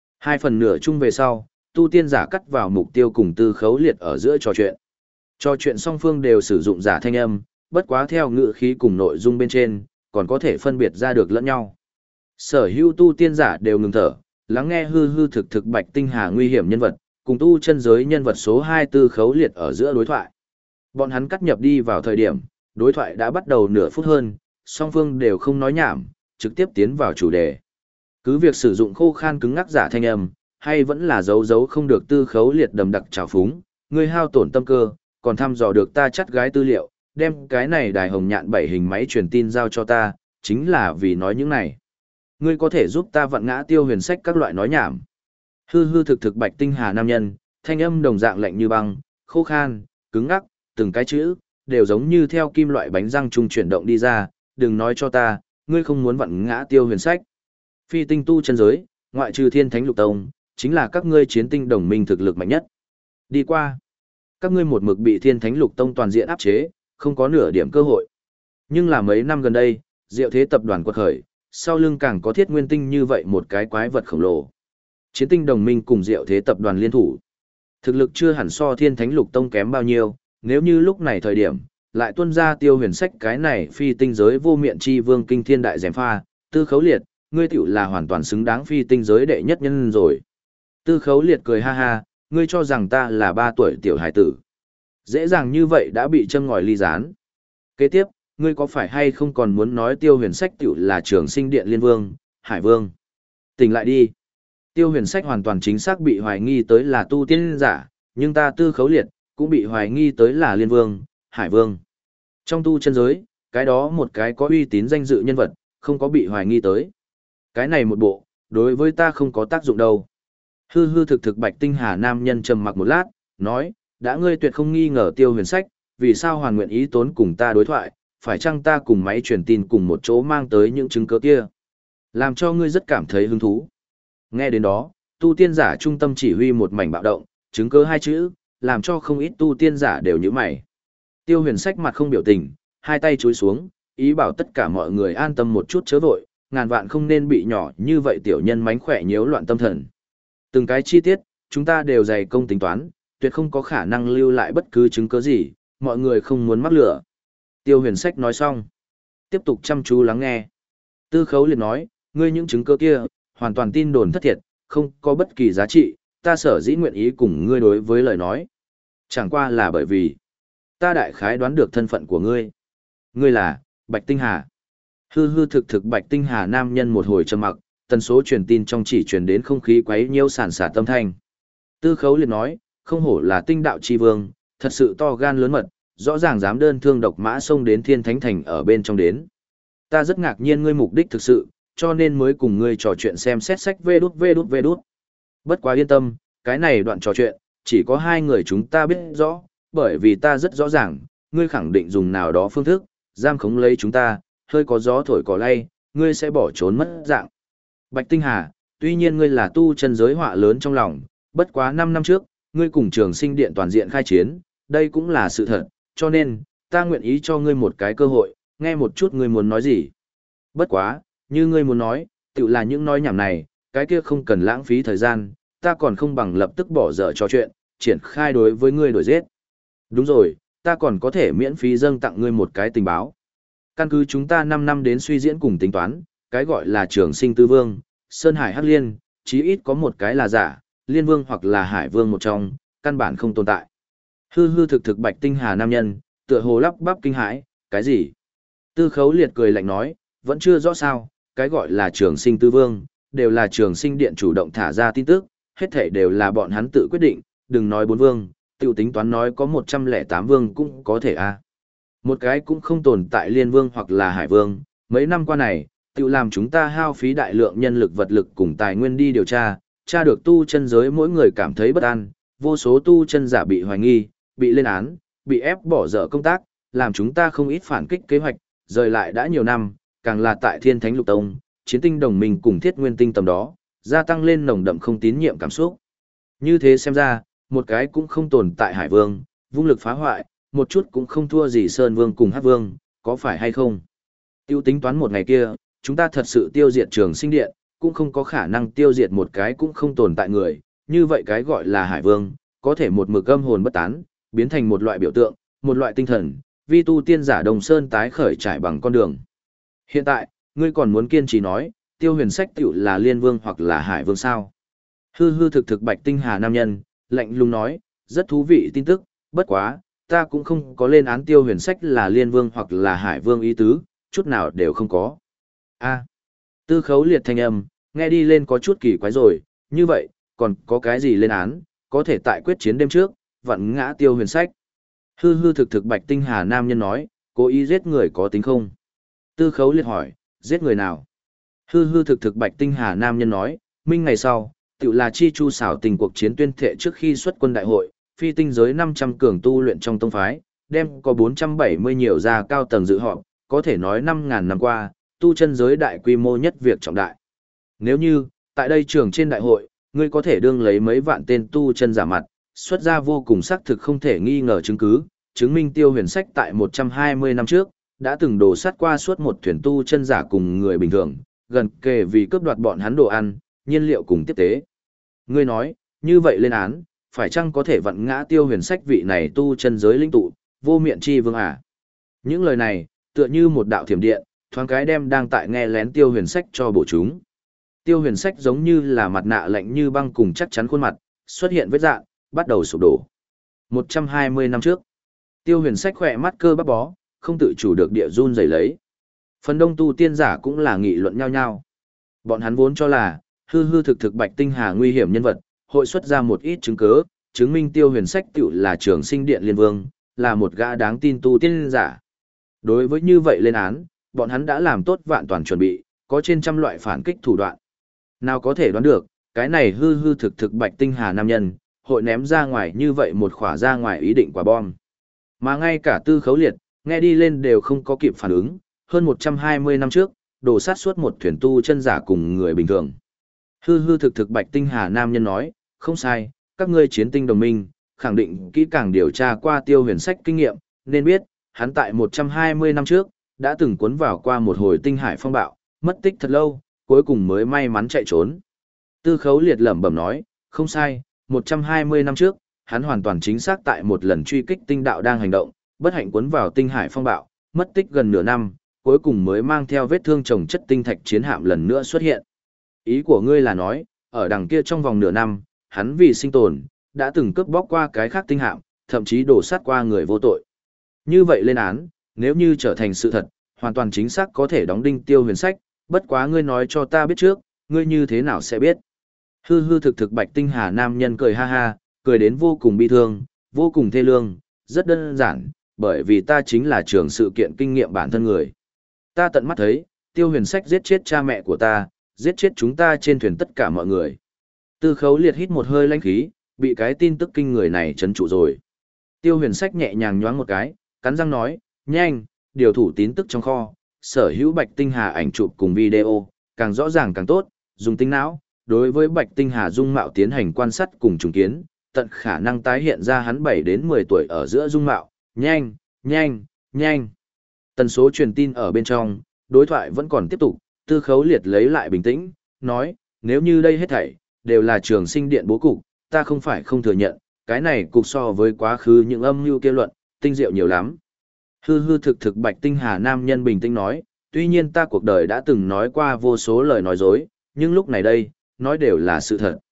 Speaker 1: 2 phần nửa chung về sau, tu tiên giả cắt vào mục tiêu cùng Tư Khấu Liệt ở giữa trò chuyện. Trò chuyện song phương đều sử dụng giả thanh âm, bất quá theo ngữ khí cùng nội dung bên trên, còn có thể phân biệt ra được lẫn nhau. Sở hữu tu tiên giả đều ngừng thở, lắng nghe hư hư thực thực Bạch Tinh Hà nguy hiểm nhân vật, cùng tu chân giới nhân vật số 2 Tư Khấu Liệt ở giữa đối thoại. Bọn hắn cắt nhập đi vào thời điểm, đối thoại đã bắt đầu nửa phút hơn, song phương đều không nói nhảm, trực tiếp tiến vào chủ đề. Cứ việc sử dụng khô khan cứng ngắc giả thanh âm, hay vẫn là giấu không được Tư Khấu Liệt đầm đặc trào phúng, ngươi hao tổn tâm cơ, còn thăm dò được ta chắt gái tư liệu, đem cái này đài hồng nhạn 7 hình máy truyền tin giao cho ta, chính là vì nói những này. Ngươi có thể giúp ta vặn ngã Tiêu Huyền Sách các loại nói nhảm. Hư hư thực thực Bạch Tinh Hà nam nhân, thanh âm đồng dạng lạnh như băng, khô khan, cứng ngắc, từng cái chữ đều giống như theo kim loại bánh răng trung chuyển động đi ra, đừng nói cho ta, ngươi không muốn vặn ngã Tiêu Huyền Sách. Phi tinh tu chân giới, ngoại trừ Thiên Thánh Lục Tông, chính là các ngươi chiến tinh đồng minh thực lực mạnh nhất. Đi qua, các ngươi một mực bị Thiên Thánh Lục Tông toàn diện áp chế, không có nửa điểm cơ hội. Nhưng là mấy năm gần đây, Diệu Thế tập đoàn quật khởi, sau lưng càng có Thiết Nguyên Tinh như vậy một cái quái vật khổng lồ. Chiến tinh đồng minh cùng Diệu Thế tập đoàn liên thủ. Thực lực chưa hẳn so Thiên Thánh Lục Tông kém bao nhiêu, nếu như lúc này thời điểm, lại tuân ra Tiêu Huyền Sách cái này phi tinh giới vô miệng chi vương kinh thiên đại gièm pha, Tư Khấu Liệt, ngươi tiểu là hoàn toàn xứng đáng phi tinh giới đệ nhất nhân rồi. Tư Khấu Liệt cười ha ha, ngươi cho rằng ta là 3 tuổi tiểu hải tử. Dễ dàng như vậy đã bị châm ngòi ly gián. Kế tiếp, ngươi có phải hay không còn muốn nói Tiêu Huyền Sách tiểu là Trường Sinh Điện Liên Vương, Hải Vương? Tỉnh lại đi. Tiêu Huyền Sách hoàn toàn chính xác bị hoài nghi tới là tu tiên giả, nhưng ta Tư Khấu Liệt cũng bị hoài nghi tới là Liên Vương, Hải Vương. Trong tu chân giới, cái đó một cái có uy tín danh dự nhân vật, không có bị hoài nghi tới. Cái này một bộ, đối với ta không có tác dụng đâu. Hư hư thực thực Bạch Tinh Hà nam nhân trầm mặc một lát, nói, đã ngươi tuyệt không nghi ngờ Tiêu Huyền Sách, vì sao hoàn nguyện ý tốn cùng ta đối thoại, phải chăng ta cùng máy truyền tin cùng một chỗ mang tới những chứng cứ kia, làm cho ngươi rất cảm thấy hứng thú. Nghe đến đó, tu tiên giả trung tâm chỉ huy một mảnh bạo động, chứng cứ 2 chữ, làm cho không ít tu tiên giả đều nhíu mày. Tiêu Huyền Sách mặt không biểu tình, 2 tay chúi xuống, ý bảo tất cả mọi người an tâm một chút chớ vội, ngàn vạn không nên bị nhỏ như vậy tiểu nhân mánh khỏe nhiễu loạn tâm thần. Từng cái chi tiết, chúng ta đều dày công tính toán, tuyệt không có khả năng lưu lại bất cứ chứng cứ gì, mọi người không muốn mắc lửa. Tiêu Huyền Sách nói xong, tiếp tục chăm chú lắng nghe. Tư Khấu Liệt nói, ngươi những chứng cứ kia, hoàn toàn tin đồn thất thiệt, không có bất kỳ giá trị, ta sở dĩ nguyện ý cùng ngươi đối với lời nói. Chẳng qua là bởi vì, ta đại khái đoán được thân phận của ngươi. Ngươi là, Bạch Tinh Hà. Hư hư thực thực Bạch Tinh Hà nam nhân một hồi trầm mặc, tần số truyền tin trong chỉ truyền đến không khí quấy nhiễu sản xả tâm thanh. Tư Khấu Liệt nói, không hổ là tinh đạo chi vương, thật sự to gan lớn mật, rõ ràng dám đơn thương độc mã xông đến Thiên Thánh Thành ở bên trong đến. Ta rất ngạc nhiên ngươi mục đích thực sự, cho nên mới cùng ngươi trò chuyện xem xét sách vê đút. Bất quá yên tâm, cái này đoạn trò chuyện, chỉ có 2 người chúng ta biết rõ, bởi vì ta rất rõ ràng, ngươi khẳng định dùng nào đó phương thức, giam khống lấy chúng ta, hơi có gió thổi cỏ lay, ngươi sẽ bỏ trốn mất dạng. Bạch Tinh Hà, tuy nhiên ngươi là tu chân giới họa lớn trong lòng, bất quá 5 năm trước, ngươi cùng Trường Sinh Điện toàn diện khai chiến, đây cũng là sự thật, cho nên, ta nguyện ý cho ngươi một cái cơ hội, nghe một chút ngươi muốn nói gì. Bất quá, như ngươi muốn nói, tự là những nói nhảm này, cái kia không cần lãng phí thời gian, ta còn không bằng lập tức bỏ dở trò chuyện, triển khai đối với ngươi đổi giết. Đúng rồi, ta còn có thể miễn phí dâng tặng ngươi một cái tình báo. Căn cứ chúng ta 5 năm đến suy diễn cùng tính toán, cái gọi là Trường Sinh Tư Vương, Sơn Hải Hắc Liên, chí ít có một cái là giả, Liên Vương hoặc là Hải Vương một trong, căn bản không tồn tại. Hư hư thực thực Bạch Tinh Hà nam nhân, tựa hồ lắp bắp kinh hãi, cái gì? Tư Khấu Liệt cười lạnh nói, vẫn chưa rõ sao, cái gọi là Trường Sinh Tư Vương, đều là Trường Sinh Điện chủ động thả ra tin tức, hết thảy đều là bọn hắn tự quyết định, đừng nói 4 vương, tiểu tính toán nói có 108 vương cũng có thể a. Một cái cũng không tồn tại Liên Vương hoặc là Hải Vương, mấy năm qua này, tiểu làm chúng ta hao phí đại lượng nhân lực vật lực cùng tài nguyên đi điều tra, tra được tu chân giới mỗi người cảm thấy bất an, vô số tu chân giả bị hoài nghi, bị lên án, bị ép bỏ dở công tác, làm chúng ta không ít phản kích kế hoạch, rời lại đã nhiều năm, càng là tại Thiên Thánh Lục Tông, Chiến Tinh Đồng Minh cùng Thiết Nguyên Tinh tầm đó, gia tăng lên nồng đậm không tín nhiệm cảm xúc. Như thế xem ra, một cái cũng không tồn tại Hải Vương, vung lực phá hoại, một chút cũng không thua gì Sơn Vương cùng Hắc Vương, có phải hay không? Tiêu tính toán một ngày kia, chúng ta thật sự tiêu diệt Trường Sinh Điện, cũng không có khả năng tiêu diệt một cái cũng không tồn tại người, như vậy cái gọi là Hải Vương, có thể một mực âm hồn bất tán, biến thành một loại biểu tượng, một loại tinh thần, vi tu tiên giả Đồng Sơn tái khởi trải bằng con đường. Hiện tại, ngươi còn muốn kiên trì nói, Tiêu Huyền Sách tiểu là Liên Vương hoặc là Hải Vương sao? Hư hư thực thực Bạch Tinh Hà nam nhân, lạnh lùng nói, rất thú vị tin tức, bất quá, ta cũng không có lên án Tiêu Huyền Sách là Liên Vương hoặc là Hải Vương ý tứ, chút nào đều không có. A, Tư Khấu Liệt thanh âm, nghe đi lên có chút kỳ quái rồi, như vậy, còn có cái gì lên án, có thể tại quyết chiến đêm trước, vặn ngã Tiêu Huyền Sách. Hư hư thực thực Bạch Tinh Hà nam nhân nói, cố ý giết người có tính không? Tư Khấu Liệt hỏi, giết người nào? Hư hư thực thực Bạch Tinh Hà nam nhân nói, minh ngày sau, tự là chi chu xảo tình cuộc chiến tuyên thệ trước khi xuất quân đại hội, phi tinh giới 500 cường tu luyện trong tông phái, đem có 470 nhiều gia cao tầng dự họp, có thể nói 5.000 năm qua, tu chân giới đại quy mô nhất việc trọng đại. Nếu như, tại đây trường trên đại hội, ngươi có thể đương lấy mấy vạn tên tu chân giả mặt, xuất ra vô cùng xác thực không thể nghi ngờ chứng cứ, chứng minh Tiêu Huyền Sách tại 120 năm trước, đã từng đổ sát qua suốt một thuyền tu chân giả cùng người bình thường, gần kề vì cướp đoạt bọn hắn đồ ăn, nhiên liệu cùng tiếp tế. Ngươi nói, như vậy lên án, phải chăng có thể vặn ngã Tiêu Huyền Sách vị này tu chân giới linh tụ, vô miệng chi vương à? Những lời này, tựa như một đạo thiểm điện, thoáng cái đem đang tại nghe lén Tiêu Huyền Sách cho bổ chúng. Tiêu Huyền Sách giống như là mặt nạ lạnh như băng cùng chắc chắn khuôn mặt, xuất hiện vết rạn, bắt đầu sụp đổ. 120 năm trước, Tiêu Huyền Sách khỏe mắt cơ bắp bó, không tự chủ được địa run rẩy lấy. Phần đông tu tiên giả cũng là nghị luận nhau nhau. Bọn hắn vốn cho là, hư hư thực thực Bạch Tinh Hà nguy hiểm nhân vật, hội xuất ra một ít chứng cứ, chứng minh Tiêu Huyền Sách tiểu là Trường Sinh Điện Liên Vương, là một gã đáng tin tu tiên giả. Đối với như vậy lên án, bọn hắn đã làm tốt vạn toàn chuẩn bị, có trên trăm loại phản kích thủ đoạn. Nào có thể đoán được, cái này hư hư thực thực Bạch Tinh Hà nam nhân, hội ném ra ngoài như vậy một khỏa ra ngoài ý định quả bom. Mà ngay cả Tư Khấu Liệt, nghe đi lên đều không có kịp phản ứng, hơn 120 năm trước, đổ sát suốt một thuyền tu chân giả cùng người bình thường. Hư hư thực thực Bạch Tinh Hà nam nhân nói, không sai, các ngươi chiến tinh đồng minh, khẳng định kỹ càng điều tra qua Tiêu Huyền Sách kinh nghiệm, nên biết, hắn tại 120 năm trước, đã từng cuốn vào qua một hồi tinh hải phong bạo, mất tích thật lâu, cuối cùng mới may mắn chạy trốn. Tư Khấu Liệt lẩm bẩm nói, không sai, 120 năm trước, hắn hoàn toàn chính xác tại một lần truy kích tinh đạo đang hành động, bất hạnh cuốn vào tinh hải phong bạo, mất tích gần nửa năm, cuối cùng mới mang theo vết thương chồng chất tinh thạch chiến hạm lần nữa xuất hiện. Ý của ngươi là nói, ở đằng kia trong vòng nửa năm, hắn vì sinh tồn, đã từng cướp bóc qua cái khác tinh hạm, thậm chí đổ sát qua người vô tội. Như vậy lên án, nếu như trở thành sự thật, hoàn toàn chính xác có thể đóng đinh Tiêu Huyền Sách, bất quá ngươi nói cho ta biết trước, ngươi như thế nào sẽ biết. Hư hư thực thực Bạch Tinh Hà nam nhân cười ha ha, cười đến vô cùng bi thương, vô cùng thê lương, rất đơn giản, bởi vì ta chính là trưởng sự kiện kinh nghiệm bản thân người. Ta tận mắt thấy, Tiêu Huyền Sách giết chết cha mẹ của ta, giết chết chúng ta trên thuyền tất cả mọi người. Tư Khấu Liệt hít một hơi lãnh khí, bị cái tin tức kinh người này chấn trụ rồi. Tiêu Huyền Sách nhẹ nhàng nhoáng một cái, cắn răng nói, nhanh, điều thủ tín tức trong kho, sở hữu Bạch Tinh Hà ảnh chụp cùng video, càng rõ ràng càng tốt, dùng tinh não, đối với Bạch Tinh Hà dung mạo tiến hành quan sát cùng trùng kiến, tận khả năng tái hiện ra hắn 7 đến 10 tuổi ở giữa dung mạo, nhanh, nhanh, nhanh. Tần số truyền tin ở bên trong, đối thoại vẫn còn tiếp tục, Tư Khấu Liệt lấy lại bình tĩnh, nói, nếu như đây hết thảy đều là Trường Sinh Điện bố cục, ta không phải không thừa nhận, cái này cục so với quá khứ những âm mưu kia luận, tinh diệu nhiều lắm. Hư hư thực thực Bạch Tinh Hà nam nhân bình tĩnh nói, tuy nhiên ta cuộc đời đã từng nói qua vô số lời nói dối, nhưng lúc này đây, nói đều là sự thật.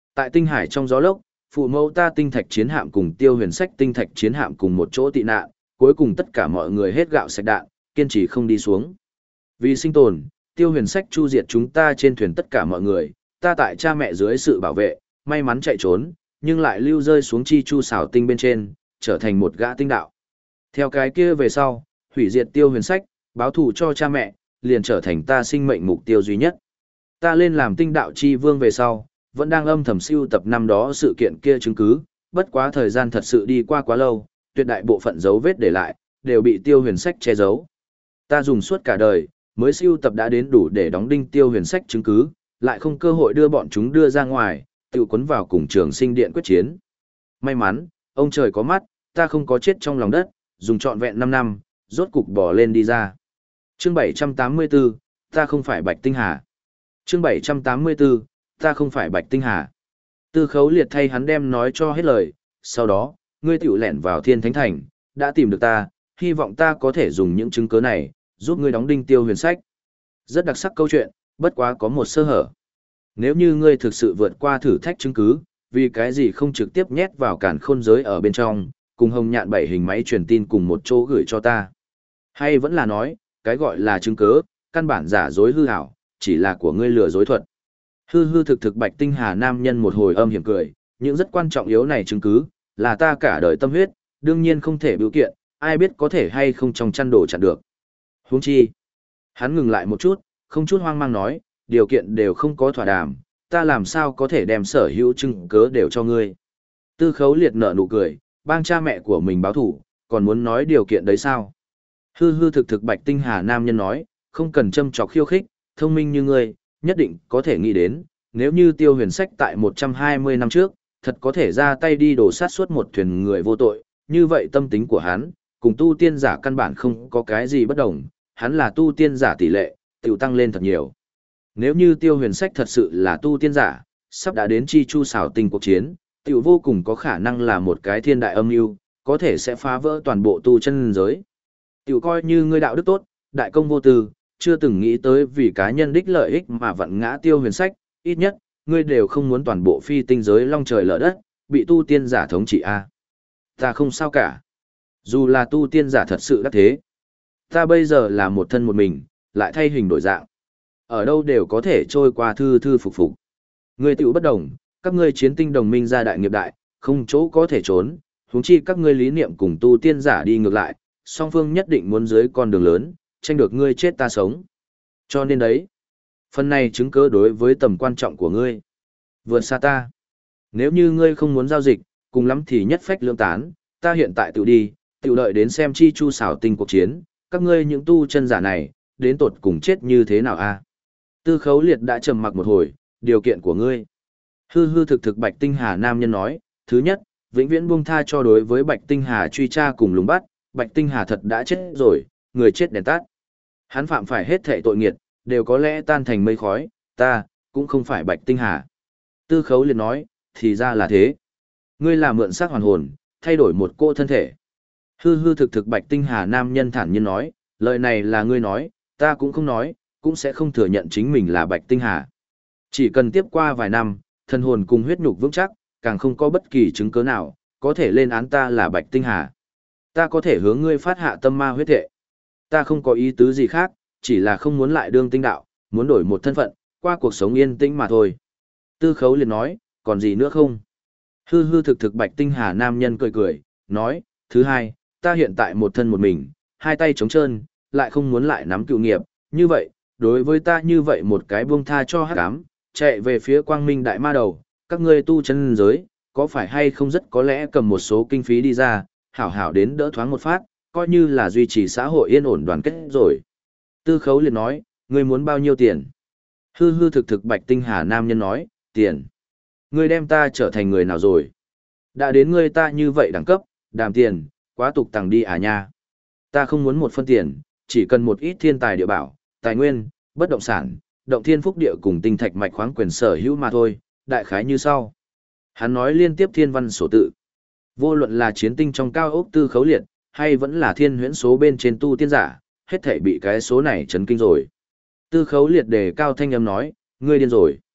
Speaker 1: Tại tinh hải trong gió lốc, phụ mẫu ta tinh thạch chiến hạm cùng Tiêu Huyền Sách tinh thạch chiến hạm cùng một chỗ tị nạn, cuối cùng tất cả mọi người hết gạo sạch đạn, kiên trì không đi xuống. Vì sinh tồn, Tiêu Huyền Sách chu diệt chúng ta trên thuyền tất cả mọi người, ta tại cha mẹ dưới sự bảo vệ, may mắn chạy trốn, nhưng lại lưu rơi xuống chi chu xảo tinh bên trên, trở thành một gã tinh đạo. Theo cái kia về sau, hủy diệt Tiêu Huyền Sách, báo thù cho cha mẹ, liền trở thành ta sinh mệnh mục tiêu duy nhất. Ta lên làm tinh đạo chi vương về sau, vẫn đang âm thầm sưu tập năm đó sự kiện kia chứng cứ, bất quá thời gian thật sự đi qua quá lâu, tuyệt đại bộ phận dấu vết để lại, đều bị Tiêu Huyền Sách che giấu. Ta dùng suốt cả đời, mới sưu tập đã đến đủ để đóng đinh Tiêu Huyền Sách chứng cứ, lại không cơ hội đưa bọn chúng đưa ra ngoài, tự quấn vào cùng Trường Sinh Điện quyết chiến. May mắn, ông trời có mắt, ta không có chết trong lòng đất, dùng trọn vẹn 5 năm, rốt cục bỏ lên đi ra. Chương 784, ta không phải Bạch Tinh Hà. Chương 784, ta không phải Bạch Tinh Hà. Tư Khấu Liệt thay hắn đem nói cho hết lời, sau đó, ngươi tiểu lẻn vào Thiên Thánh Thành, đã tìm được ta, hy vọng ta có thể dùng những chứng cứ này, giúp ngươi đóng đinh Tiêu Huyền Sách. Rất đặc sắc câu chuyện, bất quá có một sơ hở. Nếu như ngươi thực sự vượt qua thử thách chứng cứ, vì cái gì không trực tiếp nhét vào càn khôn giới ở bên trong, cùng hồng nhạn 7 hình máy truyền tin cùng một chỗ gửi cho ta. Hay vẫn là nói, cái gọi là chứng cứ, căn bản giả dối hư ảo, chỉ là của ngươi lừa dối thuật. Hư hư thực thực Bạch Tinh Hà nam nhân một hồi âm hiểm cười, những rất quan trọng yếu này chứng cứ, là ta cả đời tâm huyết, đương nhiên không thể biểu kiện, ai biết có thể hay không trong chăn đổ chặn được. Huống chi. Hắn ngừng lại một chút, không chút hoang mang nói, điều kiện đều không có thỏa đàm, ta làm sao có thể đem sở hữu chứng cứ đều cho ngươi. Tư Khấu Liệt nở nụ cười, bang cha mẹ của mình báo thủ, còn muốn nói điều kiện đấy sao? Hư hư thực thực Bạch Tinh Hà nam nhân nói, không cần châm chọc khiêu khích, thông minh như ngươi, nhất định có thể nghĩ đến, nếu như Tiêu Huyền Sách tại 120 năm trước, thật có thể ra tay đi đổ sát suốt một thuyền người vô tội, như vậy tâm tính của hắn, cùng tu tiên giả căn bản không có cái gì bất đồng, hắn là tu tiên giả tỷ lệ, tiểu tăng lên thật nhiều. Nếu như Tiêu Huyền Sách thật sự là tu tiên giả, sắp đã đến chi chu xảo tinh cuộc chiến, tiểu vô cùng có khả năng là một cái thiên đại âm mưu, có thể sẽ phá vỡ toàn bộ tu chân giới. Tiểu coi như ngươi đạo đức tốt, đại công vô tư, chưa từng nghĩ tới vì cá nhân đích lợi ích mà vặn ngã Tiêu Huyền Sách, ít nhất, ngươi đều không muốn toàn bộ phi tinh giới long trời lở đất, bị tu tiên giả thống trị a. Ta không sao cả. Dù là tu tiên giả thật sự đắc thế. Ta bây giờ là một thân một mình, lại thay hình đổi dạng. Ở đâu đều có thể trôi qua thư thư phục phục. Ngươi tiểu bất đồng, các ngươi chiến tinh đồng minh ra đại nghiệp đại, không chỗ có thể trốn, huống chi các ngươi lý niệm cùng tu tiên giả đi ngược lại, song phương nhất định muốn dưới con đường lớn, tranh được ngươi chết ta sống. Cho nên đấy, phần này chứng cứ đối với tầm quan trọng của ngươi vượt xa ta. Nếu như ngươi không muốn giao dịch, cùng lắm thì nhất phách lưỡng tán, ta hiện tại tự đi, tự đợi đến xem chi chu xảo tinh cuộc chiến, các ngươi những tu chân giả này, đến tột cùng chết như thế nào a? Tư Khấu Liệt đã trầm mặc một hồi, điều kiện của ngươi. Hư hư thực thực Bạch Tinh Hà nam nhân nói, thứ nhất, vĩnh viễn buông tha cho đối với Bạch Tinh Hà truy tra cùng lùng bắt, Bạch Tinh Hà thật đã chết rồi, người chết đèn tắt. Hắn phạm phải hết thảy tội nghiệt, đều có lẽ tan thành mây khói, ta, cũng không phải Bạch Tinh Hà. Tư Khấu Liệt nói, thì ra là thế. Ngươi là mượn xác hoàn hồn, thay đổi một cô thân thể. Hư hư thực thực Bạch Tinh Hà nam nhân thản nhiên nói, lời này là ngươi nói, ta cũng không nói, cũng sẽ không thừa nhận chính mình là Bạch Tinh Hà. Chỉ cần tiếp qua vài năm, thân hồn cùng huyết nhục vững chắc, càng không có bất kỳ chứng cứ nào, có thể lên án ta là Bạch Tinh Hà. Ta có thể hướng ngươi phát hạ tâm ma huyết thệ. Ta không có ý tứ gì khác, chỉ là không muốn lại đương tinh đạo, muốn đổi một thân phận, qua cuộc sống yên tĩnh mà thôi. Tư Khấu Liệt nói, còn gì nữa không? Hư hư thực thực Bạch Tinh Hà nam nhân cười cười, nói, thứ hai, ta hiện tại một thân một mình, hai tay trống trơn, lại không muốn lại nắm cựu nghiệp, như vậy, đối với ta như vậy một cái buông tha cho hắc ám, chạy về phía quang minh đại ma đầu, các ngươi tu chân giới, có phải hay không rất có lẽ cầm một số kinh phí đi ra, hảo hảo đến đỡ thoáng một phát, coi như là duy trì xã hội yên ổn đoàn kết rồi. Tư Khấu Liệt nói, ngươi muốn bao nhiêu tiền? Hư hư thực thực Bạch Tinh Hà nam nhân nói, tiền. Ngươi đem ta trở thành người nào rồi? Đã đến ngươi ta như vậy đẳng cấp, đàm tiền, quá tục tằng đi à nha. Ta không muốn một phân tiền, chỉ cần một ít thiên tài địa bảo, tài nguyên, bất động sản, động thiên phúc địa cùng tinh thạch mạch khoáng quyền sở hữu mà thôi, đại khái như sau. Hắn nói liên tiếp thiên văn sổ tự. Vô luận là chiến tinh trong cao ốc Tư Khấu Liệt, hay vẫn là thiên huyễn số bên trên tu tiên giả, hết thảy bị cái số này chấn kinh rồi. Tư Khấu Liệt đề cao thanh âm nói, ngươi điên rồi.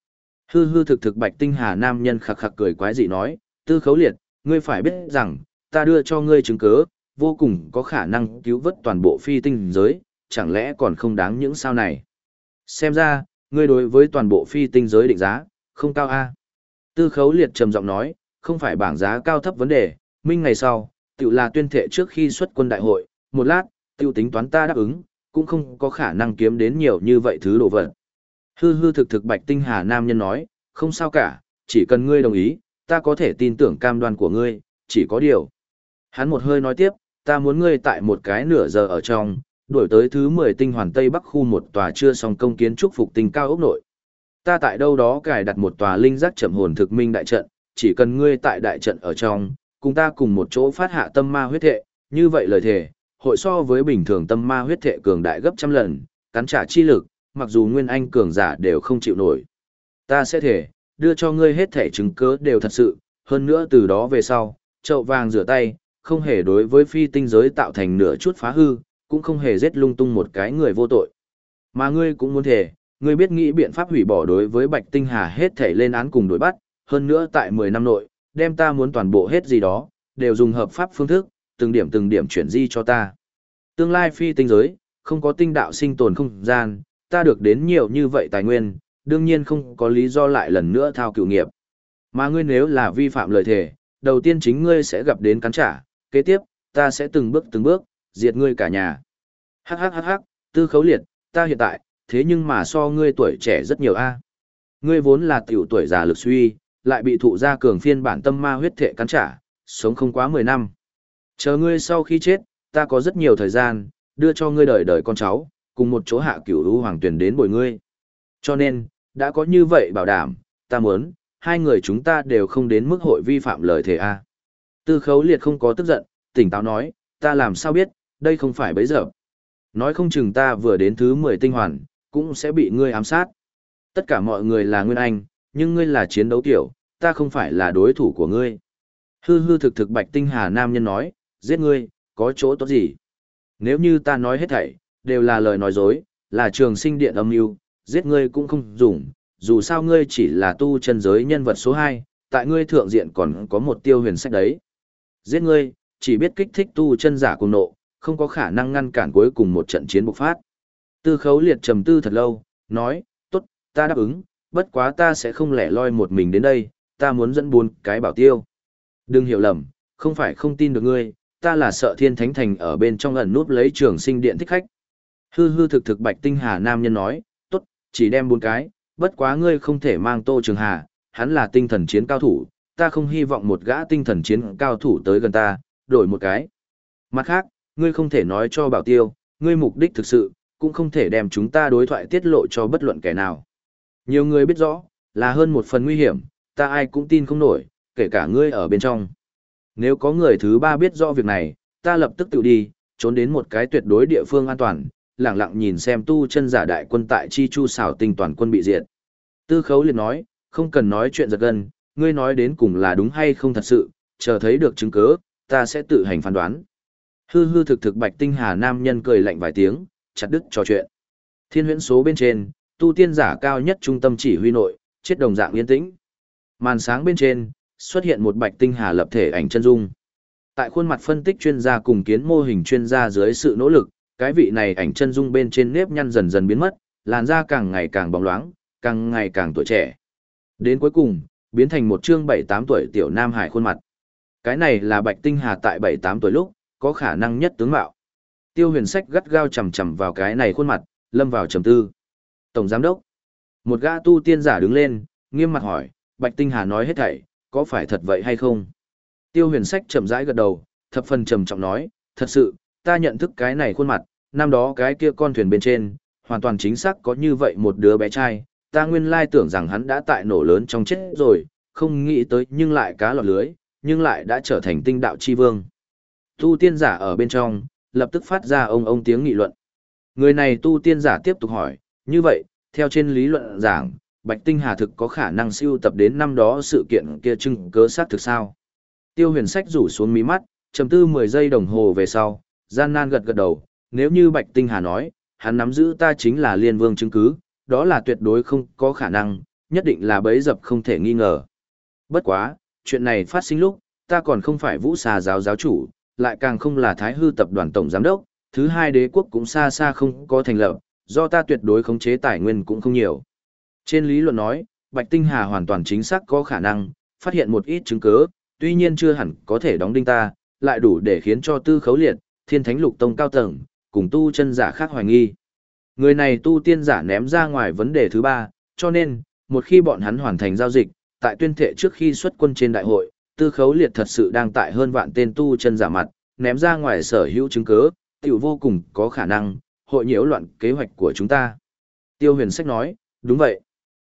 Speaker 1: Hư hư thực thực Bạch Tinh Hà nam nhân khặc khặc cười quái dị nói, Tư Khấu Liệt, ngươi phải biết rằng, ta đưa cho ngươi chứng cớ, vô cùng có khả năng cứu vớt toàn bộ phi tinh giới, chẳng lẽ còn không đáng những sao này. Xem ra, ngươi đối với toàn bộ phi tinh giới định giá, không cao a. Tư Khấu Liệt trầm giọng nói, không phải bảng giá cao thấp vấn đề, minh ngày sau, tự là tuyên thệ trước khi xuất quân đại hội, một lát, tiêu tính toán ta đáp ứng, cũng không có khả năng kiếm đến nhiều như vậy thứ đồ vật. Hư hư thực thực Bạch Tinh Hà nam nhân nói, không sao cả, chỉ cần ngươi đồng ý, ta có thể tin tưởng cam đoan của ngươi, chỉ có điều. Hắn một hơi nói tiếp, ta muốn ngươi tại một cái nửa giờ ở trong, đuổi tới thứ 10 tinh hoàn Tây Bắc khu một tòa chưa xong công kiến trúc phục tinh cao ốc nội. Ta tại đâu đó cài đặt một tòa linh giác chậm hồn thực minh đại trận, chỉ cần ngươi tại đại trận ở trong, cùng ta cùng một chỗ phát hạ tâm ma huyết thệ, như vậy lời thề, hội so với bình thường tâm ma huyết thệ cường đại gấp trăm lần, cắn trả chi lực, mặc dù nguyên anh cường giả đều không chịu nổi. Ta sẽ thể, đưa cho ngươi hết thể chứng cứ đều thật sự, hơn nữa từ đó về sau, chậu vàng rửa tay, không hề đối với phi tinh giới tạo thành nửa chút phá hư, cũng không hề giết lung tung một cái người vô tội. Mà ngươi cũng muốn thể, ngươi biết nghĩ biện pháp hủy bỏ đối với Bạch Tinh Hà hết thể lên án cùng đối bắt, hơn nữa tại 10 năm nội, đem ta muốn toàn bộ hết gì đó, đều dùng hợp pháp phương thức, từng điểm chuyển di cho ta. Tương lai phi tinh giới, không có tinh đạo sinh tồn không gian, ta được đến nhiều như vậy tài nguyên, đương nhiên không có lý do lại lần nữa thao cựu nghiệp. Mà ngươi nếu là vi phạm lời thề, đầu tiên chính ngươi sẽ gặp đến cắn trả, kế tiếp, ta sẽ từng bước, diệt ngươi cả nhà. Hắc hắc hắc hắc, Tư Khấu Liệt, ta hiện tại, thế nhưng mà so ngươi tuổi trẻ rất nhiều a. Ngươi vốn là tiểu tuổi già lực suy, lại bị thụ gia cường phiên bản tâm ma huyết thể cắn trả, sống không quá 10 năm. Chờ ngươi sau khi chết, ta có rất nhiều thời gian, đưa cho ngươi đời đời con cháu, cùng một chỗ hạ cửu lũ hoàng tuyển đến bồi ngươi. Cho nên, đã có như vậy bảo đảm, ta muốn, hai người chúng ta đều không đến mức hội vi phạm lời thề a. Tư Khấu Liệt không có tức giận, tỉnh táo nói, ta làm sao biết, đây không phải bấy giờ. Nói không chừng ta vừa đến thứ 10 tinh hoàn, cũng sẽ bị ngươi ám sát. Tất cả mọi người là nguyên anh, nhưng ngươi là chiến đấu tiểu, ta không phải là đối thủ của ngươi. Hư hư thực thực Bạch Tinh Hà nam nhân nói, giết ngươi, có chỗ tốt gì? Nếu như ta nói hết thảy, đều là lời nói dối, là trường sinh điện âm mưu, giết ngươi cũng không dùng, dù sao ngươi chỉ là tu chân giới nhân vật số 2, tại ngươi thượng diện còn có một Tiêu Huyền Sách đấy. Giết ngươi, chỉ biết kích thích tu chân giả cuồng nộ, không có khả năng ngăn cản cuối cùng một trận chiến bộc phát. Tư Khấu Liệt trầm tư thật lâu, nói, tốt, ta đáp ứng, bất quá ta sẽ không lẻ loi một mình đến đây, ta muốn dẫn 4 cái bảo tiêu. Đừng hiểu lầm, không phải không tin được ngươi, ta là sợ Thiên Thánh Thành ở bên trong ẩn núp lấy trường sinh điện thích khách. Hư hư thực thực Bạch Tinh Hà nam nhân nói, tốt, chỉ đem 4 cái, bất quá ngươi không thể mang Tô Trường Hà, hắn là tinh thần chiến cao thủ, ta không hy vọng một gã tinh thần chiến cao thủ tới gần ta, đổi một cái. Mặt khác, ngươi không thể nói cho bảo tiêu, ngươi mục đích thực sự, cũng không thể đem chúng ta đối thoại tiết lộ cho bất luận kẻ nào. Nhiều người biết rõ, là hơn một phần nguy hiểm, ta ai cũng tin không nổi, kể cả ngươi ở bên trong. Nếu có người thứ 3 biết rõ việc này, ta lập tức tự đi, trốn đến một cái tuyệt đối địa phương an toàn, lặng lặng nhìn xem tu chân giả đại quân tại Chi Chu xảo tinh toàn quân bị diệt. Tư Khấu Liệt nói, không cần nói chuyện giật gân, ngươi nói đến cùng là đúng hay không thật sự, chờ thấy được chứng cứ, ta sẽ tự hành phán đoán. Hư hư thực thực Bạch Tinh Hà nam nhân cười lạnh vài tiếng, chặt đứt trò chuyện. Thiên huyễn số bên trên, tu tiên giả cao nhất trung tâm chỉ huy nội, chết đồng dạng yên tĩnh. Màn sáng bên trên, xuất hiện một Bạch Tinh Hà lập thể ảnh chân dung. Tại khuôn mặt phân tích chuyên gia cùng kiến mô hình chuyên gia dưới sự nỗ lực, cái vị này ảnh chân dung bên trên nếp nhăn dần dần biến mất, làn da càng ngày càng bóng loáng, càng ngày càng tuổi trẻ. Đến cuối cùng, biến thành một trương 7-8 tuổi tiểu nam hải khuôn mặt. Cái này là Bạch Tinh Hà tại 7-8 tuổi lúc, có khả năng nhất tướng mạo. Tiêu Huyền Sách gắt gao chằm chằm vào cái này khuôn mặt, lâm vào trầm tư. Tổng giám đốc, một gã tu tiên giả đứng lên, nghiêm mặt hỏi, Bạch Tinh Hà nói hết thảy, có phải thật vậy hay không? Tiêu Huyền Sách chậm rãi gật đầu, thập phần trầm trọng nói, thật sự, ta nhận thức cái này khuôn mặt, năm đó cái kia con thuyền bên trên, hoàn toàn chính xác có như vậy một đứa bé trai, ta nguyên lai tưởng rằng hắn đã tại nổ lớn trong chết rồi, không nghĩ tới nhưng lại cá lọt lưới, nhưng lại đã trở thành tinh đạo chi vương. Tu tiên giả ở bên trong, lập tức phát ra ông tiếng nghị luận. Người này tu tiên giả tiếp tục hỏi, như vậy, theo trên lý luận giảng, Bạch Tinh Hà thực có khả năng siêu tập đến năm đó sự kiện kia chứng cớ xác thực sao? Tiêu Huyền Sách rủ xuống mí mắt, trầm tư 10 giây đồng hồ về sau, gian nan gật gật đầu, nếu như Bạch Tinh Hà nói, hắn nắm giữ ta chính là liên vương chứng cứ, đó là tuyệt đối không có khả năng, nhất định là bẫy dập không thể nghi ngờ. Bất quá, chuyện này phát sinh lúc, ta còn không phải Vũ Xà giáo giáo chủ, lại càng không là Thái Hư tập đoàn tổng giám đốc, thứ hai đế quốc cũng xa xa không có thành lập, do ta tuyệt đối khống chế tài nguyên cũng không nhiều. Trên lý luận nói, Bạch Tinh Hà hoàn toàn chính xác có khả năng phát hiện một ít chứng cứ, tuy nhiên chưa hẳn có thể đóng đinh ta, lại đủ để khiến cho Tư Khấu Liệt, Thiên Thánh Lục Tông cao tầng, cùng tu chân giả khác hoài nghi. Người này tu tiên giả ném ra ngoài vấn đề thứ ba, cho nên, một khi bọn hắn hoàn thành giao dịch, tại tuyên thệ trước khi xuất quân trên đại hội, Tư Khấu Liệt thật sự đang tại hơn vạn tên tu chân giả mặt, ném ra ngoài sở hữu chứng cứ, tiểu vô cùng có khả năng, hội nhiễu loạn kế hoạch của chúng ta. Tiêu Huyền Sách nói, đúng vậy.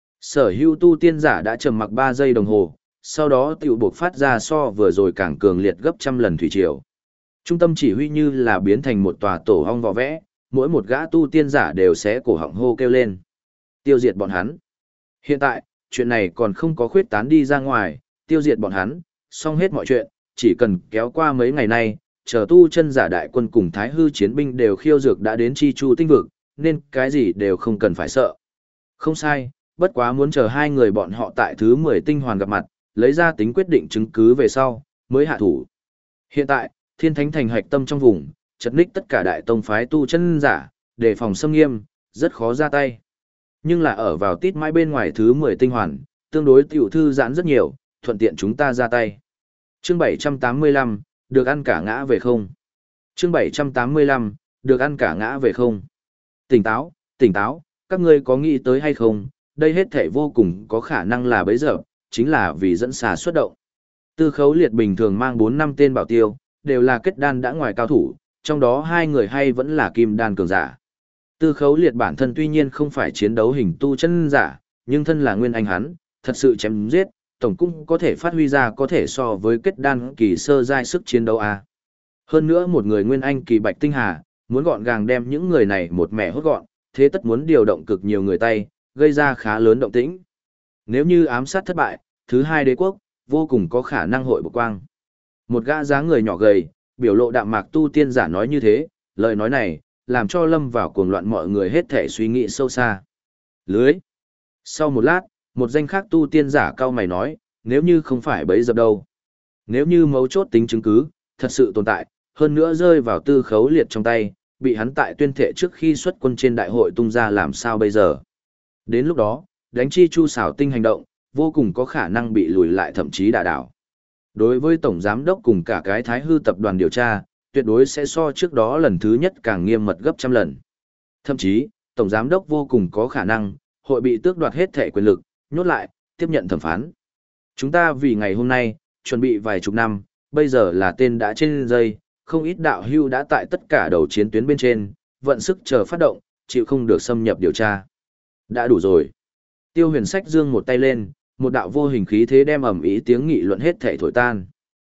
Speaker 1: Sở hữu tu tiên giả đã trầm mặc 3 giây đồng hồ, sau đó tiểu buộc phát ra so vừa rồi càng cường liệt gấp trăm lần thủy triều. Trung tâm chỉ huy như là biến thành một tòa tổ ong vò vẽ, mỗi một gã tu tiên giả đều sẽ cổ họng hô kêu lên. Tiêu diệt bọn hắn. Hiện tại, chuyện này còn không có khuyết tán đi ra ngoài, tiêu diệt bọn hắn, xong hết mọi chuyện, chỉ cần kéo qua mấy ngày nay, chờ tu chân giả đại quân cùng Thái Hư chiến binh đều khiêu dược đã đến Chi Chu tinh vực, nên cái gì đều không cần phải sợ. Không sai, bất quá muốn chờ hai người bọn họ tại thứ 10 tinh hoàn gặp mặt, lấy ra tính quyết định chứng cứ về sau, mới hạ thủ. Hiện tại, Thiên Thánh thành hạch tâm trong vùng, chật ních tất cả đại tông phái tu chân giả, đề phòng xâm nghiêm, rất khó ra tay. Nhưng là ở vào tít mãi bên ngoài thứ 10 tinh hoàn, tương đối tiểu thư giãn rất nhiều, thuận tiện chúng ta ra tay. Chương 785, được ăn cả ngã về không. Chương 785, được ăn cả ngã về không. Tỉnh táo, tỉnh táo, các ngươi có nghĩ tới hay không, đây hết thể vô cùng có khả năng là bấy giờ, chính là vì dẫn xà xuất động. Tư Khấu Liệt bình thường mang 4-5 tên bảo tiêu, đều là kết đan đã ngoài cao thủ, trong đó 2 người hay vẫn là kim đan cường giả. Tư Khấu Liệt bản thân tuy nhiên không phải chiến đấu hình tu chân giả, nhưng thân là nguyên anh hắn, thật sự chém giết, tổng cũng có thể phát huy ra có thể so với kết đan kỳ sơ giai sức chiến đấu a. Hơn nữa một người nguyên anh kỳ Bạch Tinh Hà, muốn gọn gàng đem những người này một mẻ hốt gọn, thế tất muốn điều động cực nhiều người tay, gây ra khá lớn động tĩnh. Nếu như ám sát thất bại, thứ hai đế quốc, vô cùng có khả năng hội bộc quang. Một gã dáng người nhỏ gầy, biểu lộ đạm mạc tu tiên giả nói như thế, lời nói này, làm cho lâm vào cuồng loạn mọi người hết thể suy nghĩ sâu xa. Lưới. Sau một lát, một danh khác tu tiên giả cao mày nói, nếu như không phải bấy dập đâu. Nếu như mấu chốt tính chứng cứ, thật sự tồn tại, hơn nữa rơi vào Tư Khấu Liệt trong tay, bị hắn tại tuyên thệ trước khi xuất quân trên đại hội tung ra làm sao bây giờ. Đến lúc đó, đánh Chi Chu xảo tinh hành động, vô cùng có khả năng bị lùi lại thậm chí đả đảo. Đối với Tổng Giám đốc cùng cả cái Thái Hư tập đoàn điều tra, tuyệt đối sẽ so trước đó lần thứ nhất càng nghiêm mật gấp trăm lần. Thậm chí, Tổng Giám đốc vô cùng có khả năng, hội bị tước đoạt hết thể quyền lực, nhốt lại, tiếp nhận thẩm phán. Chúng ta vì ngày hôm nay, chuẩn bị vài chục năm, bây giờ là tên đã trên dây, không ít đạo hưu đã tại tất cả đầu chiến tuyến bên trên, vận sức chờ phát động, chịu không được xâm nhập điều tra. Đã đủ rồi. Tiêu Huyền Sách giương một tay lên, một đạo vô hình khí thế đem ầm ĩ tiếng nghị luận hết thảy thổi tan.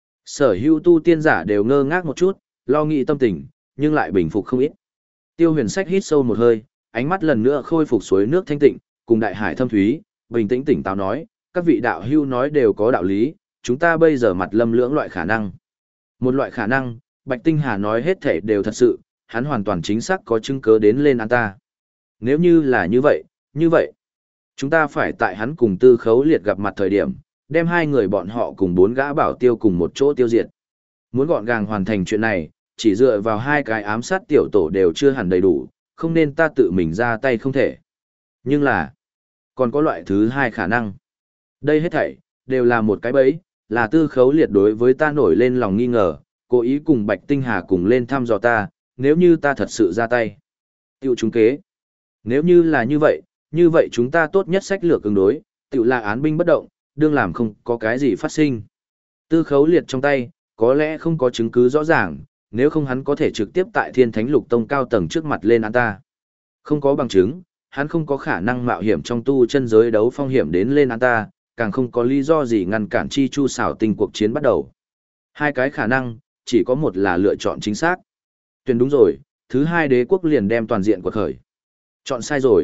Speaker 1: Sở hữu tu tiên giả đều ngơ ngác một chút, lo nghĩ tâm tình, nhưng lại bình phục không ít. Tiêu Huyền Sách hít sâu một hơi, ánh mắt lần nữa khôi phục suối nước thanh tịnh, cùng đại hải thâm thúy, bình tĩnh tỉnh táo nói, các vị đạo hưu nói đều có đạo lý, chúng ta bây giờ mặt lâm lưỡng loại khả năng. Một loại khả năng, Bạch Tinh Hà nói hết thảy đều thật sự, hắn hoàn toàn chính xác có chứng cứ đến lên án ta. Nếu như là như vậy, chúng ta phải tại hắn cùng Tư Khấu Liệt gặp mặt thời điểm, đem hai người bọn họ cùng 4 gã bảo tiêu cùng một chỗ tiêu diệt. Muốn gọn gàng hoàn thành chuyện này, chỉ dựa vào 2 cái ám sát tiểu tổ đều chưa hẳn đầy đủ, không nên ta tự mình ra tay không thể. Nhưng là, còn có loại thứ 2 khả năng. Đây hết thảy, đều là một cái bẫy, là Tư Khấu Liệt đối với ta nổi lên lòng nghi ngờ, cố ý cùng Bạch Tinh Hà cùng lên thăm dò ta, nếu như ta thật sự ra tay. Tiêu trúng kế. Nếu như là như vậy chúng ta tốt nhất sách lược ứng đối, tiểu là án binh bất động, đương làm không có cái gì phát sinh. Tư Khấu Liệt trong tay, có lẽ không có chứng cứ rõ ràng, nếu không hắn có thể trực tiếp tại Thiên Thánh Lục Tông cao tầng trước mặt lên án ta. Không có bằng chứng, hắn không có khả năng mạo hiểm trong tu chân giới đấu phong hiểm đến lên án ta, càng không có lý do gì ngăn cản Chi Chu xảo tinh cuộc chiến bắt đầu. 2 cái khả năng, chỉ có một là lựa chọn chính xác. Tuyển đúng rồi, thứ 2 đế quốc liền đem toàn diện quật khởi. Chọn sai rồi.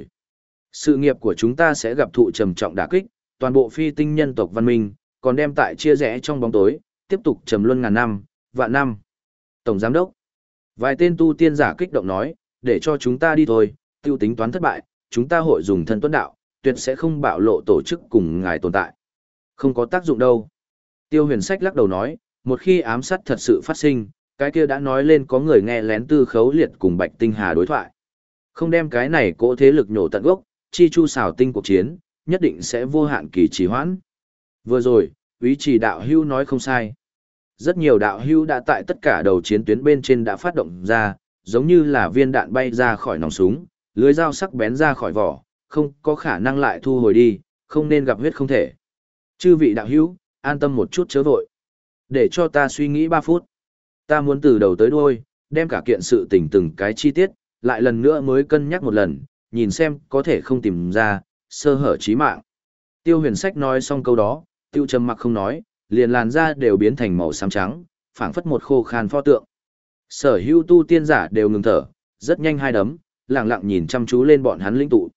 Speaker 1: Sự nghiệp của chúng ta sẽ gặp thụ trầm trọng đả kích, toàn bộ phi tinh nhân tộc văn minh, còn đem tại chia rẽ trong bóng tối, tiếp tục trầm luân ngàn năm, vạn năm. Tổng Giám đốc. Vài tên tu tiên giả kích động nói, để cho chúng ta đi thôi, tiêu tính toán thất bại, chúng ta hội dùng thân tuấn đạo, tuyệt sẽ không bạo lộ tổ chức cùng ngài tồn tại. Không có tác dụng đâu. Tiêu Huyền Sách lắc đầu nói, một khi ám sát thật sự phát sinh, cái kia đã nói lên có người nghe lén Tư Khấu Liệt cùng Bạch Tinh Hà đối thoại. Không đem cái này cỗ thế lực nhổ tận gốc, chi chu xảo tinh cuộc chiến, nhất định sẽ vô hạn kỳ trì hoãn. Vừa rồi, Úy Trì đạo hữu nói không sai. Rất nhiều đạo hữu đã tại tất cả đầu chiến tuyến bên trên đã phát động ra, giống như là viên đạn bay ra khỏi nòng súng, lưới dao sắc bén ra khỏi vỏ, không có khả năng lại thu hồi đi, không nên gặp huyết không thể. Chư vị đạo hữu, an tâm một chút chớ vội. Để cho ta suy nghĩ 3 phút. Ta muốn từ đầu tới đuôi, đem cả kiện sự tình từng cái chi tiết, lại lần nữa mới cân nhắc một lần, nhìn xem có thể không tìm ra, sơ hở chí mạng. Tiêu Huyền Sách nói xong câu đó, tiêu trầm mặc không nói, liền làn da đều biến thành màu xám trắng, phảng phất một khô khan pho tượng. Sở hữu tu tiên giả đều ngừng thở, rất nhanh hai đấm, lặng lặng nhìn chăm chú lên bọn hắn linh tụ.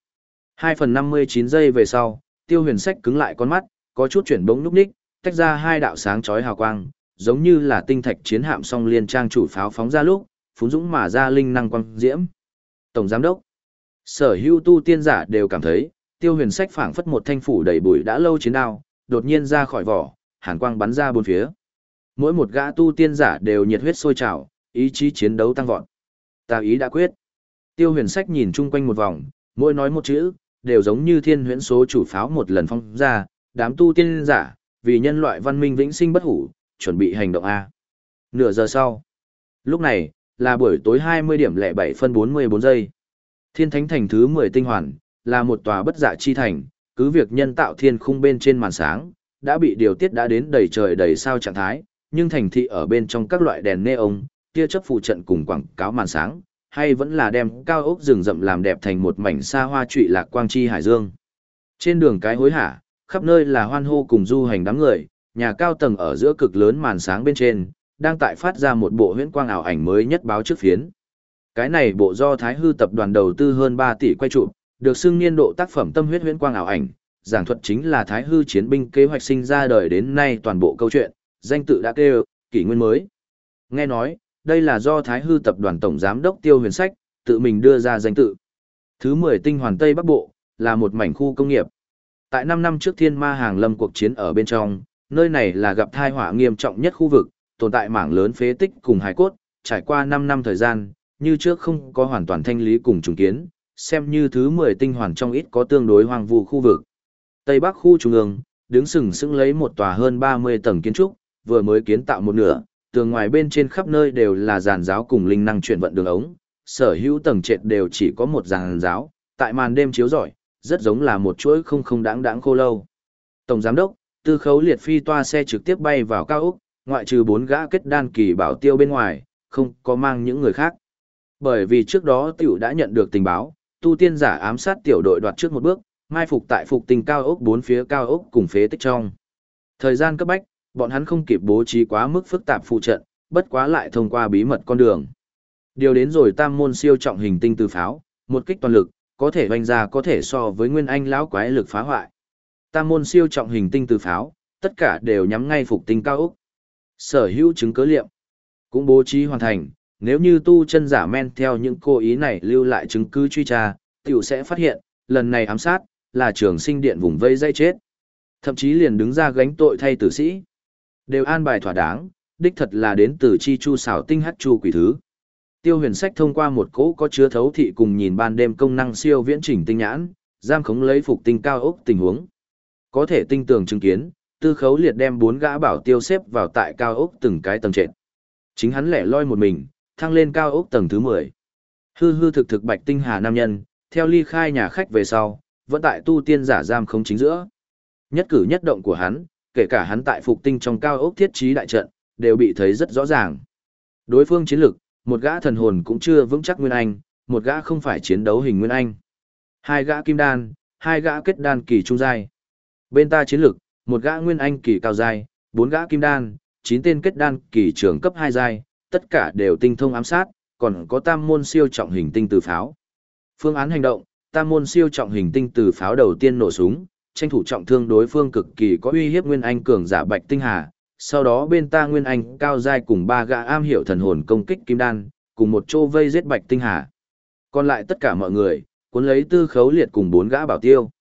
Speaker 1: 2/59 giây về sau, Tiêu Huyền Sách cứng lại con mắt, có chút chuyển bỗng núp ních, tách ra hai đạo sáng chói hào quang, giống như là tinh thạch chiến hạm song liên trang chủ pháo phóng ra lúc, phún dũng mà ra linh năng quang diễm. Tổng giám đốc, sở hữu tu tiên giả đều cảm thấy, Tiêu Huyền Sách phảng phất một thanh phủ đầy bụi đã lâu chiến đao, đột nhiên ra khỏi vỏ, hàn quang bắn ra bốn phía. Mỗi một gã tu tiên giả đều nhiệt huyết sôi trào, ý chí chiến đấu tăng vọt. Ta ý đã quyết. Tiêu Huyền Sách nhìn chung quanh một vòng, mỗi nói một chữ, đều giống như thiên huyễn số chủ pháo một lần phong ra, đám tu tiên giả, vì nhân loại văn minh vĩnh sinh bất hủ, chuẩn bị hành động A. Nửa giờ sau. Lúc này, là buổi tối 20 điểm 07 phân 44 giây. Thiên Thánh Thành thứ 10 tinh hoàn, là một tòa bất dạ chi thành, cứ việc nhân tạo thiên khung bên trên màn sáng, đã bị điều tiết đã đến đầy trời đầy sao trạng thái, nhưng thành thị ở bên trong các loại đèn neon, tia chớp phụ trận cùng quảng cáo màn sáng, hay vẫn là đem cao ốc rừng rậm làm đẹp thành một mảnh xa hoa trụy lạc quang chi hải dương. Trên đường cái hối hả, khắp nơi là hoan hô cùng du hành đám người, nhà cao tầng ở giữa cực lớn màn sáng bên trên, đang tại phát ra một bộ huyễn quang ảo ảnh mới nhất báo trước phiến. Cái này bộ do Thái Hư tập đoàn đầu tư hơn 3 tỷ quay chụp, được xưng niên độ tác phẩm tâm huyết huyễn quang ảo ảnh, giảng thuật chính là Thái Hư chiến binh kế hoạch sinh ra đời đến nay toàn bộ câu chuyện, danh tự đã kêu, kỷ nguyên mới. Nghe nói, đây là do Thái Hư tập đoàn tổng giám đốc Tiêu Huyền Sách tự mình đưa ra danh tự. Thứ 10 tinh hoàn Tây Bắc Bộ là một mảnh khu công nghiệp. Tại 5 năm trước Thiên Ma Hàng Lâm cuộc chiến ở bên trong, nơi này là gặp tai họa nghiêm trọng nhất khu vực, tồn tại mảng lớn phế tích cùng hài cốt, trải qua 5 năm thời gian, như trước không có hoàn toàn thanh lý cùng trùng kiến, xem như thứ 10 tinh hoàn trong ít có tương đối hoang vu khu vực. Tây Bắc khu trung ương, đứng sừng sững lấy một tòa hơn 30 tầng kiến trúc, vừa mới kiến tạo một nửa, tường ngoài bên trên khắp nơi đều là giàn giáo cùng linh năng chuyển vận đường ống, sở hữu tầng trệt đều chỉ có một giàn giáo, tại màn đêm chiếu rọi, rất giống là một chuỗi không đáng đáng khô lâu. Tổng giám đốc, Tư Khấu Liệt phi toa xe trực tiếp bay vào cao ốc, ngoại trừ 4 gã kết đan kỳ bảo tiêu bên ngoài, không có mang những người khác. Bởi vì trước đó tiểu đã nhận được tình báo, tu tiên giả ám sát tiểu đội đoạt trước một bước, mai phục tại phục tình cao ốc 4 phía cao ốc cùng phế tích trong. Thời gian cấp bách, bọn hắn không kịp bố trí quá mức phức tạp phụ trận, bất quá lại thông qua bí mật con đường. Điều đến rồi tam môn siêu trọng hình tinh từ pháo, một kích toàn lực, có thể vành ra có thể so với nguyên anh lão quái lực phá hoại. Tam môn siêu trọng hình tinh từ pháo, tất cả đều nhắm ngay phục tinh cao ốc. Sở hữu chứng cứ liệu, cũng bố trí hoàn thành, nếu như tu chân giả men theo những cố ý này lưu lại chứng cứ truy tra, tiểu sẽ phát hiện, lần này ám sát, là trường sinh điện vùng vây dây chết. Thậm chí liền đứng ra gánh tội thay tử sĩ. Đều an bài thỏa đáng, đích thật là đến từ chi chu xảo tinh hắc chu quỷ thứ. Tiêu Huyền Sách thông qua một cỗ có chứa thấu thị cùng nhìn ban đêm công năng siêu viễn chỉnh tinh nhãn, giam khống lấy phục tinh cao ốc tình huống. Có thể tinh tường chứng kiến, Tư Khấu Liệt đem 4 gã bảo tiêu xếp vào tại cao ốc từng cái tầng trệt. Chính hắn lẻ loi một mình, thăng lên cao ốc tầng thứ 10. Hư hư thực thực Bạch Tinh Hà nam nhân, theo ly khai nhà khách về sau, vẫn tại tu tiên giả giam khống chính giữa. Nhất cử nhất động của hắn, kể cả hắn tại phục tinh trong cao ốc thiết trí đại trận, đều bị thấy rất rõ ràng. Đối phương chiến lực, một gã thần hồn cũng chưa vững chắc nguyên anh, một gã không phải chiến đấu hình nguyên anh. 2 gã kim đan, 2 gã kết đan kỳ trung giai. Bên ta chiến lực, một gã nguyên anh kỳ cao giai, 4 gã kim đan, 9 tên kết đan kỳ trưởng cấp 2 giai, tất cả đều tinh thông ám sát, còn có tam môn siêu trọng hình tinh từ pháo. Phương án hành động, tam môn siêu trọng hình tinh từ pháo đầu tiên nổ súng, tranh thủ trọng thương đối phương cực kỳ có uy hiếp nguyên anh cường giả Bạch Tinh Hà, sau đó bên ta nguyên anh cao giai cùng 3 gã am hiểu thần hồn công kích kim đan, cùng một chỗ vây giết Bạch Tinh Hà. Còn lại tất cả mọi người, cuốn lấy Tư Khấu Liệt cùng 4 gã bảo tiêu.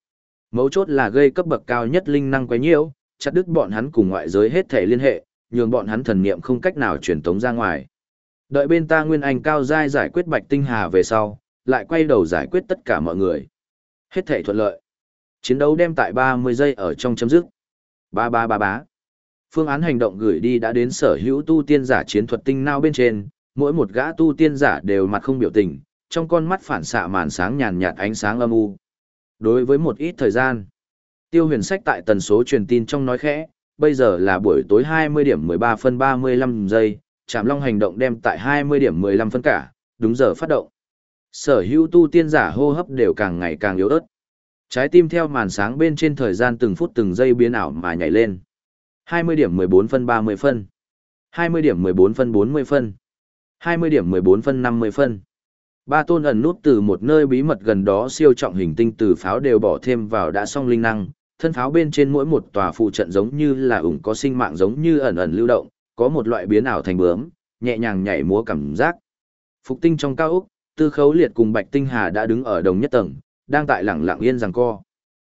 Speaker 1: Mấu chốt là gây cấp bậc cao nhất linh năng quấy nhiễu, chặt đứt bọn hắn cùng ngoại giới hết thể liên hệ, nhường bọn hắn thần niệm không cách nào truyền tống ra ngoài. Đợi bên ta Nguyên Anh cao giai giải quyết Bạch Tinh Hà về sau, lại quay đầu giải quyết tất cả mọi người. Hết thể thuận lợi. Chiến đấu đem tại 30 giây ở trong chấm dứt. Ba ba ba bá. Phương án hành động gửi đi đã đến sở hữu tu tiên giả chiến thuật tinh nao bên trên, mỗi một gã tu tiên giả đều mặt không biểu tình, trong con mắt phản xạ màn sáng nhàn nhạt ánh sáng âm u. Đối với một ít thời gian, Tiêu Huyền Sách tại tần số truyền tin trong nói khẽ, bây giờ là buổi tối 20 điểm 13 phân 35 giây, Trảm Long hành động đem tại 20 điểm 15 phân cả, đúng giờ phát động. Sở hữu tu tiên giả hô hấp đều càng ngày càng yếu ớt. Trái tim theo màn sáng bên trên thời gian từng phút từng giây biến ảo mà nhảy lên. 20 điểm 14 phân 30 phân. 20 điểm 14 phân 40 phân. 20 điểm 14 phân 50 phân. Ba tôn ẩn nút từ một nơi bí mật gần đó siêu trọng hình tinh từ pháo đều bỏ thêm vào đã xong linh năng, thân pháo bên trên mỗi một tòa phụ trận giống như là ủng có sinh mạng giống như ẩn ẩn lưu động, có một loại biến ảo thành bướm, nhẹ nhàng nhảy múa cảm giác. Phục tinh trong cao ốc, Tư Khấu Liệt cùng Bạch Tinh Hà đã đứng ở đồng nhất tầng, đang tại lẳng lặng yên giằng co.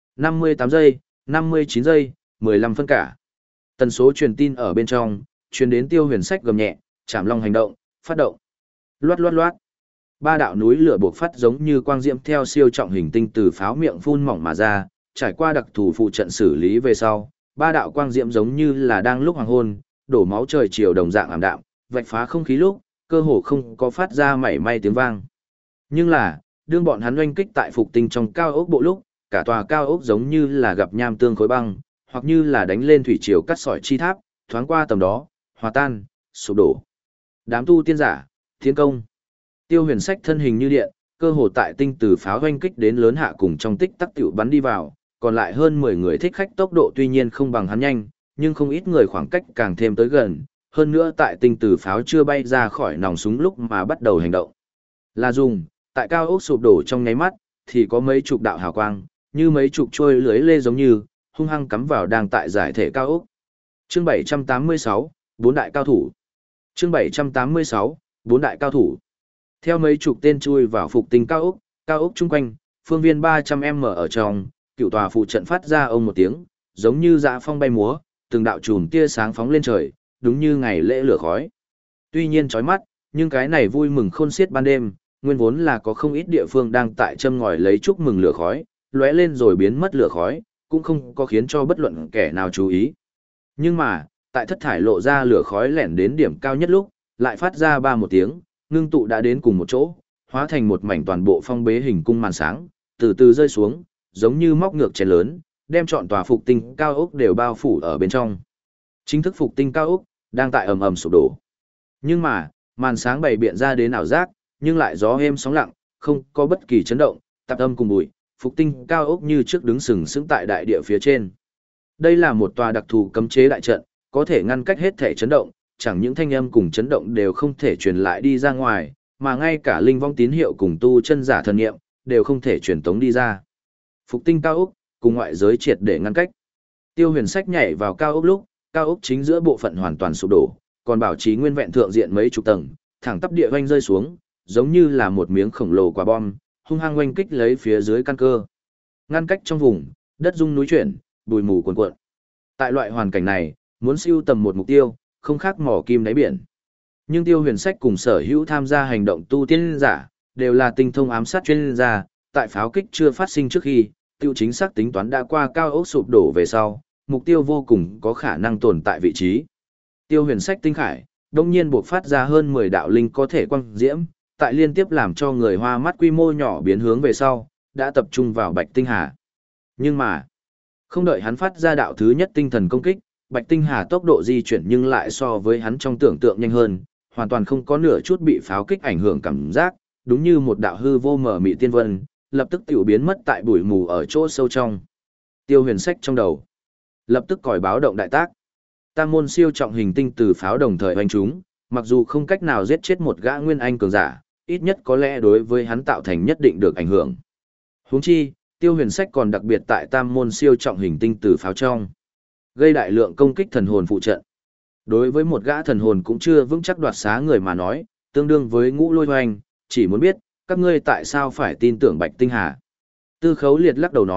Speaker 1: 58 giây, 59 giây, 15 phân cả. Tần số truyền tin ở bên trong, truyền đến Tiêu Huyền Sách gầm nhẹ, Trảm Long hành động, phát động. Loát loát loát. Ba đạo núi lửa bộc phát giống như quang diễm theo siêu trọng hình tinh từ pháo miệng phun mỏng mà ra, trải qua đặc thù phụ trận xử lý về sau, ba đạo quang diễm giống như là đang lúc hoàng hôn, đổ máu trời chiều đồng dạng ảm đạm, vạch phá không khí lúc, cơ hồ không có phát ra mảy may tiếng vang. Nhưng là, đương bọn hắn oanh kích tại phục tinh trong cao ốc bộ lúc, cả tòa cao ốc giống như là gặp nham tương khối băng, hoặc như là đánh lên thủy triều cắt sỏi chi tháp, thoáng qua tầm đó, hòa tan, sụp đổ. Đám tu tiên giả, thiên công. Tiêu Huyền Sách thân hình như điện, cơ hồ tại tinh từ pháo oanh kích đến lớn hạ cùng trong tích tắc tiểu bắn đi vào, còn lại hơn 10 người thích khách tốc độ tuy nhiên không bằng hắn nhanh, nhưng không ít người khoảng cách càng thêm tới gần, hơn nữa tại tinh từ pháo chưa bay ra khỏi nòng súng lúc mà bắt đầu hành động. Là dùng, tại cao ốc sụp đổ trong nháy mắt, thì có mấy chục đạo hào quang, như mấy chục trôi lưới lê giống như, hung hăng cắm vào đang tại giải thể cao ốc. Chương 786, bốn đại cao thủ. Chương 786, bốn đại cao thủ. Theo mấy chục tên chui vào phục tinh cao ốc chung quanh, phương viên 300m ở trong, cựu tòa phụ trận phát ra ông một tiếng, giống như dã phong bay múa, từng đạo chùm tia sáng phóng lên trời, đúng như ngày lễ lửa khói. Tuy nhiên chói mắt, nhưng cái này vui mừng khôn xiết ban đêm, nguyên vốn là có không ít địa phương đang tại châm ngòi lấy chúc mừng lửa khói, lóe lên rồi biến mất lửa khói, cũng không có khiến cho bất luận kẻ nào chú ý. Nhưng mà, tại thất thải lộ ra lửa khói lẻn đến điểm cao nhất lúc, lại phát ra ba một tiếng, ngưng tụ đã đến cùng một chỗ, hóa thành một mảnh toàn bộ phong bế hình cung màn sáng, từ từ rơi xuống, giống như móc ngược chén lớn, đem trọn tòa phục tinh cao ốc đều bao phủ ở bên trong. Chính thức phục tinh cao ốc đang tại ầm ầm sụp đổ. Nhưng mà, màn sáng bày biện ra đến ảo giác, nhưng lại gió êm sóng lặng, không có bất kỳ chấn động, tạp âm cùng bụi, phục tinh cao ốc như trước đứng sừng sững tại đại địa phía trên. Đây là một tòa đặc thù cấm chế đại trận, có thể ngăn cách hết thể chấn động, chẳng những thanh âm cùng chấn động đều không thể truyền lại đi ra ngoài, mà ngay cả linh vong tín hiệu cùng tu chân giả thần niệm đều không thể truyền tống đi ra. Phục tinh cao ốc cùng ngoại giới triệt để ngăn cách. Tiêu Huyền Sách nhảy vào cao ốc lúc, cao ốc chính giữa bộ phận hoàn toàn sụp đổ, còn bảo trì nguyên vẹn thượng diện mấy chục tầng, thẳng tắp địa oanh rơi xuống, giống như là một miếng khổng lồ quả bom, hung hăng oanh kích lấy phía dưới căn cơ. Ngăn cách trong vùng, đất rung núi chuyển, bụi mù cuồn cuộn. Tại loại hoàn cảnh này, muốn siêu tầm một mục tiêu, không khác mỏ kim đáy biển. Nhưng Tiêu Huyền Sách cùng sở hữu tham gia hành động tu tiên giả, đều là tinh thông ám sát chuyên gia, tại pháo kích chưa phát sinh trước khi, tiêu chính xác tính toán đã qua cao ốc sụp đổ về sau, mục tiêu vô cùng có khả năng tồn tại vị trí. Tiêu Huyền Sách tinh khải, đông nhiên buộc phát ra hơn 10 đạo linh có thể quang diễm, tại liên tiếp làm cho người hoa mắt quy mô nhỏ biến hướng về sau, đã tập trung vào Bạch Tinh Hà. Nhưng mà, không đợi hắn phát ra đạo thứ nhất tinh thần công kích, Bạch Tinh Hà tốc độ di chuyển nhưng lại so với hắn trong tưởng tượng nhanh hơn, hoàn toàn không có nửa chút bị pháo kích ảnh hưởng cảm giác, đúng như một đạo hư vô mở mị tiên vân, lập tức tiểu biến mất tại bụi mù ở chỗ sâu trong. Tiêu Huyền Sách trong đầu, lập tức còi báo động đại tác. Tam môn siêu trọng hình tinh từ pháo đồng thời hoành chúng, mặc dù không cách nào giết chết một gã nguyên anh cường giả, ít nhất có lẽ đối với hắn tạo thành nhất định được ảnh hưởng. Huống chi, Tiêu Huyền Sách còn đặc biệt tại tam môn siêu trọng hình tinh từ pháo trong, gây đại lượng công kích thần hồn phụ trận. Đối với một gã thần hồn cũng chưa vững chắc đoạt xá người mà nói, tương đương với ngũ lôi hoành, chỉ muốn biết, các ngươi tại sao phải tin tưởng Bạch Tinh Hà. Tư Khấu Liệt lắc đầu nói,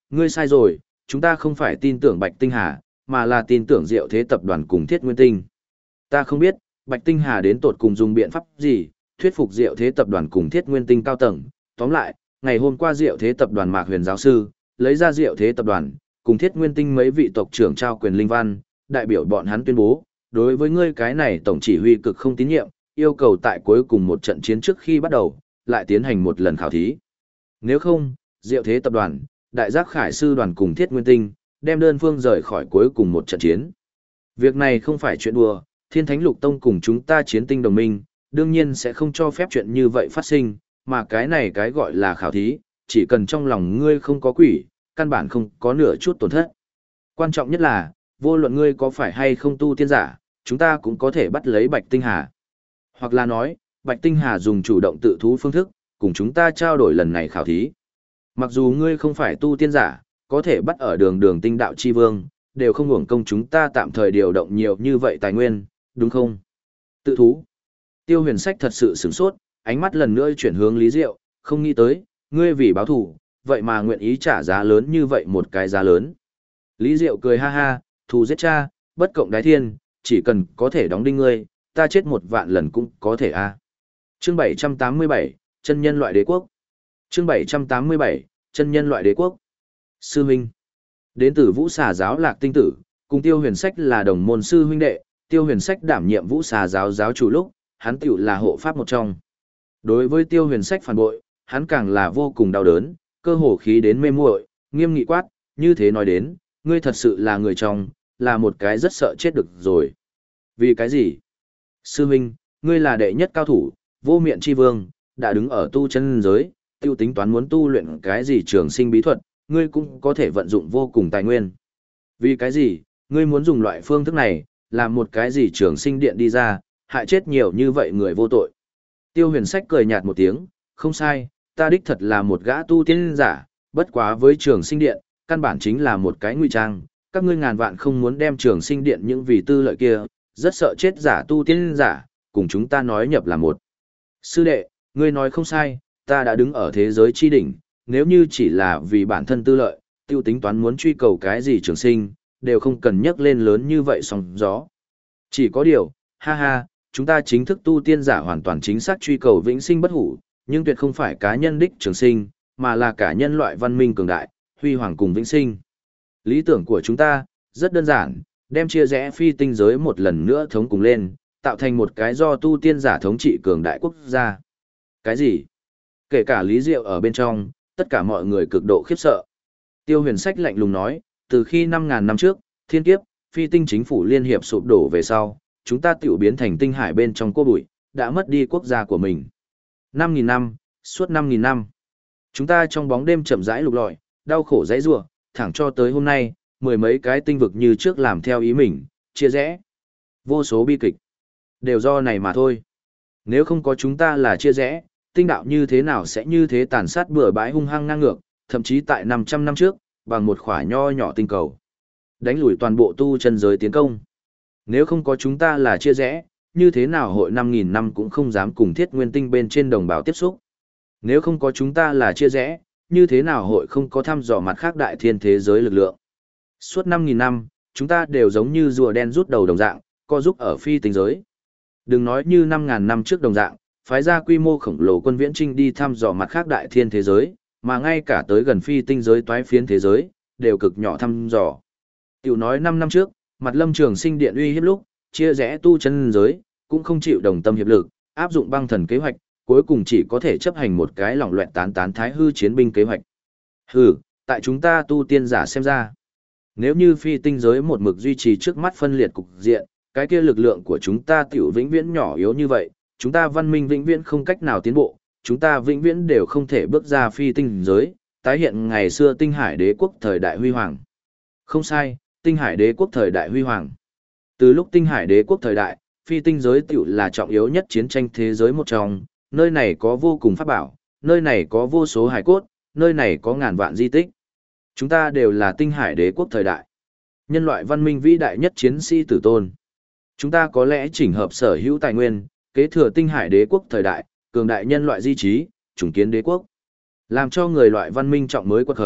Speaker 1: Ngươi sai rồi, chúng ta không phải tin tưởng Bạch Tinh Hà, mà là tin tưởng Diệu Thế tập đoàn cùng Thiết Nguyên Tinh. Ta không biết, Bạch Tinh Hà đến tột cùng dùng biện pháp gì, thuyết phục Diệu Thế tập đoàn cùng Thiết Nguyên Tinh cao tầng. Tóm lại, ngày hôm qua Diệu Thế tập đoàn Mạc Huyền giáo sư, lấy ra Diệu Thế tập đoàn, cùng Thiết Nguyên Tinh mấy vị tộc trưởng trao quyền linh văn, đại biểu bọn hắn tuyên bố, đối với ngươi cái này tổng chỉ huy cực không tín nhiệm, yêu cầu tại cuối cùng một trận chiến trước khi bắt đầu, lại tiến hành một lần khảo thí. Nếu không, Diệu Thế tập đoàn, Đại Giác Khải sư đoàn cùng Thiết Nguyên Tinh, đem đơn phương rời khỏi cuối cùng một trận chiến. Việc này không phải chuyện đùa, Thiên Thánh Lục Tông cùng chúng ta chiến tinh đồng minh, đương nhiên sẽ không cho phép chuyện như vậy phát sinh, mà cái này cái gọi là khảo thí, chỉ cần trong lòng ngươi không có quỷ, căn bản không có nửa chút tổn thất. Quan trọng nhất là, vô luận ngươi có phải hay không tu tiên giả, chúng ta cũng có thể bắt lấy Bạch Tinh Hà. Hoặc là nói, Bạch Tinh Hà dùng chủ động tự thú phương thức, cùng chúng ta trao đổi lần này khảo thí. Mặc dù ngươi không phải tu tiên giả, có thể bắt ở đường tinh đạo chi vương, đều không hưởng công chúng ta tạm thời điều động nhiều như vậy tài nguyên, đúng không? Tự thú. Tiêu Huyền Sách thật sự sửng sốt, ánh mắt lần nữa chuyển hướng Lý Diệu, không nghĩ tới, ngươi vì báo thù, vậy mà nguyện ý trả giá lớn như vậy một cái giá lớn. Lý Diệu cười ha ha, thù giết cha, bất cộng đái thiên, chỉ cần có thể đóng đinh ngươi, ta chết 1.000.000 lần cũng có thể a. Chương 787, chân nhân loại đế quốc. Chương 787, chân nhân loại đế quốc. Sư huynh. Đến từ Vũ Xà giáo Lạc Tinh Tử, cùng Tiêu Huyền Sách là đồng môn sư huynh đệ, Tiêu Huyền Sách đảm nhiệm Vũ Xà giáo giáo chủ lúc, hắn tiểu là hộ pháp một trong. Đối với Tiêu Huyền Sách phản bội, hắn càng là vô cùng đau đớn, cơ hồ khí đến mê muội, nghiêm nghị quát, như thế nói đến, ngươi thật sự là người trong, là một cái rất sợ chết được rồi. Vì cái gì? Sư huynh, ngươi là đệ nhất cao thủ, vô miệng chi vương, đã đứng ở tu chân giới, tiêu tính toán muốn tu luyện cái gì trường sinh bí thuật, ngươi cũng có thể vận dụng vô cùng tài nguyên. Vì cái gì, ngươi muốn dùng loại phương thức này, làm một cái gì trường sinh điện đi ra, hại chết nhiều như vậy người vô tội. Tiêu Huyền Sách cười nhạt một tiếng, không sai, ta đích thật là một gã tu tiên giả, bất quá với trường sinh điện, căn bản chính là một cái ngụy trang, các ngươi ngàn vạn không muốn đem trường sinh điện những vì tư lợi kia, rất sợ chết giả tu tiên giả, cùng chúng ta nói nhập là một. Sư đệ, ngươi nói không sai, ta đã đứng ở thế giới chi đỉnh, nếu như chỉ là vì bản thân tư lợi, tiêu tính toán muốn truy cầu cái gì trường sinh, đều không cần nhắc lên lớn như vậy sóng gió. Chỉ có điều, ha ha, chúng ta chính thức tu tiên giả hoàn toàn chính xác truy cầu vĩnh sinh bất hủ, nhưng tuyệt không phải cá nhân đích trường sinh, mà là cả nhân loại văn minh cường đại, huy hoàng cùng vĩnh sinh. Lý tưởng của chúng ta, rất đơn giản, đem chia rẽ phi tinh giới một lần nữa thống cùng lên, tạo thành một cái do tu tiên giả thống trị cường đại quốc gia. Cái gì? Kể cả Lý Diệu ở bên trong, tất cả mọi người cực độ khiếp sợ. Tiêu Huyền Sách lạnh lùng nói, từ khi 5.000 năm trước, thiên kiếp, phi tinh chính phủ liên hiệp sụp đổ về sau, chúng ta tiểu biến thành tinh hải bên trong cô bụi, đã mất đi quốc gia của mình. 5.000 năm, suốt 5.000 năm. Chúng ta trong bóng đêm chậm rãi lục lọi, đau khổ dãy rủa, thẳng cho tới hôm nay, mười mấy cái tinh vực như trước làm theo ý mình, chia rẽ. Vô số bi kịch. Đều do này mà thôi. Nếu không có chúng ta là chia rẽ, tinh đạo như thế nào sẽ như thế tàn sát bừa bãi hung hăng ngang ngược, thậm chí tại 500 năm trước, bằng một khỏa nho nhỏ tinh cầu. Đánh lùi toàn bộ tu chân giới tiến công. Nếu không có chúng ta là chia rẽ, như thế nào hội 5.000 năm cũng không dám cùng Thiết Nguyên Tinh bên trên đồng bào tiếp xúc. Nếu không có chúng ta là chia rẽ, như thế nào hội không có thăm dò mặt khác đại thiên thế giới lực lượng. Suốt 5.000 năm, chúng ta đều giống như rùa đen rút đầu đồng dạng, co giúp ở phi tinh giới. Đừng nói như 5.000 năm trước đồng dạng, phái ra quy mô khổng lồ quân viễn trinh đi thăm dò mặt khác đại thiên thế giới, mà ngay cả tới gần phi tinh giới toái phiến thế giới, đều cực nhỏ thăm dò. Tiểu nói 5 năm trước, mặt Lâm Trường Sinh điện uy hiếp lúc, chia rẽ tu chân giới, cũng không chịu đồng tâm hiệp lực, áp dụng băng thần kế hoạch, cuối cùng chỉ có thể chấp hành một cái lỏng loẹt tán tán thái hư chiến binh kế hoạch. Hừ, tại chúng ta tu tiên giả xem ra, nếu như phi tinh giới một mực duy trì trước mắt phân liệt cục diện, cái kia lực lượng của chúng ta tiểu vĩnh viễn nhỏ yếu như vậy, chúng ta văn minh vĩnh viễn không cách nào tiến bộ, chúng ta vĩnh viễn đều không thể bước ra phi tinh giới, tái hiện ngày xưa tinh hải đế quốc thời đại huy hoàng. Không sai, tinh hải đế quốc thời đại huy hoàng. Từ lúc tinh hải đế quốc thời đại, phi tinh giới tiểu là trọng yếu nhất chiến tranh thế giới một trong, nơi này có vô cùng pháp bảo, nơi này có vô số hải cốt, nơi này có ngàn vạn di tích. Chúng ta đều là tinh hải đế quốc thời đại. Nhân loại văn minh vĩ đại nhất chiến sĩ tử tôn. Chúng ta có lẽ chỉnh hợp sở hữu tài nguyên, kế thừa tinh hải đế quốc thời đại, cường đại nhân loại di trí, chủng kiến đế quốc. Làm cho người loại văn minh trọng mới quật khởi,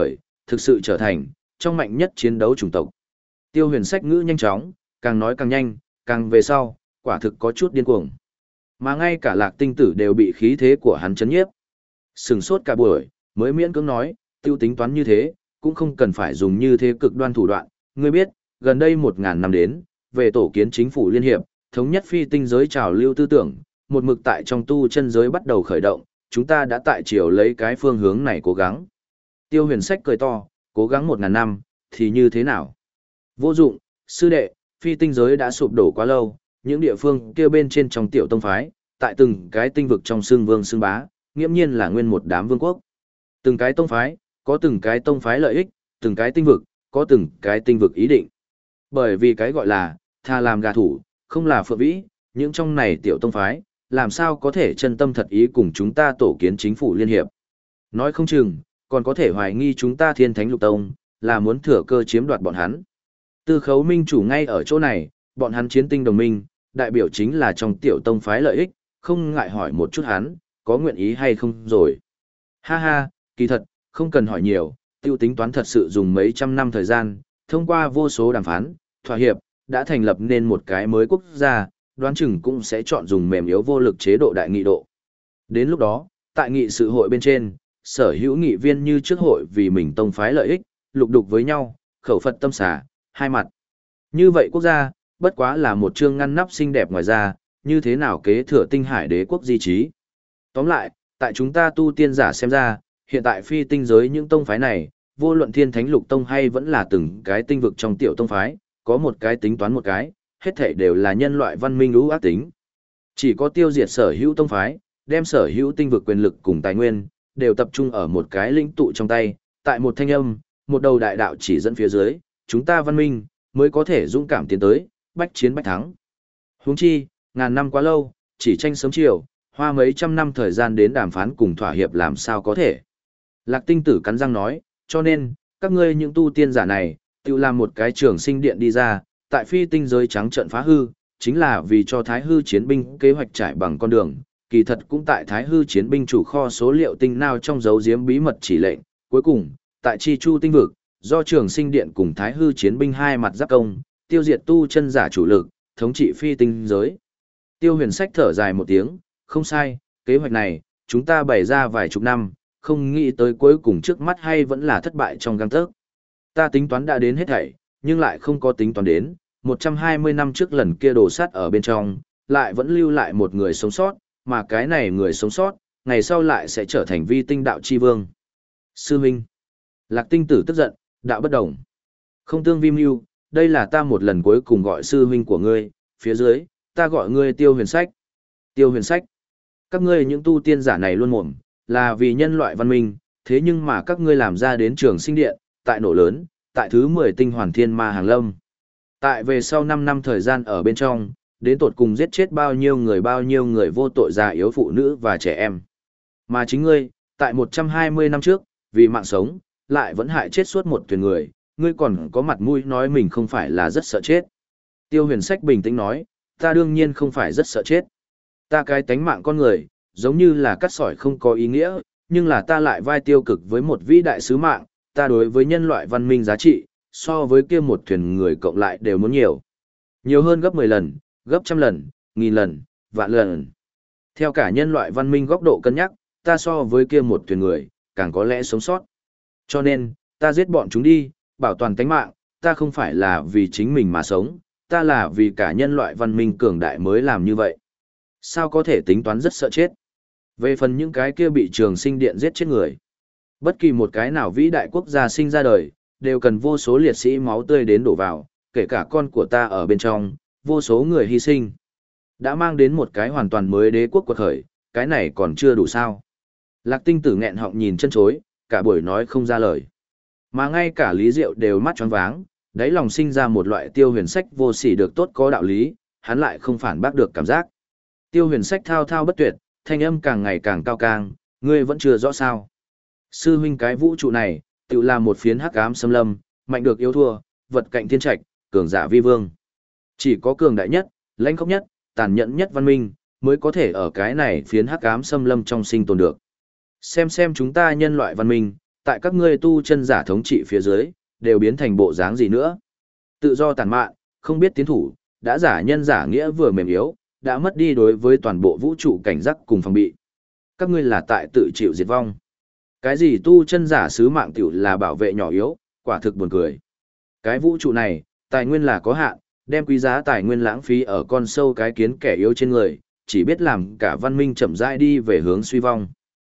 Speaker 1: thực sự trở thành trong mạnh nhất chiến đấu chủng tộc. Tiêu Huyền sách ngữ nhanh chóng, càng nói càng nhanh, càng về sau, quả thực có chút điên cuồng. Mà ngay cả Lạc Tinh Tử đều bị khí thế của hắn chấn nhiếp. Sừng sốt cả buổi, mới miễn cưỡng nói, tiêu tính toán như thế, cũng không cần phải dùng như thế cực đoan thủ đoạn. Ngươi biết, gần đây 1000 năm đến, về tổ kiến chính phủ liên hiệp, thống nhất phi tinh giới trào lưu tư tưởng, một mực tại trong tu chân giới bắt đầu khởi động, chúng ta đã tại chiều lấy cái phương hướng này cố gắng. Tiêu Huyền sách cười to, cố gắng 1000 năm, thì như thế nào? Vô dụng, sư đệ, phi tinh giới đã sụp đổ quá lâu, những địa phương kia bên trên trong tiểu tông phái, tại từng cái tinh vực trong xương vương xương bá, nghiễm nhiên là nguyên một đám vương quốc. Từng cái tông phái, có từng cái tông phái lợi ích, từng cái tinh vực, có từng cái tinh vực ý định. Bởi vì cái gọi là, tha làm gà thủ, không là phượng vĩ, những trong này tiểu tông phái, làm sao có thể chân tâm thật ý cùng chúng ta tổ kiến chính phủ liên hiệp. Nói không chừng, còn có thể hoài nghi chúng ta Thiên Thánh Lục Tông, là muốn thừa cơ chiếm đoạt bọn hắn. Tư Khấu Minh chủ ngay ở chỗ này, bọn hắn chiến tinh đồng minh, đại biểu chính là trong tiểu tông phái lợi ích, không ngại hỏi một chút hắn, có nguyện ý hay không rồi. Ha ha, kỳ thật, không cần hỏi nhiều, tiêu tính toán thật sự dùng mấy trăm năm thời gian, thông qua vô số đàm phán, thỏa hiệp, đã thành lập nên một cái mới quốc gia, đoán chừng cũng sẽ chọn dùng mềm yếu vô lực chế độ đại nghị độ. Đến lúc đó, tại nghị sự hội bên trên, sở hữu nghị viên như trước hội vì mình tông phái lợi ích, lục đục với nhau, khẩu Phật tâm xả, hai mặt. Như vậy quốc gia, bất quá là một chương ngăn nắp xinh đẹp ngoài ra, như thế nào kế thừa tinh hải đế quốc di trí. Tóm lại, tại chúng ta tu tiên giả xem ra, hiện tại phi tinh giới những tông phái này, vô luận Thiên Thánh Lục Tông hay vẫn là từng cái tinh vực trong tiểu tông phái, có một cái tính toán một cái, hết thảy đều là nhân loại văn minh ưu ác tính. Chỉ có tiêu diệt sở hữu tông phái, đem sở hữu tinh vực quyền lực cùng tài nguyên, đều tập trung ở một cái lĩnh tụ trong tay, tại một thanh âm, một đầu đại đạo chỉ dẫn phía dưới, chúng ta văn minh, mới có thể dũng cảm tiến tới, bách chiến bách thắng. Huống chi, ngàn năm quá lâu, chỉ tranh sớm chiều, hoa mấy trăm năm thời gian đến đàm phán cùng thỏa hiệp làm sao có thể. Lạc Tinh Tử cắn răng nói, cho nên, các ngươi những tu tiên giả này, tự làm một cái trường sinh điện đi ra, tại phi tinh giới trắng trận phá hư, chính là vì cho Thái Hư chiến binh kế hoạch trải bằng con đường, kỳ thật cũng tại Thái Hư chiến binh chủ kho số liệu tinh nào trong dấu giếm bí mật chỉ lệnh, cuối cùng, tại Chi Chu tinh vực, do trường sinh điện cùng Thái Hư chiến binh hai mặt giáp công, tiêu diệt tu chân giả chủ lực, thống trị phi tinh giới. Tiêu Huyền sách thở dài một tiếng, không sai, kế hoạch này, chúng ta bày ra vài chục năm, không nghĩ tới cuối cùng trước mắt hay vẫn là thất bại trong gang tấc. Ta tính toán đã đến hết thảy, nhưng lại không có tính toán đến, 120 năm trước lần kia đổ sắt ở bên trong, lại vẫn lưu lại một người sống sót, mà cái này người sống sót, ngày sau lại sẽ trở thành vi tinh đạo chi vương. Sư Minh. Lạc Tinh Tử tức giận, đạo bất đồng. Không tương vi mưu, đây là ta một lần cuối cùng gọi sư huynh của ngươi, phía dưới, ta gọi ngươi Tiêu Huyền sách. Tiêu Huyền sách. Các ngươi những tu tiên giả này luôn mồm, là vì nhân loại văn minh, thế nhưng mà các ngươi làm ra đến trường sinh điện, tại nổ lớn, tại thứ 10 tinh hoàn thiên ma hàng lâm. Tại về sau 5 năm thời gian ở bên trong, đến tột cùng giết chết bao nhiêu người vô tội già yếu phụ nữ và trẻ em. Mà chính ngươi, tại 120 năm trước, vì mạng sống, lại vẫn hại chết suốt một thuyền người, ngươi còn có mặt mũi nói mình không phải là rất sợ chết. Tiêu Huyền sách bình tĩnh nói, ta đương nhiên không phải rất sợ chết. Ta cái tánh mạng con người, giống như là cắt sỏi không có ý nghĩa, nhưng là ta lại vai tiêu cực với một vĩ đại sứ mạng, ta đối với nhân loại văn minh giá trị, so với kia một thuyền người cộng lại đều muốn nhiều. Nhiều hơn gấp 10 lần, gấp trăm lần, nghìn lần, vạn lần. Theo cả nhân loại văn minh góc độ cân nhắc, ta so với kia một thuyền người, càng có lẽ sống sót. Cho nên, ta giết bọn chúng đi, bảo toàn tánh mạng, ta không phải là vì chính mình mà sống, ta là vì cả nhân loại văn minh cường đại mới làm như vậy. Sao có thể tính toán rất sợ chết? Về phần những cái kia bị trường sinh điện giết chết người. Bất kỳ một cái nào vĩ đại quốc gia sinh ra đời, đều cần vô số liệt sĩ máu tươi đến đổ vào, kể cả con của ta ở bên trong, vô số người hy sinh. Đã mang đến một cái hoàn toàn mới đế quốc quật khởi, cái này còn chưa đủ sao. Lạc Tinh Tử nghẹn họng nhìn chân chối, cả buổi nói không ra lời. Mà ngay cả Lý Diệu đều mắt tròn váng, đáy lòng sinh ra một loại Tiêu Huyền sách vô sỉ được tốt có đạo lý, hắn lại không phản bác được cảm giác. Tiêu Huyền sách thao thao bất tuyệt, thanh âm càng ngày càng cao càng, ngươi vẫn chưa rõ sao. Sư huynh cái vũ trụ này, tự là một phiến hắc ám xâm lâm, mạnh được yếu thua, vật cạnh thiên trạch, cường giả vi vương. Chỉ có cường đại nhất, lãnh khốc nhất, tàn nhẫn nhất văn minh, mới có thể ở cái này phiến hắc ám xâm lâm trong sinh tồn được. Xem chúng ta nhân loại văn minh, tại các ngươi tu chân giả thống trị phía dưới, đều biến thành bộ dáng gì nữa. Tự do tàn mạn, không biết tiến thủ, đã giả nhân giả nghĩa vừa mềm yếu, đã mất đi đối với toàn bộ vũ trụ cảnh giác cùng phòng bị. Các ngươi là tại tự chịu diệt vong. Cái gì tu chân giả sứ mạng tiểu là bảo vệ nhỏ yếu, quả thực buồn cười. Cái vũ trụ này, tài nguyên là có hạn, đem quý giá tài nguyên lãng phí ở con sâu cái kiến kẻ yếu trên người, chỉ biết làm cả văn minh chậm rãi đi về hướng suy vong.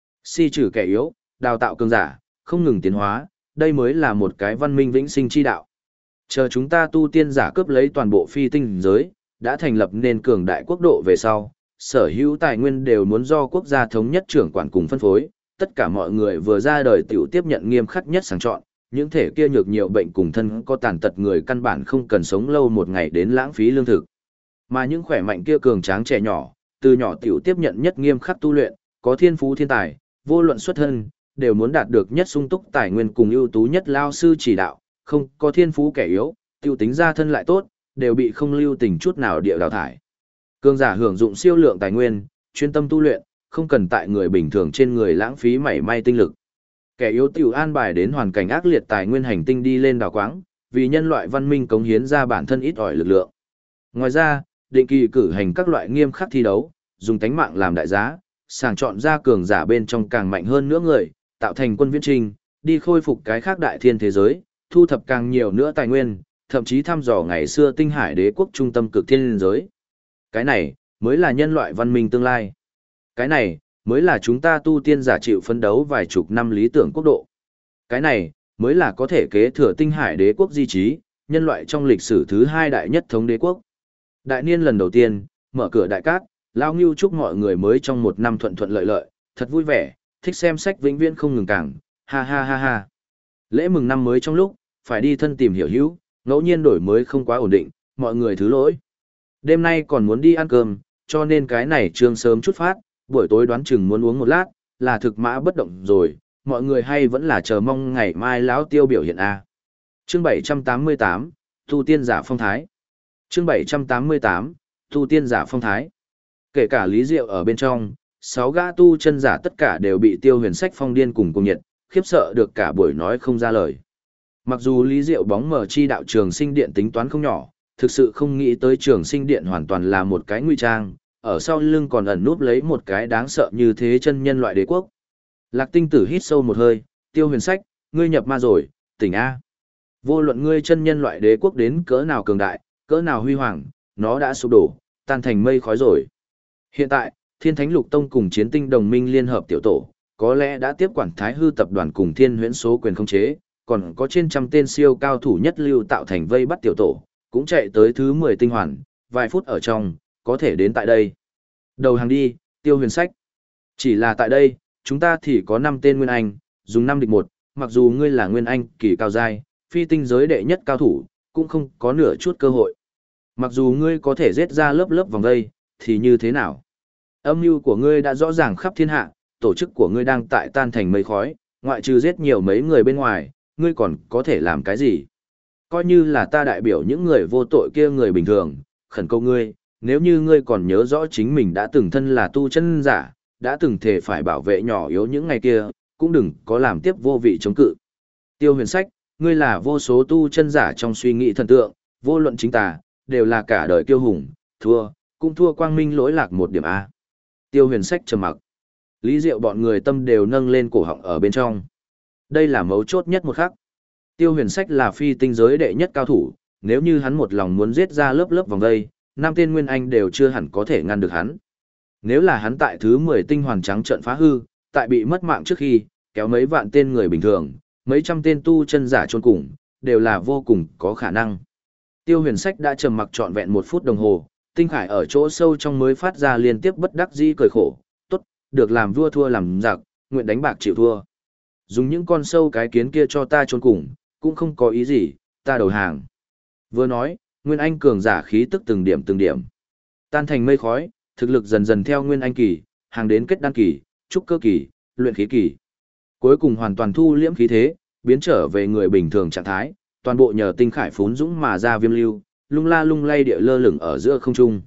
Speaker 1: Si trừ kẻ yếu, đào tạo cường giả, không ngừng tiến hóa, đây mới là một cái văn minh vĩnh sinh chi đạo. Chờ chúng ta tu tiên giả cướp lấy toàn bộ phi tinh giới, đã thành lập nên cường đại quốc độ về sau, sở hữu tài nguyên đều muốn do quốc gia thống nhất trưởng quản cùng phân phối, tất cả mọi người vừa ra đời tiểu tiếp nhận nghiêm khắc nhất sàng chọn, những thể kia nhược nhiều bệnh cùng thân có tàn tật người căn bản không cần sống lâu một ngày đến lãng phí lương thực. Mà những khỏe mạnh kia cường tráng trẻ nhỏ, từ nhỏ tiểu tiếp nhận nhất nghiêm khắc tu luyện, có thiên phú thiên tài, vô luận xuất thân, đều muốn đạt được nhất sung túc tài nguyên cùng ưu tú nhất lao sư chỉ đạo, không có thiên phú kẻ yếu, tiêu tính ra thân lại tốt, đều bị không lưu tình chút nào địa đào thải. Cường giả hưởng dụng siêu lượng tài nguyên, chuyên tâm tu luyện, không cần tại người bình thường trên người lãng phí mảy may tinh lực. Kẻ yếu tiểu an bài đến hoàn cảnh ác liệt tài nguyên hành tinh đi lên đào quáng, vì nhân loại văn minh cống hiến ra bản thân ít ỏi lực lượng. Ngoài ra, định kỳ cử hành các loại nghiêm khắc thi đấu, dùng tánh mạng làm đại giá, sàng chọn ra cường giả bên trong càng mạnh hơn nữa người, tạo thành quân viễn trinh, đi khôi phục cái khác đại thiên thế giới, thu thập càng nhiều nữa tài nguyên, thậm chí thăm dò ngày xưa tinh hải đế quốc trung tâm cực thiên giới. Cái này, mới là nhân loại văn minh tương lai. Cái này, mới là chúng ta tu tiên giả chịu phấn đấu vài chục năm lý tưởng quốc độ. Cái này, mới là có thể kế thừa tinh hải đế quốc di trí, nhân loại trong lịch sử thứ hai đại nhất thống đế quốc. Đại niên lần đầu tiên, mở cửa đại cát, Lao Ngưu chúc mọi người mới trong một năm thuận thuận lợi lợi, thật vui vẻ, thích xem sách vĩnh viễn không ngừng càng, ha ha ha ha. Lễ mừng năm mới trong lúc, phải đi thân tìm hiểu hữu, ngẫu nhiên đổi mới không quá ổn định, mọi người thứ lỗi. Đêm nay còn muốn đi ăn cơm, cho nên cái này trương sớm chút phát, buổi tối đoán chừng muốn uống một lát, là thực mã bất động rồi, mọi người hay vẫn là chờ mong ngày mai lão Tiêu biểu hiện a. Chương 788, Tu tiên giả phong thái. Chương 788, Tu tiên giả phong thái. Kể cả Lý Diệu ở bên trong, 6 gã tu chân giả tất cả đều bị Tiêu Huyền Sách phong điên cùng nhiệt, khiếp sợ được cả buổi nói không ra lời. Mặc dù Lý Diệu bóng mờ chi đạo Trường Sinh Điện tính toán không nhỏ, thực sự không nghĩ tới Trường Sinh Điện hoàn toàn là một cái ngụy trang, ở sau lưng còn ẩn núp lấy một cái đáng sợ như thế chân nhân loại đế quốc. Lạc Tinh Tử hít sâu một hơi, Tiêu Huyền Sách, ngươi nhập ma rồi, tỉnh A. Vô luận ngươi chân nhân loại đế quốc đến cỡ nào cường đại, cỡ nào huy hoàng, nó đã sụp đổ, tan thành mây khói rồi. Hiện tại, Thiên Thánh Lục Tông cùng Chiến Tinh Đồng Minh liên hợp tiểu tổ, có lẽ đã tiếp quản Thái Hư tập đoàn cùng Thiên Huyễn số quyền khống chế, còn có trên trăm tên siêu cao thủ nhất lưu tạo thành vây bắt tiểu tổ, cũng chạy tới thứ 10 tinh hoàn, vài phút ở trong, có thể đến tại đây. Đầu hàng đi, Tiêu Huyền Sách. Chỉ là tại đây, chúng ta thì có 5 tên Nguyên Anh, dùng 5 địch 1, mặc dù ngươi là Nguyên Anh kỳ cao giai, phi tinh giới đệ nhất cao thủ, cũng không có nửa chút cơ hội. Mặc dù ngươi có thể giết ra lớp lớp vòng vây, thì như thế nào? Âm mưu của ngươi đã rõ ràng khắp thiên hạ, tổ chức của ngươi đang tại tan thành mây khói, ngoại trừ giết nhiều mấy người bên ngoài, ngươi còn có thể làm cái gì? Coi như là ta đại biểu những người vô tội kia người bình thường, khẩn cầu ngươi, nếu như ngươi còn nhớ rõ chính mình đã từng thân là tu chân giả, đã từng thể phải bảo vệ nhỏ yếu những ngày kia, cũng đừng có làm tiếp vô vị chống cự. Tiêu Huyền Sách, ngươi là vô số tu chân giả trong suy nghĩ thần tượng, vô luận chính tà, đều là cả đời kiêu hùng, thua, cũng thua quang minh lỗi lạc một điểm A. Tiêu Huyền Sách trầm mặc. Lý Diệu bọn người tâm đều nâng lên cổ họng ở bên trong. Đây là mấu chốt nhất một khắc. Tiêu Huyền Sách là phi tinh giới đệ nhất cao thủ, nếu như hắn một lòng muốn giết ra lớp lớp vòng đây, 5 tên Nguyên Anh đều chưa hẳn có thể ngăn được hắn. Nếu là hắn tại thứ 10 tinh hoàn trắng trận phá hư, tại bị mất mạng trước khi, kéo mấy vạn tên người bình thường, mấy trăm tên tu chân giả chôn cùng, đều là vô cùng có khả năng. Tiêu Huyền Sách đã trầm mặc trọn vẹn 1 phút đồng hồ, tinh khải ở chỗ sâu trong mới phát ra liên tiếp bất đắc dĩ cười khổ, tốt, được làm vua thua làm giặc, nguyện đánh bạc chịu thua. Dùng những con sâu cái kiến kia cho ta chôn cùng, cũng không có ý gì, ta đầu hàng. Vừa nói, Nguyên Anh cường giả khí tức từng điểm tan thành mây khói, thực lực dần dần theo Nguyên Anh kỳ, hàng đến kết đan kỳ, trúc cơ kỳ, luyện khí kỳ. Cuối cùng hoàn toàn thu liễm khí thế, biến trở về người bình thường trạng thái, toàn bộ nhờ tinh khải phún dũng mà ra viêm lưu, lung la lung lay địa lơ lửng ở giữa không trung.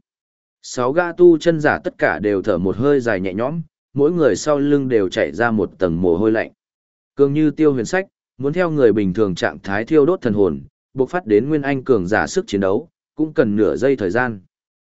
Speaker 1: 6 gã tu chân giả tất cả đều thở một hơi dài nhẹ nhõm, mỗi người sau lưng đều chạy ra một tầng mồ hôi lạnh. Cường như Tiêu Huyền Sách, muốn theo người bình thường trạng thái thiêu đốt thần hồn, bộc phát đến nguyên anh cường giả sức chiến đấu, cũng cần nửa giây thời gian.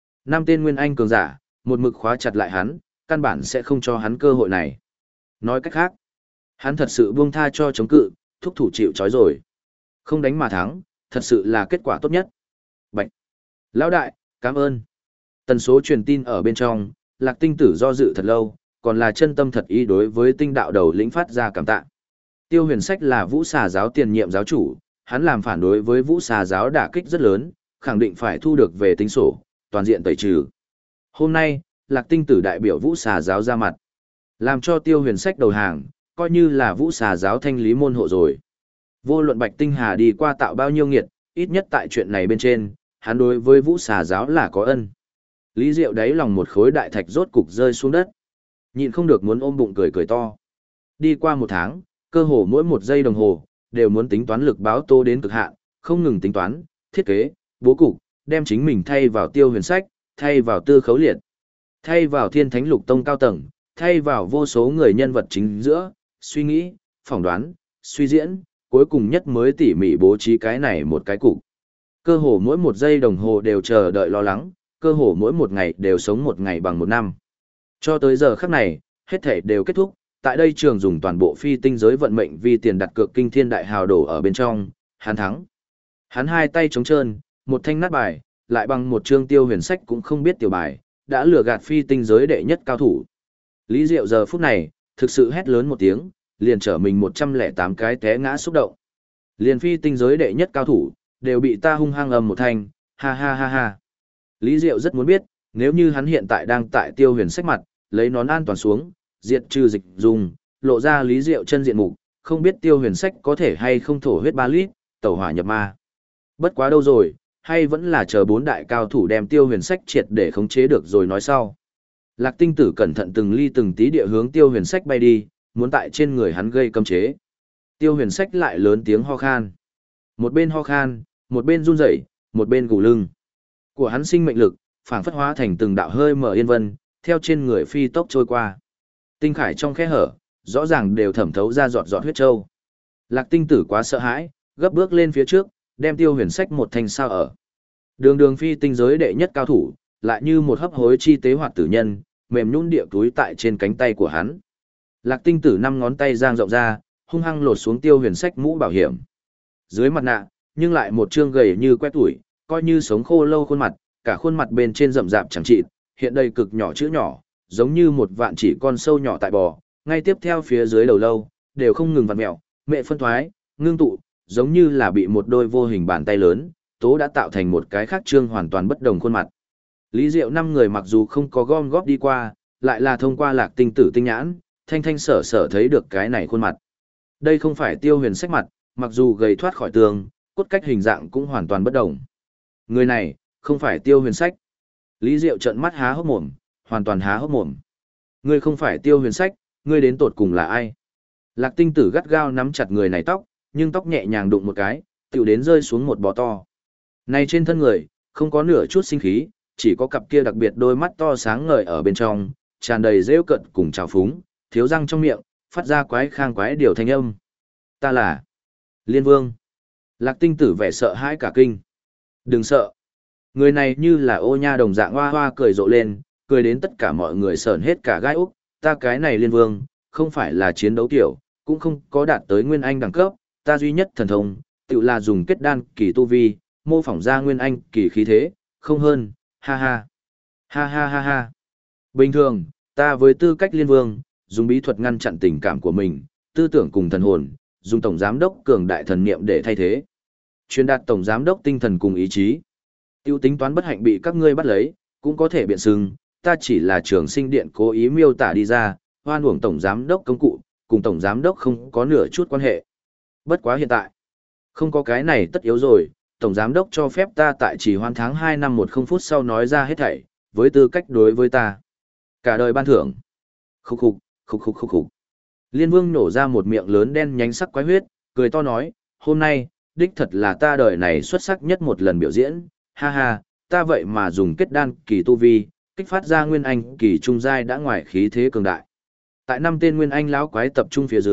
Speaker 1: 5 tên nguyên anh cường giả, một mực khóa chặt lại hắn, căn bản sẽ không cho hắn cơ hội này. Nói cách khác, hắn thật sự buông tha cho chống cự, thúc thủ chịu trói rồi. Không đánh mà thắng, thật sự là kết quả tốt nhất. Bạch! Lão đại, cảm ơn. Tần số truyền tin ở bên trong, Lạc Tinh Tử do dự thật lâu, còn là chân tâm thật ý đối với tinh đạo đầu lĩnh phát ra cảm tạ. Tiêu Huyền Sách là Vũ Xà giáo tiền nhiệm giáo chủ, hắn làm phản đối với Vũ Xà giáo đả kích rất lớn, khẳng định phải thu được về tính sổ, toàn diện tẩy trừ. Hôm nay, Lạc Tinh Tử đại biểu Vũ Xà giáo ra mặt, làm cho Tiêu Huyền Sách đầu hàng, coi như là Vũ Xà giáo thanh lý môn hộ rồi. Vô luận Bạch Tinh Hà đi qua tạo bao nhiêu nghiệt, ít nhất tại chuyện này bên trên, hắn đối với Vũ Xà giáo là có ân. Lý Diệu đáy lòng một khối đại thạch rốt cục rơi xuống đất. Nhịn không được muốn ôm bụng cười cười to. Đi qua một tháng, cơ hồ mỗi một giây đồng hồ, đều muốn tính toán lực báo tô đến cực hạn, không ngừng tính toán, thiết kế, bố cục, đem chính mình thay vào Tiêu Huyền Sách, thay vào Tư Khấu Liệt, thay vào Thiên Thánh Lục Tông cao tầng, thay vào vô số người nhân vật chính giữa, suy nghĩ, phỏng đoán, suy diễn, cuối cùng nhất mới tỉ mỉ bố trí cái này một cái cục. Cơ hồ mỗi một giây đồng hồ đều chờ đợi lo lắng, cơ hồ mỗi một ngày đều sống một ngày bằng một năm. Cho tới giờ khắc này, hết thể đều kết thúc, tại đây trường dùng toàn bộ phi tinh giới vận mệnh vì tiền đặt cược kinh thiên đại hào đổ ở bên trong, hắn thắng. Hắn hai tay trống trơn, một thanh nát bài, lại bằng một chương Tiêu Huyền Sách cũng không biết tiểu bài, đã lừa gạt phi tinh giới đệ nhất cao thủ. Lý Diệu giờ phút này, thực sự hét lớn một tiếng, liền trở mình 108 cái té ngã xúc động. Liền phi tinh giới đệ nhất cao thủ, đều bị ta hung hăng ầm một thanh, ha ha ha ha. Lý Diệu rất muốn biết, nếu như hắn hiện tại đang tại Tiêu Huyền Sách mặt, lấy nón an toàn xuống, diệt trừ dịch dùng, lộ ra Lý Diệu chân diện mục, không biết Tiêu Huyền Sách có thể hay không thổ huyết 3 lít, tẩu hỏa nhập ma. Bất quá đâu rồi, hay vẫn là chờ 4 đại cao thủ đem Tiêu Huyền Sách triệt để khống chế được rồi nói sau. Lạc Tinh Tử cẩn thận từng ly từng tí địa hướng Tiêu Huyền Sách bay đi, muốn tại trên người hắn gây cấm chế. Tiêu Huyền Sách lại lớn tiếng ho khan. Một bên ho khan, một bên run rẩy, một bên gù lưng. Của hắn sinh mệnh lực, phảng phất hóa thành từng đạo hơi mở yên vân, theo trên người phi tốc trôi qua. Tinh khải trong khe hở, rõ ràng đều thẩm thấu ra giọt giọt huyết châu. Lạc Tinh Tử quá sợ hãi, gấp bước lên phía trước, đem Tiêu Huyền Sách một thanh sao ở. Đường đường phi tinh giới đệ nhất cao thủ, lại như một hấp hối chi tế hoạt tử nhân, mềm nhũn địa túi tại trên cánh tay của hắn. Lạc Tinh Tử 5 ngón tay giang rộng ra, hung hăng lột xuống Tiêu Huyền Sách mũ bảo hiểm. Dưới mặt nạ, nhưng lại một trương gầy như que tuổi, coi như sống khô lâu khuôn mặt, cả khuôn mặt bên trên rậm rạp chẳng chịt, hiện đầy cực nhỏ chữ nhỏ, giống như một vạn chỉ con sâu nhỏ tại bò, ngay tiếp theo phía dưới đầu lâu, đều không ngừng vặn mèo, mẹ phân thoái, ngưng tụ, giống như là bị một đôi vô hình bàn tay lớn, tố đã tạo thành một cái khác trương hoàn toàn bất đồng khuôn mặt. Lý Diệu 5 người mặc dù không có gom góp đi qua, lại là thông qua Lạc Tinh Tử tinh nhãn, thanh thanh sở sở thấy được cái này khuôn mặt. Đây không phải Tiêu Huyền Sách mặt, mặc dù gầy thoát khỏi tường, cốt cách hình dạng cũng hoàn toàn bất đồng. Người này, không phải Tiêu Huyền Sách. Lý Diệu trợn mắt há hốc mồm, hoàn toàn há hốc mồm. Ngươi không phải Tiêu Huyền Sách, ngươi đến tột cùng là ai? Lạc Tinh Tử gắt gao nắm chặt người này tóc, nhưng tóc nhẹ nhàng đụng một cái, tiểu đến rơi xuống một bó to. Này trên thân người, không có nửa chút sinh khí, chỉ có cặp kia đặc biệt đôi mắt to sáng ngời ở bên trong, tràn đầy rêu cận cùng trào phúng, thiếu răng trong miệng, phát ra quái khang quái điều thanh âm. Ta là Liên Vương. Lạc Tinh Tử vẻ sợ hãi cả kinh. Đừng sợ. Người này như là ô nha đồng dạng hoa hoa cười rộ lên, cười đến tất cả mọi người sởn hết cả gai úc. Ta cái này Liên Vương, không phải là chiến đấu tiểu, cũng không có đạt tới Nguyên Anh đẳng cấp, ta duy nhất thần thông, tự là dùng kết đan kỳ tu vi, mô phỏng ra Nguyên Anh kỳ khí thế, không hơn, ha ha. Ha ha ha ha. Bình thường, ta với tư cách Liên Vương, dùng bí thuật ngăn chặn tình cảm của mình, tư tưởng cùng thần hồn, dùng tổng giám đốc cường đại thần niệm để thay thế. Truyền đạt tổng giám đốc tinh thần cùng ý chí. Tiêu tính toán bất hạnh bị các ngươi bắt lấy, cũng có thể biện xưng, ta chỉ là trường sinh điện cố ý miêu tả đi ra, hoan uổng tổng giám đốc công cụ, cùng tổng giám đốc không có nửa chút quan hệ. Bất quá hiện tại, không có cái này tất yếu rồi, tổng giám đốc cho phép ta tại chỉ hoan tháng 2 năm 10 phút sau nói ra hết thảy, với tư cách đối với ta. Cả đời ban thưởng. Khúc khục, khúc khục khúc khục. Liên Vương nổ ra một miệng lớn đen nhánh sắc quái huyết, cười to nói, hôm nay, đích thật là ta đời này xuất sắc nhất một lần biểu diễn, ha ha, ta vậy mà dùng kết đan kỳ tu vi, kích phát ra Nguyên Anh kỳ trung giai đã ngoài khí thế cường đại. Tại 5 tên Nguyên Anh lão quái tập trung phía dưới,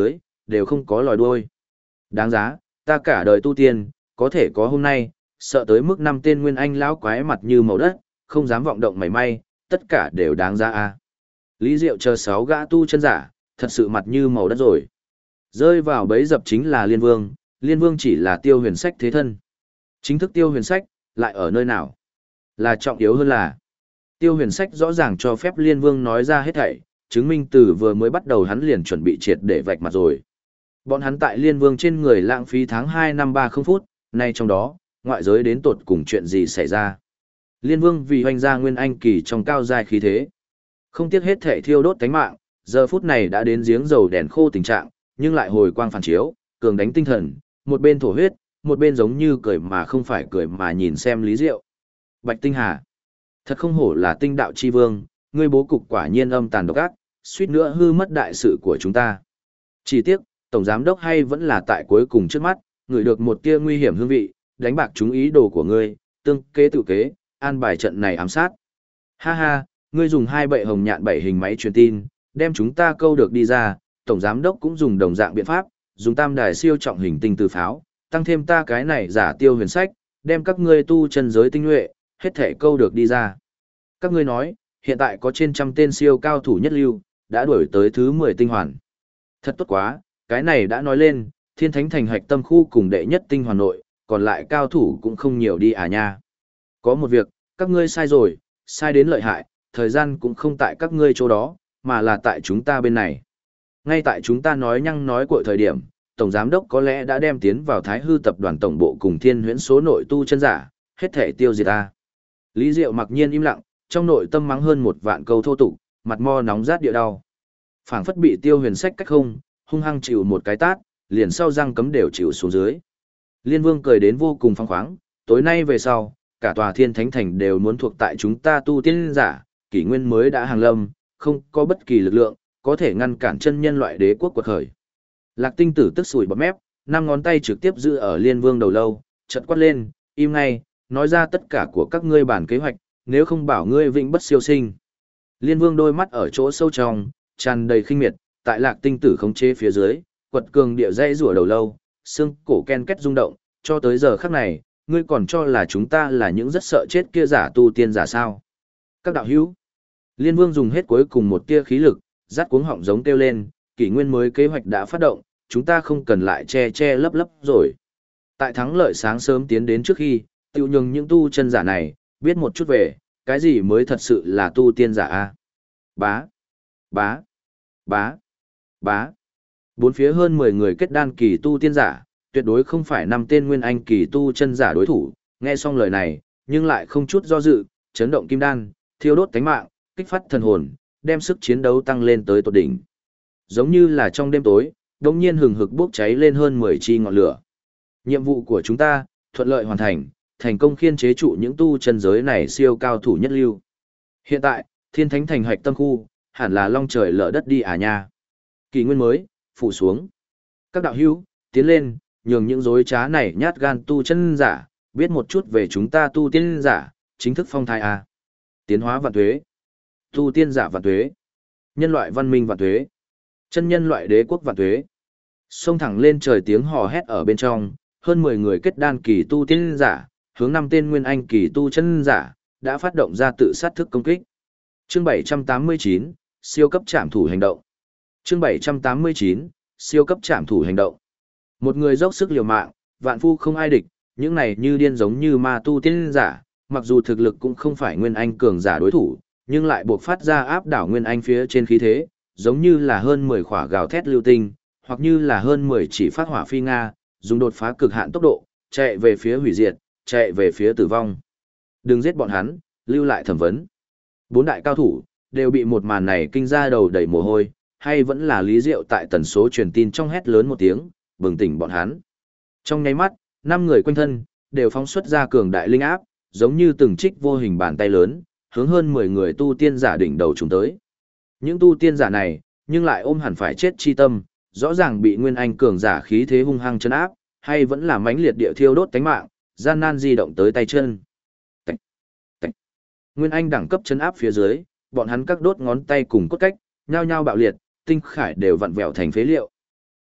Speaker 1: đều không có lòi đuôi. Đáng giá, ta cả đời tu tiên, có thể có hôm nay, sợ tới mức năm tên nguyên anh lão quái mặt như màu đất, không dám vọng động mảy may, tất cả đều đáng giá a. Lý Diệu chờ 6 gã tu chân giả, thật sự mặt như màu đất rồi. Rơi vào bẫy dập chính là Liên Vương chỉ là Tiêu Huyền Sách thế thân. Chính thức Tiêu Huyền Sách, lại ở nơi nào? Là trọng yếu hơn là, Tiêu Huyền Sách rõ ràng cho phép Liên Vương nói ra hết thảy, chứng minh từ vừa mới bắt đầu hắn liền chuẩn bị triệt để vạch mặt rồi. Bọn hắn tại Liên Vương trên người lãng phí tháng 2 năm 30 phút, nay trong đó, ngoại giới đến tột cùng chuyện gì xảy ra. Liên Vương vì hoành ra nguyên anh kỳ trong cao giai khí thế. Không tiếc hết thể thiêu đốt cánh mạng, giờ phút này đã đến giếng dầu đèn khô tình trạng, nhưng lại hồi quang phản chiếu, cường đánh tinh thần, một bên thổ huyết, một bên giống như cười mà không phải cười mà nhìn xem Lý Diệu. Bạch Tinh Hà, thật không hổ là tinh đạo chi vương, ngươi bố cục quả nhiên âm tàn độc ác, suýt nữa hư mất đại sự của chúng ta. Chỉ tiếc, tổng giám đốc hay vẫn là tại cuối cùng trước mắt, ngửi được một tia nguy hiểm hương vị, đánh bạc chúng ý đồ của ngươi, tương kế tự kế, an bài trận này ám sát. Ha ha, ngươi dùng 2 bệ hồng nhạn 7 hình máy truyền tin, đem chúng ta câu được đi ra, tổng giám đốc cũng dùng đồng dạng biện pháp, dùng tam đài siêu trọng hình tinh từ pháo, tăng thêm ta cái này giả Tiêu Huyền Sách, đem các ngươi tu chân giới tinh nhuệ, hết thể câu được đi ra. Các ngươi nói, hiện tại có trên trăm tên siêu cao thủ nhất lưu, đã đuổi tới thứ 10 tinh hoàn. Thật tốt quá, cái này đã nói lên, Thiên Thánh Thành hạch tâm khu cùng đệ nhất tinh hoàn nội, còn lại cao thủ cũng không nhiều đi à nha. Có một việc, các ngươi sai rồi, sai đến lợi hại, thời gian cũng không tại các ngươi chỗ đó, mà là tại chúng ta bên này. Ngay tại chúng ta nói nhăng nói cội thời điểm, Tổng Giám đốc có lẽ đã đem tiến vào Thái Hư tập đoàn tổng bộ cùng Thiên Huyễn số nội tu chân giả, hết thể tiêu diệt ta. Lý Diệu mặc nhiên im lặng, trong nội tâm mắng hơn 1 vạn câu thô tục, mặt mo nóng rát địa đau. Phảng phất bị Tiêu Huyền Sách cách không, hung hăng chịu một cái tát, liền sau răng cấm đều chịu xuống dưới. Liên Vương cười đến vô cùng phóng khoáng, tối nay về sau, cả tòa Thiên Thánh Thành đều muốn thuộc tại chúng ta tu tiên giả, kỷ nguyên mới đã hàng lâm, không có bất kỳ lực lượng, có thể ngăn cản chân nhân loại đế quốc quật khởi. Lạc Tinh Tử tức sủi bọt mép, 5 ngón tay trực tiếp giữ ở Liên Vương đầu lâu, chợt quát lên, im ngay, nói ra tất cả của các ngươi bản kế hoạch, nếu không bảo ngươi vĩnh bất siêu sinh. Liên Vương đôi mắt ở chỗ sâu trong, tràn đầy khinh miệt, tại Lạc Tinh Tử khống chế phía dưới, quật cường địa dây rủa đầu lâu, xương cổ ken két rung động, cho tới giờ khắc này, ngươi còn cho là chúng ta là những rất sợ chết kia giả tu tiên giả sao? Các đạo hữu, Liên Vương dùng hết cuối cùng một tia khí lực, rát cuống họng giống kêu lên, kỷ nguyên mới kế hoạch đã phát động, chúng ta không cần lại che lấp lấp rồi. Tại thắng lợi sáng sớm tiến đến trước khi, tiêu nhường những tu chân giả này, biết một chút về, cái gì mới thật sự là tu tiên giả a? Bá, bá, bá, bá. Bốn phía hơn 10 người kết đan kỳ tu tiên giả, tuyệt đối không phải 5 tên nguyên anh kỳ tu chân giả đối thủ, nghe xong lời này, nhưng lại không chút do dự, chấn động kim đan, thiêu đốt cánh mạng, kích phát thần hồn, đem sức chiến đấu tăng lên tới tột đỉnh. Giống như là trong đêm tối, đống nhiên hừng hực bốc cháy lên hơn 10 chi ngọn lửa. Nhiệm vụ của chúng ta, thuận lợi hoàn thành, thành công khiên chế trụ những tu chân giới này siêu cao thủ nhất lưu. Hiện tại, Thiên Thánh Thành hạch tâm khu, hẳn là long trời lở đất đi à nha. Kỷ nguyên mới, phủ xuống. Các đạo hữu, tiến lên, nhường những dối trá này nhát gan tu chân giả, biết một chút về chúng ta tu tiên giả, chính thức phong thai à. Tiến hóa vạn tuế. Tu tiên giả vạn tuế. Nhân loại văn minh vạn tuế. Chân nhân loại đế quốc vạn tuế. Xông thẳng lên trời tiếng hò hét ở bên trong, hơn 10 người kết đan kỳ tu tiên giả, hướng 5 tên nguyên anh kỳ tu chân giả, đã phát động ra tự sát thức công kích. Chương 789, siêu cấp trảm thủ hành động. Chương 789, siêu cấp trảm thủ hành động. Một người dốc sức liều mạng, vạn phu không ai địch, những này như điên giống như ma tu tiên giả, mặc dù thực lực cũng không phải nguyên anh cường giả đối thủ, nhưng lại buộc phát ra áp đảo nguyên anh phía trên khí thế, giống như là hơn 10 khỏa gào thét lưu tinh, hoặc như là hơn 10 chỉ phát hỏa phi Nga, dùng đột phá cực hạn tốc độ, chạy về phía hủy diệt, chạy về phía tử vong. Đừng giết bọn hắn, lưu lại thẩm vấn. 4 đại cao thủ, đều bị một màn này kinh ra đầu đầy mồ hôi, hay vẫn là Lý Diệu tại tần số truyền tin trong hét lớn một tiếng, bừng tỉnh bọn hắn. Trong nháy mắt, 5 người quanh thân, đều phóng xuất ra cường đại linh áp, giống như từng trích vô hình bàn tay lớn, hướng hơn 10 người tu tiên giả đỉnh đầu chúng tới. Những tu tiên giả này, nhưng lại ôm hẳn phải chết chi tâm, rõ ràng bị nguyên anh cường giả khí thế hung hăng chấn áp, hay vẫn là mãnh liệt địa thiêu đốt tánh mạng, gian nan di động tới tay chân. Tạch, tạch. Nguyên anh đẳng cấp chấn áp phía dưới, bọn hắn các đốt ngón tay cùng cốt cách, nhao nhao bạo liệt, tinh khải đều vặn vẹo thành phế liệu.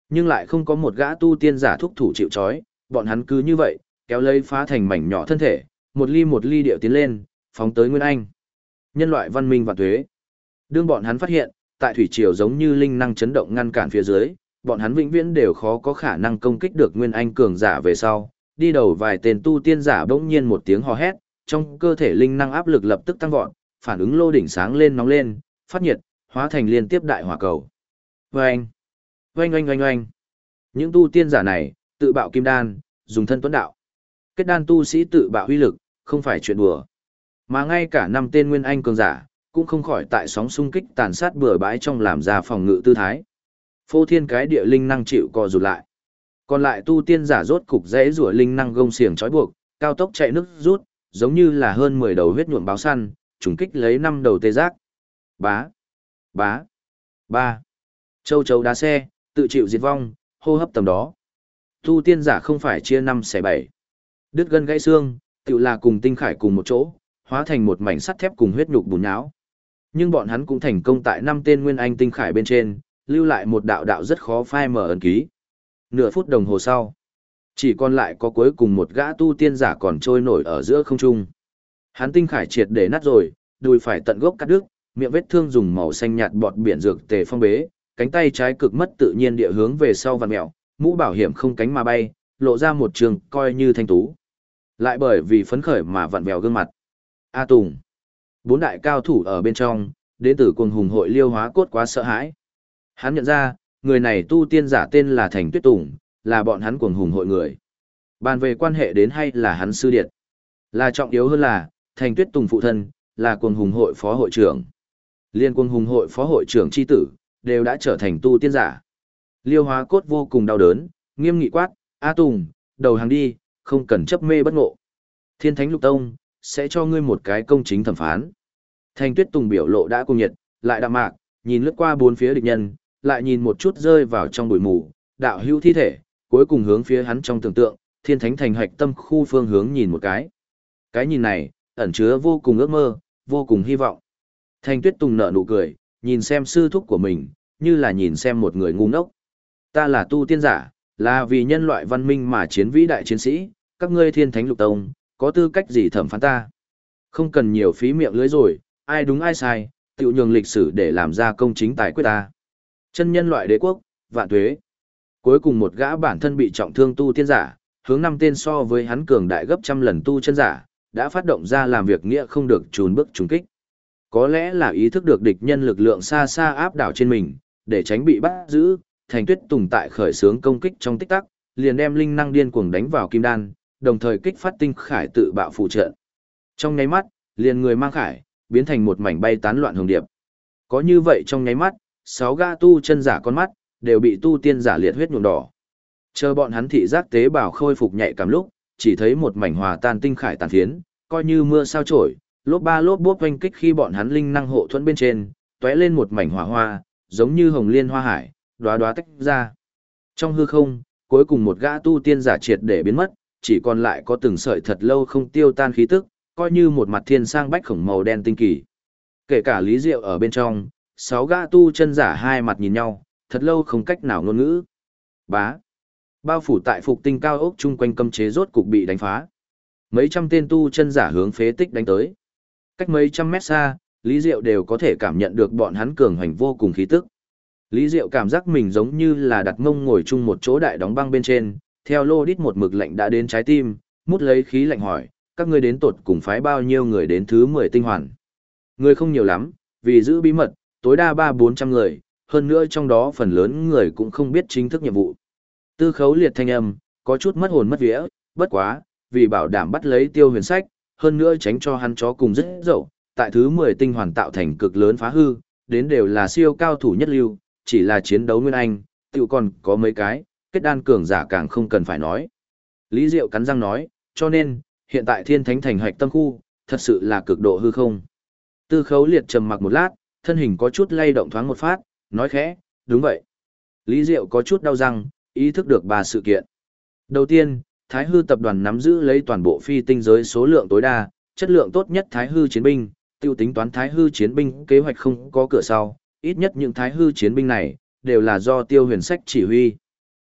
Speaker 1: Nhưng lại không có một gã tu tiên giả thúc thủ chịu trói, bọn hắn cứ như vậy, kéo lấy phá thành mảnh nhỏ thân thể, một ly điệu tiến lên, phóng tới Nguyên Anh. Nhân loại văn minh và tuế. Đương bọn hắn phát hiện, tại thủy triều giống như linh năng chấn động ngăn cản phía dưới, bọn hắn vĩnh viễn đều khó có khả năng công kích được Nguyên Anh cường giả về sau. Đi đầu vài tên tu tiên giả bỗng nhiên một tiếng hò hét, trong cơ thể linh năng áp lực lập tức tăng vọt, phản ứng lô đỉnh sáng lên nóng lên, phát nhiệt, hóa thành liên tiếp đại hỏa cầu. Oanh! Oanh oanh oanh oanh! Những tu tiên giả này, tự bạo kim đan, dùng thân tuấn đạo. Kết đan tu sĩ tự bạo huy lực, không phải chuyện đùa. Mà ngay cả 5 tên Nguyên Anh cường giả, cũng không khỏi tại sóng xung kích tàn sát bừa bãi trong làm ra phòng ngự tư thái. Phô thiên cái địa linh năng chịu co rụt lại. Còn lại tu tiên giả rốt cục dễ rủa linh năng gông xiềng trói buộc, cao tốc chạy nước rút, giống như là hơn 10 đầu huyết nhuộm báo săn, trùng kích lấy 5 đầu tê giác. Bá, bá, ba. Châu chấu đá xe, tự chịu diệt vong, hô hấp tầm đó. Tu tiên giả không phải chia 5 xẻ 7. Đứt gân gãy xương, tự là cùng tinh khải cùng một chỗ, hóa thành một mảnh sắt thép cùng huyết nhục bùn nhão. Nhưng bọn hắn cũng thành công tại 5 tên Nguyên Anh tinh khải bên trên, lưu lại một đạo đạo rất khó phai mở ấn ký. Nửa phút đồng hồ sau, chỉ còn lại có cuối cùng một gã tu tiên giả còn trôi nổi ở giữa không trung. Hắn tinh khải triệt để nát rồi, đùi phải tận gốc cắt đứt, miệng vết thương dùng màu xanh nhạt bọt biển dược tề phong bế, cánh tay trái cực mất tự nhiên địa hướng về sau vặn mèo, mũ bảo hiểm không cánh mà bay, lộ ra một trường coi như thanh tú. Lại bởi vì phấn khởi mà vặn vẹo gương mặt. A Tùng. 4 đại cao thủ ở bên trong, đến từ cuồng hùng hội Liêu Hóa Cốt quá sợ hãi. Hắn nhận ra, người này tu tiên giả tên là Thành Tuyết Tùng, là bọn hắn cuồng hùng hội người. Bàn về quan hệ đến hay là hắn sư điệt. Là trọng yếu hơn là, Thành Tuyết Tùng phụ thân, là cuồng hùng hội phó hội trưởng. Liên cuồng hùng hội phó hội trưởng chi tử, đều đã trở thành tu tiên giả. Liêu Hóa Cốt vô cùng đau đớn, nghiêm nghị quát, A Tùng, đầu hàng đi, không cần chấp mê bất ngộ. Thiên Thánh Lục Tông, sẽ cho ngươi một cái công chính thẩm phán. Thành Tuyết Tùng biểu lộ đã cung nhiệt, lại đạm mạc, nhìn lướt qua bốn phía địch nhân, lại nhìn một chút rơi vào trong bụi mù, đạo hữu thi thể, cuối cùng hướng phía hắn trong tưởng tượng, Thiên Thánh thành hạch tâm khu phương hướng nhìn một cái. Cái nhìn này, ẩn chứa vô cùng ước mơ, vô cùng hy vọng. Thành Tuyết Tùng nở nụ cười, nhìn xem sư thúc của mình, như là nhìn xem một người ngu ngốc. Ta là tu tiên giả, là vì nhân loại văn minh mà chiến vĩ đại chiến sĩ, các ngươi Thiên Thánh Lục Tông, có tư cách gì thẩm phán ta? Không cần nhiều phí miệng lưỡi rồi, ai đúng ai sai, tự nhường lịch sử để làm ra công chính tài quyết ta. Chân nhân loại đế quốc, vạn tuế. Cuối cùng một gã bản thân bị trọng thương tu tiên giả, hướng 5 tên so với hắn cường đại gấp trăm lần tu chân giả, đã phát động ra làm việc nghĩa không được trùn bước trùng kích. Có lẽ là ý thức được địch nhân lực lượng xa xa áp đảo trên mình, để tránh bị bắt giữ, Thành Tuyết Tùng tại khởi xướng công kích trong tích tắc, liền đem linh năng điên cuồng đánh vào kim đan, đồng thời kích phát tinh khải tự bạo phụ trợ. Trong nháy mắt, liền người mang khải, biến thành một mảnh bay tán loạn hồng điệp. Có như vậy trong nháy mắt, 6 gã tu chân giả con mắt, đều bị tu tiên giả liệt huyết nhuộm đỏ. Chờ bọn hắn thị giác tế bào khôi phục nhạy cảm lúc, chỉ thấy một mảnh hòa tan tinh khải tàn phiến, coi như mưa sao trổi, lốp ba lốp bốp oanh kích khi bọn hắn linh năng hộ thuẫn bên trên, tóe lên một mảnh hỏa hoa, giống như hồng liên hoa hải, đóa đóa tách ra. Trong hư không, cuối cùng một gã tu tiên giả triệt để biến mất, chỉ còn lại có từng sợi thật lâu không tiêu tan khí tức, coi như một mặt thiên sang bách khổng màu đen tinh kỳ. Kể cả Lý Diệu ở bên trong, 6 gã tu chân giả hai mặt nhìn nhau, thật lâu không cách nào ngôn ngữ. Bá. Bao phủ tại phục tinh cao ốc chung quanh cấm chế rốt cục bị đánh phá. Mấy trăm tên tu chân giả hướng phế tích đánh tới. Cách mấy trăm mét xa, Lý Diệu đều có thể cảm nhận được bọn hắn cường hành vô cùng khí tức. Lý Diệu cảm giác mình giống như là đặt mông ngồi chung một chỗ đại đóng băng bên trên, theo lô đít một mực lạnh đã đến trái tim, mút lấy khí lạnh hỏi, các ngươi đến tột cùng phái bao nhiêu người đến thứ 10 tinh hoàn. Người không nhiều lắm, vì giữ bí mật, tối đa 300-400 người, hơn nữa trong đó phần lớn người cũng không biết chính thức nhiệm vụ. Tư Khấu Liệt thanh âm, có chút mất hồn mất vía, bất quá, vì bảo đảm bắt lấy Tiêu Huyền Sách, hơn nữa tránh cho hắn chó cùng rất dậu, tại thứ 10 tinh hoàn tạo thành cực lớn phá hư, đến đều là siêu cao thủ nhất lưu, chỉ là chiến đấu Nguyên Anh, tự còn có mấy cái, kết đan cường giả càng không cần phải nói. Lý Diệu cắn răng nói, cho nên, hiện tại Thiên Thánh thành hạch tâm khu, thật sự là cực độ hư không. Tư Khấu Liệt trầm mặc một lát, thân hình có chút lay động thoáng một phát, nói khẽ, đúng vậy. Lý Diệu có chút đau răng, ý thức được 3 sự kiện. Đầu tiên, Thái Hư tập đoàn nắm giữ lấy toàn bộ phi tinh giới số lượng tối đa, chất lượng tốt nhất Thái Hư chiến binh, tiêu tính toán Thái Hư chiến binh kế hoạch không có cửa sau, ít nhất những Thái Hư chiến binh này, đều là do Tiêu Huyền Sách chỉ huy.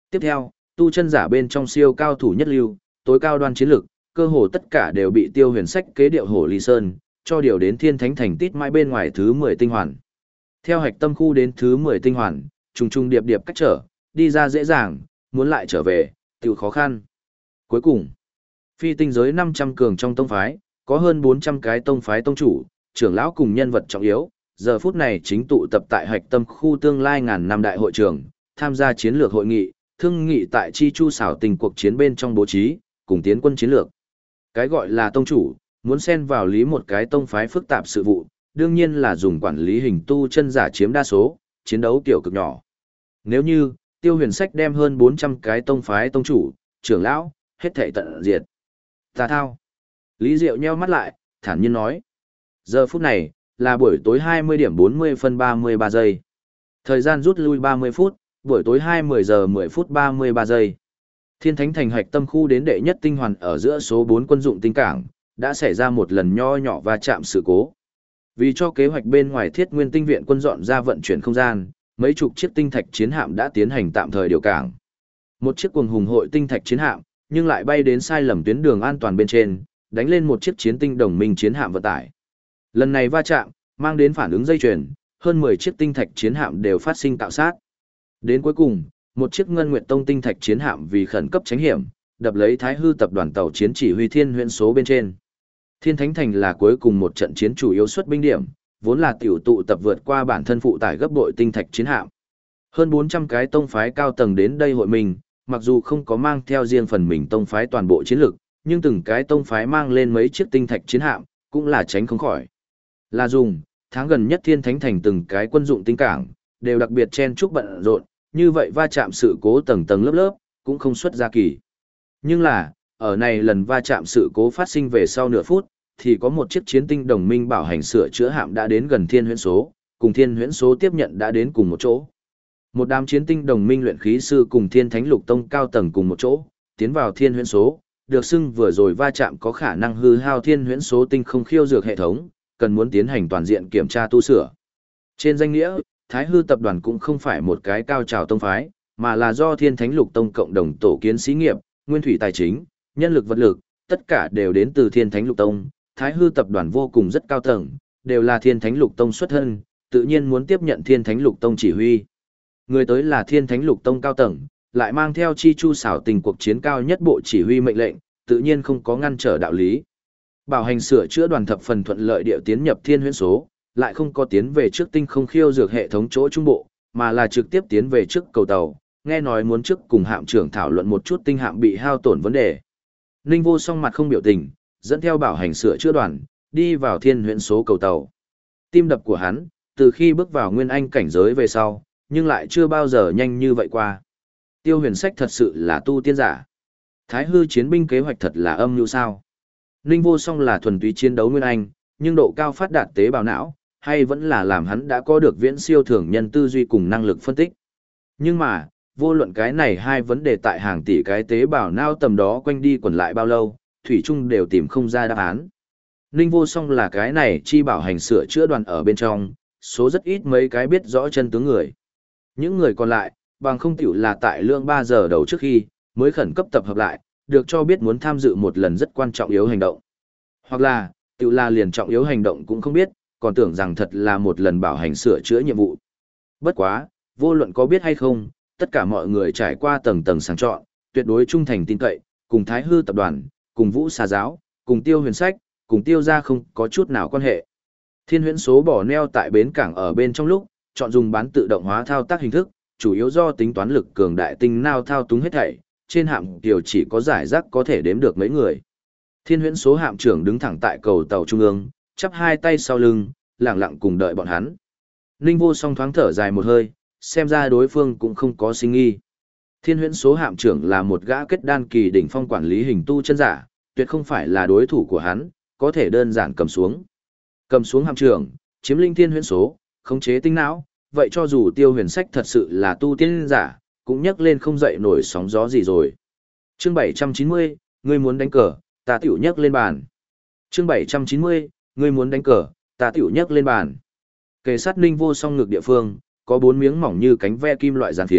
Speaker 1: Tiếp theo, tu chân giả bên trong siêu cao thủ nhất lưu, tối cao đoan chiến lực, cơ hồ tất cả đều bị Tiêu Huyền Sách kế điệu Hổ Ly Sơn, cho điều đến Thiên Thánh Thành tít mãi bên ngoài thứ 10 tinh hoàn. Theo hạch tâm khu đến thứ 10 tinh hoàn, trùng trùng điệp điệp cách trở, đi ra dễ dàng, muốn lại trở về, tiểu khó khăn. Cuối cùng, phi tinh giới 500 cường trong tông phái, có hơn 400 cái tông phái tông chủ, trưởng lão cùng nhân vật trọng yếu, giờ phút này chính tụ tập tại hạch tâm khu tương lai ngàn năm đại hội trường, tham gia chiến lược hội nghị, thương nghị tại chi chu xảo tình cuộc chiến bên trong bố trí, cùng tiến quân chiến lược. Cái gọi là tông chủ, muốn xen vào lý một cái tông phái phức tạp sự vụ, đương nhiên là dùng quản lý hình tu chân giả chiếm đa số, chiến đấu kiểu cực nhỏ. Nếu như, Tiêu Huyền Sách đem hơn 400 cái tông phái tông chủ, trưởng lão, hết thảy tận diệt. Ta thao. Lý Diệu nheo mắt lại, thản nhiên nói. Giờ phút này, là buổi tối 20 điểm 40 phân 33 giây. Thời gian rút lui 30 phút, buổi tối 20 giờ 10 phút 33 giây. Thiên Thánh Thành hạch tâm khu đến đệ nhất tinh hoàn ở giữa số 4 quân dụng tinh cảng, đã xảy ra một lần nho nhỏ va chạm sự cố. Vì cho kế hoạch bên ngoài Thiết Nguyên Tinh viện quân dọn ra vận chuyển không gian, mấy chục chiếc tinh thạch chiến hạm đã tiến hành tạm thời điều cảng. Một chiếc cuồng hùng hội tinh thạch chiến hạm, nhưng lại bay đến sai lầm tuyến đường an toàn bên trên, đánh lên một chiếc chiến tinh đồng minh chiến hạm vận tải. Lần này va chạm, mang đến phản ứng dây chuyền, hơn 10 chiếc tinh thạch chiến hạm đều phát sinh tạo sát. Đến cuối cùng, một chiếc Ngân Nguyệt Tông tinh thạch chiến hạm vì khẩn cấp tránh hiểm, đập lấy Thái Hư tập đoàn tàu chiến chỉ huy Thiên Huyễn số bên trên. Thiên Thánh Thành là cuối cùng một trận chiến chủ yếu xuất binh điểm, vốn là tiểu tụ tập vượt qua bản thân phụ tải gấp bội tinh thạch chiến hạm. Hơn 400 cái tông phái cao tầng đến đây hội mình, mặc dù không có mang theo riêng phần mình tông phái toàn bộ chiến lực, nhưng từng cái tông phái mang lên mấy chiếc tinh thạch chiến hạm, cũng là tránh không khỏi. Là dùng, tháng gần nhất Thiên Thánh Thành từng cái quân dụng tinh cảng, đều đặc biệt chen chúc bận rộn, như vậy va chạm sự cố tầng tầng lớp lớp, cũng không xuất ra kỳ. Nhưng là, ở này lần va chạm sự cố phát sinh về sau nửa phút, thì có một chiếc chiến tinh đồng minh bảo hành sửa chữa hạm đã đến gần Thiên Huyễn số, cùng Thiên Huyễn số tiếp nhận đã đến cùng một chỗ. Một đám chiến tinh đồng minh luyện khí sư cùng Thiên Thánh Lục Tông cao tầng cùng một chỗ, tiến vào Thiên Huyễn số, được xưng vừa rồi va chạm có khả năng hư hao Thiên Huyễn số tinh không khiêu dược hệ thống, cần muốn tiến hành toàn diện kiểm tra tu sửa. Trên danh nghĩa, Thái Hư tập đoàn cũng không phải một cái cao trào tông phái, mà là do Thiên Thánh Lục Tông cộng đồng tổ kiến xí nghiệp, nguyên thủy tài chính, nhân lực vật lực, tất cả đều đến từ Thiên Thánh Lục Tông. Thái Hư tập đoàn vô cùng rất cao tầng, đều là Thiên Thánh Lục Tông xuất thân, tự nhiên muốn tiếp nhận Thiên Thánh Lục Tông chỉ huy. Người tới là Thiên Thánh Lục Tông cao tầng, lại mang theo chi chu xảo tình cuộc chiến cao nhất bộ chỉ huy mệnh lệnh, tự nhiên không có ngăn trở đạo lý. Bảo hành sửa chữa đoàn thập phần thuận lợi điệu tiến nhập Thiên Huyễn số, lại không có tiến về trước tinh không khiêu dược hệ thống chỗ trung bộ, mà là trực tiếp tiến về trước cầu tàu, nghe nói muốn trước cùng hạm trưởng thảo luận một chút tinh hạm bị hao tổn vấn đề. Ninh Vô Song mặt không biểu tình, dẫn theo bảo hành sửa chữa đoàn, đi vào Thiên Huyễn số cầu tàu. Tim đập của hắn, từ khi bước vào nguyên anh cảnh giới về sau, nhưng lại chưa bao giờ nhanh như vậy qua. Tiêu Huyền Sách thật sự là tu tiên giả. Thái Hư chiến binh kế hoạch thật là âm mưu sao. Ninh Vô Song là thuần túy chiến đấu nguyên anh, nhưng độ cao phát đạt tế bào não, hay vẫn là làm hắn đã có được viễn siêu thường nhân tư duy cùng năng lực phân tích. Nhưng mà, vô luận cái này hai vấn đề tại hàng tỷ cái tế bào não tầm đó quanh đi quẩn lại bao lâu, thủy chung đều tìm không ra đáp án. Ninh Vô Song là cái này chi bảo hành sửa chữa đoàn ở bên trong, số rất ít mấy cái biết rõ chân tướng người. Những người còn lại, bằng không tiểu là tại lượng 3 giờ đầu trước khi, mới khẩn cấp tập hợp lại, được cho biết muốn tham dự một lần rất quan trọng yếu hành động. Hoặc là, tiểu là liền trọng yếu hành động cũng không biết, còn tưởng rằng thật là một lần bảo hành sửa chữa nhiệm vụ. Bất quá, vô luận có biết hay không, tất cả mọi người trải qua tầng tầng sàng chọn, tuyệt đối trung thành tin cậy, cùng Thái Hư tập đoàn, cùng Vũ Xà giáo, cùng Tiêu Huyền Sách, cùng Tiêu gia không có chút nào quan hệ. Thiên Huyễn số bỏ neo tại bến cảng ở bên trong lúc, chọn dùng bán tự động hóa thao tác hình thức, chủ yếu do tính toán lực cường đại tinh nào thao túng hết thảy, trên hạm điều chỉ có giải rác có thể đếm được mấy người. Thiên Huyễn số hạm trưởng đứng thẳng tại cầu tàu trung ương, chắp hai tay sau lưng, lặng lặng cùng đợi bọn hắn. Ninh Vô Song thoáng thở dài một hơi, xem ra đối phương cũng không có sinh nghi. Thiên Huyễn số hạm trưởng là một gã kết đan kỳ đỉnh phong quản lý hình tu chân giả, tuyệt không phải là đối thủ của hắn, có thể đơn giản cầm xuống. Cầm xuống hạm trưởng, chiếm linh Thiên Huyễn số, khống chế tinh não, vậy cho dù Tiêu Huyền Sách thật sự là tu tiên giả, cũng nhấc lên không dậy nổi sóng gió gì rồi. Chương 790, ngươi muốn đánh cờ, ta tiểu nhấc lên bàn. Chương 790, ngươi muốn đánh cờ, ta tiểu nhấc lên bàn. Kề sát Ninh Vô Song ngực địa phương, có 4 miếng mỏng như cánh ve kim loại giàn phiến,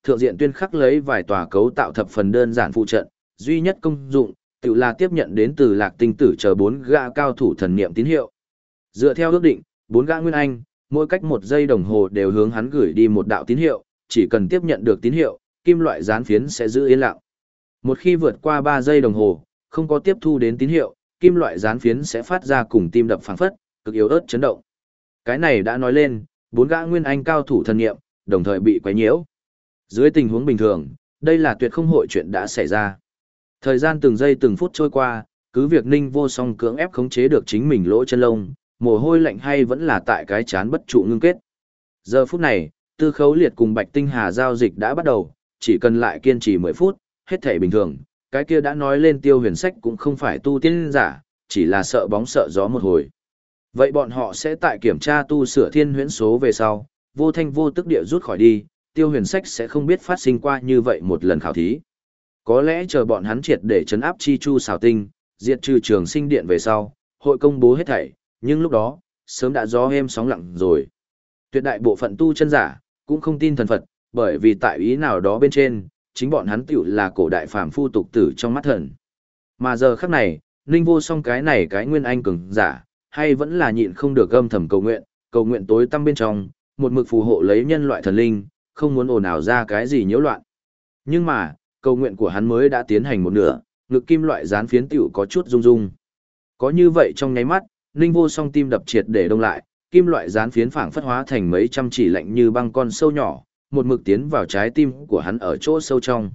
Speaker 1: thượng diện tuyên khắc lấy vài tòa cấu tạo thập phần đơn giản phụ trận, duy nhất công dụng, tự là tiếp nhận đến từ Lạc Tinh Tử chờ 4 gã cao thủ thần niệm tín hiệu. Dựa theo ước định, 4 gã Nguyên Anh, mỗi cách 1 giây đồng hồ đều hướng hắn gửi đi một đạo tín hiệu, chỉ cần tiếp nhận được tín hiệu, kim loại gián phiến sẽ giữ yên lặng. Một khi vượt qua 3 giây đồng hồ, không có tiếp thu đến tín hiệu, kim loại gián phiến sẽ phát ra cùng tim đập phảng phất, cực yếu ớt chấn động. Cái này đã nói lên, 4 gã Nguyên Anh cao thủ thần niệm, đồng thời bị quấy nhiễu. Dưới tình huống bình thường, đây là tuyệt không hội chuyện đã xảy ra. Thời gian từng giây từng phút trôi qua, cứ việc Ninh Vô Song cưỡng ép khống chế được chính mình lỗ chân lông, mồ hôi lạnh hay vẫn là tại cái chán bất trụ ngưng kết. Giờ phút này, Tư Khấu Liệt cùng Bạch Tinh Hà giao dịch đã bắt đầu, chỉ cần lại kiên trì 10 phút, hết thảy bình thường. Cái kia đã nói lên Tiêu Huyền Sách cũng không phải tu tiên giả, chỉ là sợ bóng sợ gió một hồi. Vậy bọn họ sẽ tại kiểm tra tu sửa thiên huyễn số về sau, vô thanh vô tức địa rút khỏi đi, Tiêu Huyền Sách sẽ không biết phát sinh qua như vậy một lần khảo thí. Có lẽ chờ bọn hắn triệt để chấn áp chi chu xảo tinh, diệt trừ trường sinh điện về sau, hội công bố hết thảy, nhưng lúc đó, sớm đã gió êm sóng lặng rồi. Tuyệt đại bộ phận tu chân giả, cũng không tin thần Phật, bởi vì tại ý nào đó bên trên, chính bọn hắn tiểu là cổ đại phàm phu tục tử trong mắt thần. Mà giờ khắc này, Ninh Vô Song cái này cái nguyên anh cường giả, hay vẫn là nhịn không được âm thầm cầu nguyện tối tăm bên trong, một mực phù hộ lấy nhân loại thần linh, không muốn ồn ào ra cái gì nhiễu loạn. Nhưng mà, cầu nguyện của hắn mới đã tiến hành một nửa, ngực kim loại dán phiến tiểu có chút rung rung. Có như vậy trong nháy mắt, Ninh Vô Song tim đập triệt để đông lại, kim loại dán phiến phảng phất hóa thành mấy trăm chỉ lạnh như băng con sâu nhỏ, một mực tiến vào trái tim của hắn ở chỗ sâu trong.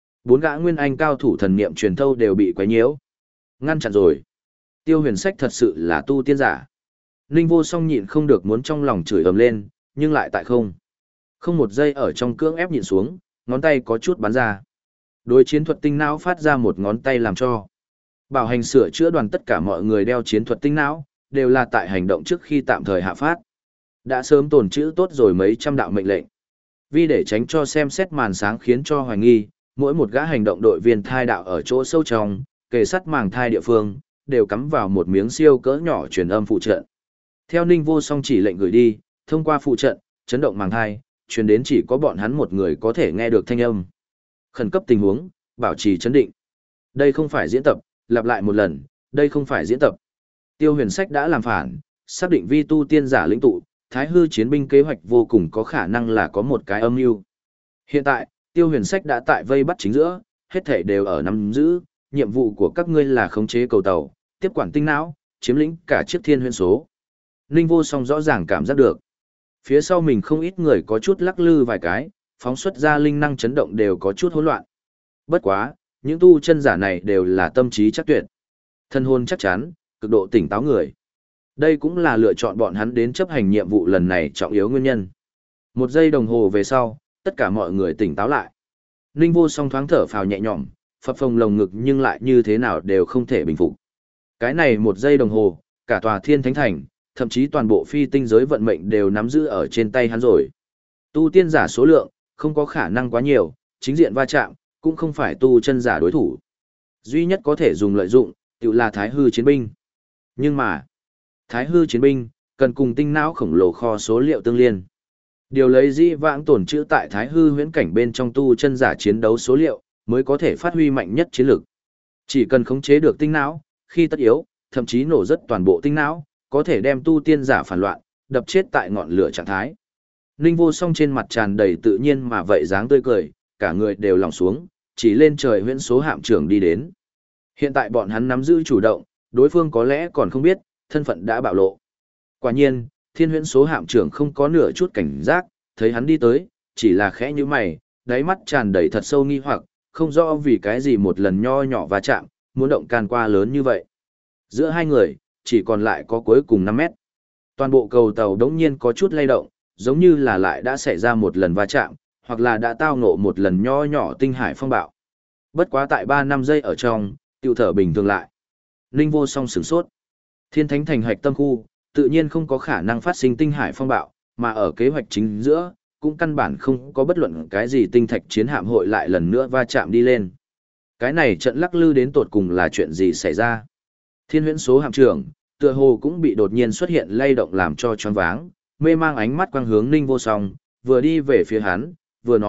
Speaker 1: 4 gã nguyên anh cao thủ thần niệm truyền thâu đều bị quấy nhiễu. Ngăn chặn rồi. Tiêu Huyền Sách thật sự là tu tiên giả. Ninh Vô Song nhịn không được muốn trong lòng chửi ầm lên, nhưng lại tại không. Không một giây ở trong cưỡng ép nhịn xuống, ngón tay có chút bắn ra. Đối chiến thuật tinh não phát ra một ngón tay làm cho. Bảo hành sửa chữa đoàn tất cả mọi người đeo chiến thuật tinh não, đều là tại hành động trước khi tạm thời hạ phát. Đã sớm tồn trữ tốt rồi mấy trăm đạo mệnh lệnh. Vì để tránh cho xem xét màn sáng khiến cho hoài nghi, mỗi một gã hành động đội viên thai đạo ở chỗ sâu trong, kề sắt màng thai địa phương, đều cắm vào một miếng siêu cỡ nhỏ truyền âm phụ trận. Theo Ninh Vô Song chỉ lệnh gửi đi, thông qua phụ trận, chấn động màng thai, truyền đến chỉ có bọn hắn một người có thể nghe được thanh âm. Khẩn cấp tình huống, bảo trì chấn định. Đây không phải diễn tập, lặp lại một lần, đây không phải diễn tập. Tiêu Huyền Sách đã làm phản, xác định vi tu tiên giả lĩnh tụ, Thái Hư chiến binh kế hoạch vô cùng có khả năng là có một cái âm mưu. Hiện tại, Tiêu Huyền Sách đã tại vây bắt chính giữa, hết thể đều ở nắm giữ, nhiệm vụ của các ngươi là khống chế cầu tàu, tiếp quản tinh não, chiếm lĩnh cả chiếc thiên huyễn số. Ninh Vô Song rõ ràng cảm giác được. Phía sau mình không ít người có chút lắc lư vài cái, phóng xuất ra linh năng chấn động đều có chút hỗn loạn. Bất quá, những tu chân giả này đều là tâm trí chắc tuyệt. Thân hồn chắc chắn, cực độ tỉnh táo người. Đây cũng là lựa chọn bọn hắn đến chấp hành nhiệm vụ lần này trọng yếu nguyên nhân. 1 giây đồng hồ về sau, tất cả mọi người tỉnh táo lại. Ninh Vô Song thoáng thở phào nhẹ nhõm, phập phồng lồng ngực nhưng lại như thế nào đều không thể bình phục. Cái này 1 giây đồng hồ, cả tòa Thiên Thánh Thành, thậm chí toàn bộ phi tinh giới vận mệnh đều nắm giữ ở trên tay hắn rồi. Tu tiên giả số lượng, không có khả năng quá nhiều, chính diện va chạm, cũng không phải tu chân giả đối thủ. Duy nhất có thể dùng lợi dụng, tự là Thái Hư chiến binh. Nhưng mà, Thái Hư chiến binh, cần cùng tinh não khổng lồ kho số liệu tương liên. Điều lấy dĩ vãng tổn trữ tại Thái Hư huyễn cảnh bên trong tu chân giả chiến đấu số liệu, mới có thể phát huy mạnh nhất chiến lực. Chỉ cần khống chế được tinh não, khi tất yếu, thậm chí nổ rất toàn bộ tinh não, có thể đem tu tiên giả phản loạn, đập chết tại ngọn lửa trạng thái. Ninh Vô Song trên mặt tràn đầy tự nhiên mà vậy dáng tươi cười, cả người đều lòng xuống, chỉ lên trời huyễn số hạm trưởng đi đến. Hiện tại bọn hắn nắm giữ chủ động, đối phương có lẽ còn không biết, thân phận đã bạo lộ. Quả nhiên, thiên huyễn số hạm trưởng không có nửa chút cảnh giác, thấy hắn đi tới, chỉ là khẽ như mày, đáy mắt tràn đầy thật sâu nghi hoặc, không rõ vì cái gì một lần nho nhỏ va chạm, muốn động can qua lớn như vậy. Giữa hai người, chỉ còn lại có cuối cùng 5 mét. Toàn bộ cầu tàu đống nhiên có chút lay động, giống như là lại đã xảy ra một lần va chạm, hoặc là đã tao ngộ một lần nho nhỏ tinh hải phong bạo. Bất quá tại 3-5 giây ở trong, tiêu thở bình thường lại. Ninh Vô Song sửng sốt. Thiên Thánh Thành hạch tâm khu, tự nhiên không có khả năng phát sinh tinh hải phong bạo, mà ở kế hoạch chính giữa, cũng căn bản không có bất luận cái gì tinh thạch chiến hạm hội lại lần nữa va chạm đi lên. Cái này trận lắc lư đến tột cùng là chuyện gì xảy ra? Thiên huyễn số hạm trưởng, tựa hồ cũng bị đột nhiên xuất hiện lay động làm cho choáng váng, mê mang ánh mắt quang hướng Ninh Vô Song, vừa đi về phía hắn, vừa nói,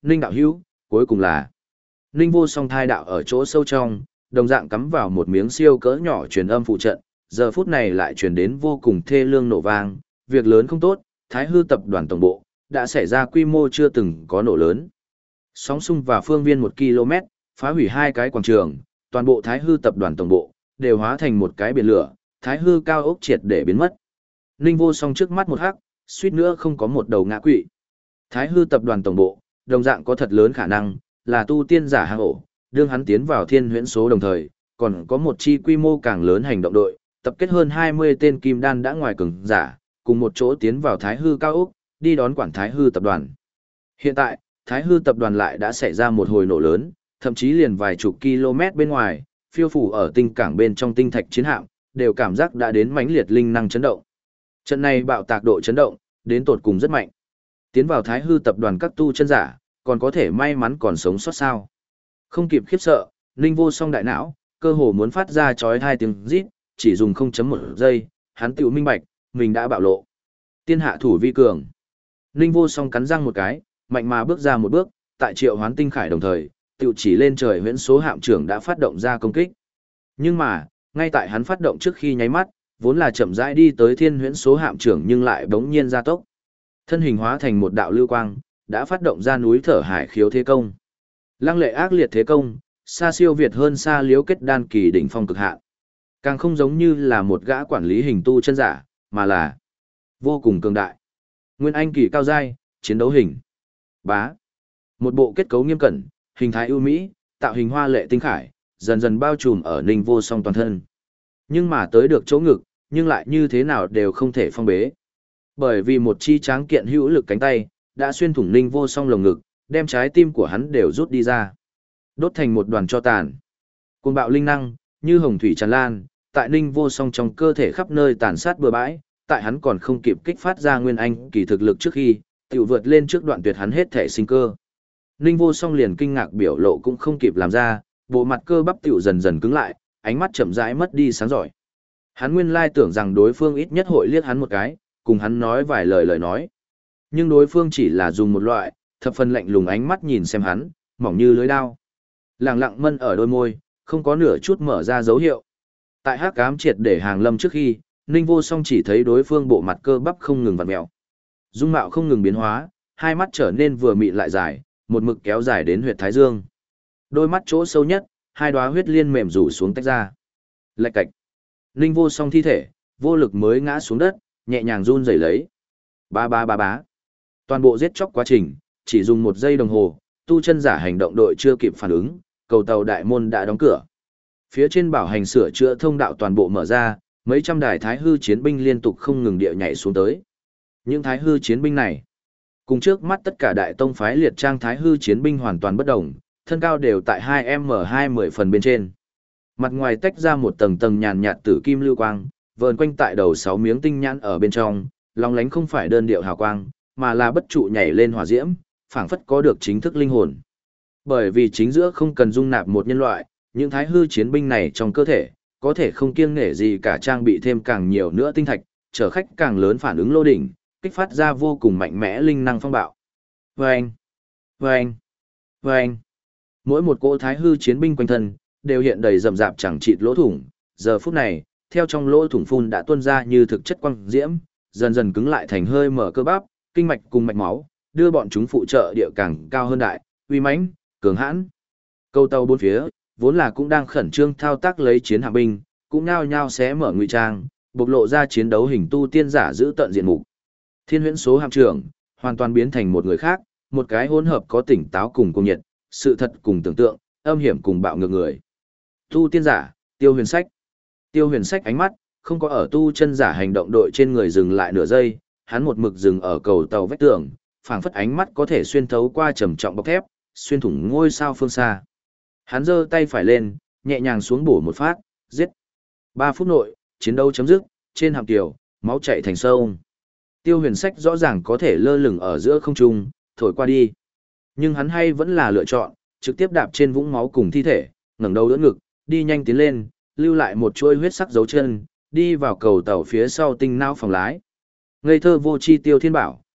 Speaker 1: Ninh đạo hữu, cuối cùng là Ninh Vô Song thai đạo ở chỗ sâu trong, đồng dạng cắm vào một miếng siêu cỡ nhỏ truyền âm phụ trận, giờ phút này lại truyền đến vô cùng thê lương nổ vang, việc lớn không tốt, Thái Hư tập đoàn tổng bộ đã xảy ra quy mô chưa từng có nổ lớn. Sóng xung và phương viên 1 km, phá hủy 2 cái quảng trường, toàn bộ Thái Hư tập đoàn tổng bộ đều hóa thành một cái biển lửa, Thái Hư cao ốc triệt để biến mất. Ninh Vô Song trước mắt một hắc, suýt nữa không có một đầu ngã quỵ. Thái Hư tập đoàn tổng bộ, đồng dạng có thật lớn khả năng là tu tiên giả hang ổ, đương hắn tiến vào thiên huyễn số đồng thời, còn có một chi quy mô càng lớn hành động đội, tập kết hơn 20 tên kim đan đã ngoài cường giả, cùng một chỗ tiến vào Thái Hư cao ốc, đi đón quản Thái Hư tập đoàn. Hiện tại, Thái Hư tập đoàn lại đã xảy ra một hồi nổ lớn, thậm chí liền vài chục km bên ngoài, phiêu phủ ở tinh cảng bên trong tinh thạch chiến hạm, đều cảm giác đã đến mãnh liệt linh năng chấn động. Trận này bạo tạc độ chấn động, đến tột cùng rất mạnh. Tiến vào Thái Hư tập đoàn các tu chân giả, còn có thể may mắn còn sống sót sao. Không kịp khiếp sợ, Ninh Vô Song đại não, cơ hồ muốn phát ra chói tai tiếng rít, chỉ dùng 0.1 giây, hắn tự minh bạch, mình đã bạo lộ. Tiên hạ thủ vi cường. Ninh Vô Song cắn răng một cái, mạnh mà bước ra một bước, tại triệu hoán tinh khải đồng thời, tự chỉ lên trời huyễn số hạm trưởng đã phát động ra công kích. Nhưng mà, ngay tại hắn phát động trước khi nháy mắt, vốn là chậm rãi đi tới thiên huyễn số hạm trưởng nhưng lại bỗng nhiên gia tốc. Thân hình hóa thành một đạo lưu quang, đã phát động ra núi thở hải khiếu thế công. Lăng lệ ác liệt thế công, xa siêu việt hơn xa liếu kết đan kỳ đỉnh phong cực hạn. Càng không giống như là một gã quản lý hình tu chân giả, mà là vô cùng cường đại. Nguyên anh kỳ cao giai, chiến đấu hình. Bá. Một bộ kết cấu nghiêm cẩn, hình thái ưu mỹ, tạo hình hoa lệ tinh khải, dần dần bao trùm ở Ninh Vô Song toàn thân. Nhưng mà tới được chỗ ngực, nhưng lại như thế nào đều không thể phong bế. Bởi vì một chi tráng kiện hữu lực cánh tay, đã xuyên thủng Ninh Vô Song lồng ngực, đem trái tim của hắn đều rút đi ra. Đốt thành một đoàn tro tàn. Cuồng bạo linh năng, như hồng thủy tràn lan, tại Ninh Vô Song trong cơ thể khắp nơi tàn sát bừa bãi, tại hắn còn không kịp kích phát ra nguyên anh kỳ thực lực trước khi, tiểu vượt lên trước đoạn tuyệt hắn hết thể sinh cơ. Ninh Vô Song liền kinh ngạc biểu lộ cũng không kịp làm ra, bộ mặt cơ bắp tiểu dần dần cứng lại, ánh mắt chậm rãi mất đi sáng giỏi. Hắn nguyên lai tưởng rằng đối phương ít nhất hội liếc hắn một cái, cùng hắn nói vài lời nói. Nhưng đối phương chỉ là dùng một loại, thập phần lạnh lùng ánh mắt nhìn xem hắn, mỏng như lưới đao. Lặng lặng mân ở đôi môi, không có nửa chút mở ra dấu hiệu. Tại hắc ám triệt để hàng lâm trước khi, Ninh Vô Song chỉ thấy đối phương bộ mặt cơ bắp không ngừng vặn mèo. Dung mạo không ngừng biến hóa, hai mắt trở nên vừa mịn lại dài, một mực kéo dài đến huyệt thái dương. Đôi mắt chỗ sâu nhất, hai đóa huyết liên mềm rủ xuống tách ra. Lạch cạch. Ninh Vô Song thi thể, vô lực mới ngã xuống đất, nhẹ nhàng run rẩy lấy. Ba ba ba bá. Toàn bộ giết chóc quá trình, chỉ dùng 1 giây đồng hồ, tu chân giả hành động đội chưa kịp phản ứng, cầu tàu đại môn đã đóng cửa. Phía trên bảo hành sửa chữa thông đạo toàn bộ mở ra, mấy trăm đài thái hư chiến binh liên tục không ngừng địa nhảy xuống tới. Những thái hư chiến binh này, cùng trước mắt tất cả đại tông phái liệt trang thái hư chiến binh hoàn toàn bất đồng, thân cao đều tại 2m20 phần bên trên. Mặt ngoài tách ra một tầng tầng nhàn nhạt tử kim lưu quang, vờn quanh tại đầu 6 miếng tinh nhãn ở bên trong, long lánh không phải đơn điệu hào quang, mà là bất trụ nhảy lên hỏa diễm, phảng phất có được chính thức linh hồn. Bởi vì chính giữa không cần dung nạp một nhân loại, những thái hư chiến binh này trong cơ thể, có thể không kiêng nể gì cả trang bị thêm càng nhiều nữa tinh thạch, chở khách càng lớn phản ứng lô đỉnh, kích phát ra vô cùng mạnh mẽ linh năng phong bạo. Vâng! Vâng! Vâng! Mỗi một cỗ thái hư chiến binh quanh thân, đều hiện đầy rậm rạp chẳng chịt lỗ thủng, giờ phút này, theo trong lỗ thủng phun đã tuôn ra như thực chất quang diễm, dần dần cứng lại thành hơi mở cơ bắp, kinh mạch cùng mạch máu, đưa bọn chúng phụ trợ địa càng cao hơn đại, uy mãnh, cường hãn. Câu tàu bốn phía, vốn là cũng đang khẩn trương thao tác lấy chiến hạm binh, cũng nhao nhao xé mở ngụy trang, bộc lộ ra chiến đấu hình tu tiên giả giữ tận diện mục. Thiên huyễn số hạm trưởng, hoàn toàn biến thành một người khác, một cái hỗn hợp có tỉnh táo cùng cuồng nhiệt, sự thật cùng tưởng tượng, âm hiểm cùng bạo ngược người. Tu tiên giả, Tiêu Huyền Sách. Tiêu Huyền Sách ánh mắt, không có ở tu chân giả hành động đội trên người dừng lại nửa giây, hắn một mực dừng ở cầu tàu vách tường, phảng phất ánh mắt có thể xuyên thấu qua trầm trọng bọc thép, xuyên thủng ngôi sao phương xa. Hắn giơ tay phải lên, nhẹ nhàng xuống bổ một phát, giết. 3 phút nội, chiến đấu chấm dứt, trên hạm tiểu, máu chảy thành sông. Tiêu Huyền Sách rõ ràng có thể lơ lửng ở giữa không trung, thổi qua đi. Nhưng hắn hay vẫn là lựa chọn, trực tiếp đạp trên vũng máu cùng thi thể, ngẩng đầu đỡ ngực, đi nhanh tiến lên, lưu lại một chuôi huyết sắc dấu chân, đi vào cầu tàu phía sau tinh não phòng lái. Ngây thơ vô chi Tiêu Thiên Bảo,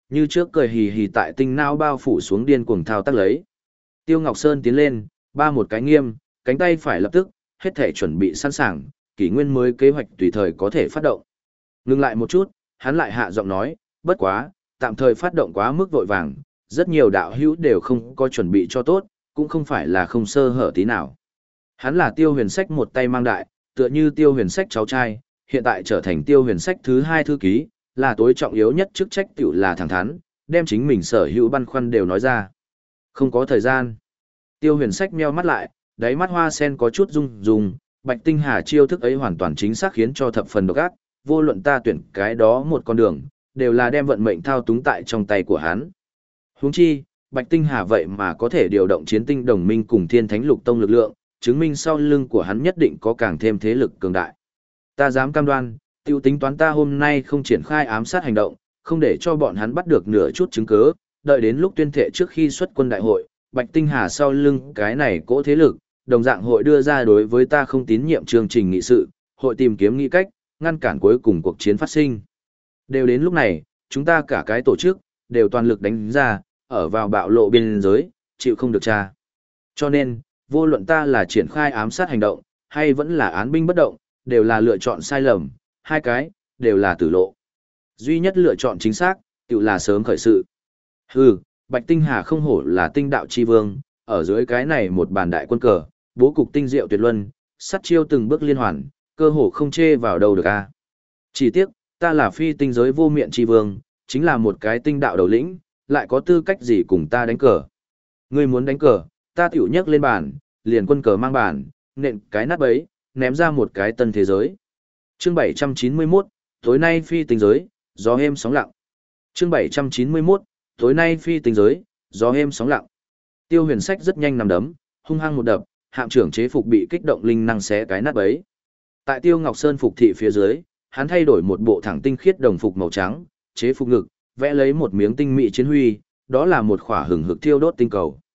Speaker 1: như trước cười hì hì tại tinh não bao phủ xuống điên cuồng thao tác lấy. Tiêu Ngọc Sơn tiến lên, ba một cái nghiêm, cánh tay phải lập tức, hết thể chuẩn bị sẵn sàng, kỷ nguyên mới kế hoạch tùy thời có thể phát động. Ngừng lại một chút, hắn lại hạ giọng nói, bất quá, tạm thời phát động quá mức vội vàng, rất nhiều đạo hữu đều không có chuẩn bị cho tốt, cũng không phải là không sơ hở tí nào. Hắn là Tiêu Huyền Sách một tay mang đại, tựa như Tiêu Huyền Sách cháu trai, hiện tại trở thành Tiêu Huyền Sách thứ 2 thư ký, là tối trọng yếu nhất chức trách tiểu là thẳng thắn, đem chính mình sở hữu băn khoăn đều nói ra. Không có thời gian. Tiêu Huyền Sách meo mắt lại, đáy mắt hoa sen có chút rung rung, Bạch Tinh Hà chiêu thức ấy hoàn toàn chính xác khiến cho thập phần độc ác, vô luận ta tuyển cái đó một con đường, đều là đem vận mệnh thao túng tại trong tay của hắn. Huống chi, Bạch Tinh Hà vậy mà có thể điều động chiến tinh đồng minh cùng Thiên Thánh Lục Tông lực lượng, chứng minh sau lưng của hắn nhất định có càng thêm thế lực cường đại. Ta dám cam đoan, tiêu tính toán ta hôm nay không triển khai ám sát hành động, không để cho bọn hắn bắt được nửa chút chứng cứ, đợi đến lúc tuyên thệ trước khi xuất quân đại hội, Bạch Tinh Hà sau lưng cái này cỗ thế lực, đồng dạng hội đưa ra đối với ta không tín nhiệm chương trình nghị sự, hội tìm kiếm nghị cách, ngăn cản cuối cùng cuộc chiến phát sinh. Đều đến lúc này, chúng ta cả cái tổ chức, đều toàn lực đánh ra, ở vào bạo lộ biên giới, chịu không được tra. Cho nên, vô luận ta là triển khai ám sát hành động, hay vẫn là án binh bất động, đều là lựa chọn sai lầm, hai cái, đều là tử lộ. Duy nhất lựa chọn chính xác, tự là sớm khởi sự. Hừ, Bạch Tinh Hà không hổ là tinh đạo chi vương, ở dưới cái này một bàn đại quân cờ, bố cục tinh diệu tuyệt luân, sát chiêu từng bước liên hoàn, cơ hồ không chê vào đâu được a. Chỉ tiếc, ta là phi tinh giới vô miệng chi vương, chính là một cái tinh đạo đầu lĩnh, lại có tư cách gì cùng ta đánh cờ. Ngươi muốn đánh cờ, ta tiểu nhấc lên bàn, liền quân cờ mang bàn, nện cái nát bấy, ném ra một cái tân thế giới. Chương 791, tối nay phi tinh giới, gió êm sóng lặng. Chương 791, tối nay phi tinh giới, gió êm sóng lặng. Tiêu Huyền Sách rất nhanh nằm đấm, hung hăng một đập, hạm trưởng chế phục bị kích động linh năng xé cái nát bấy. Tại Tiêu Ngọc Sơn phục thị phía dưới, hắn thay đổi một bộ thẳng tinh khiết đồng phục màu trắng, chế phục ngực, vẽ lấy một miếng tinh mỹ chiến huy, đó là một khỏa hừng hực thiêu đốt tinh cầu.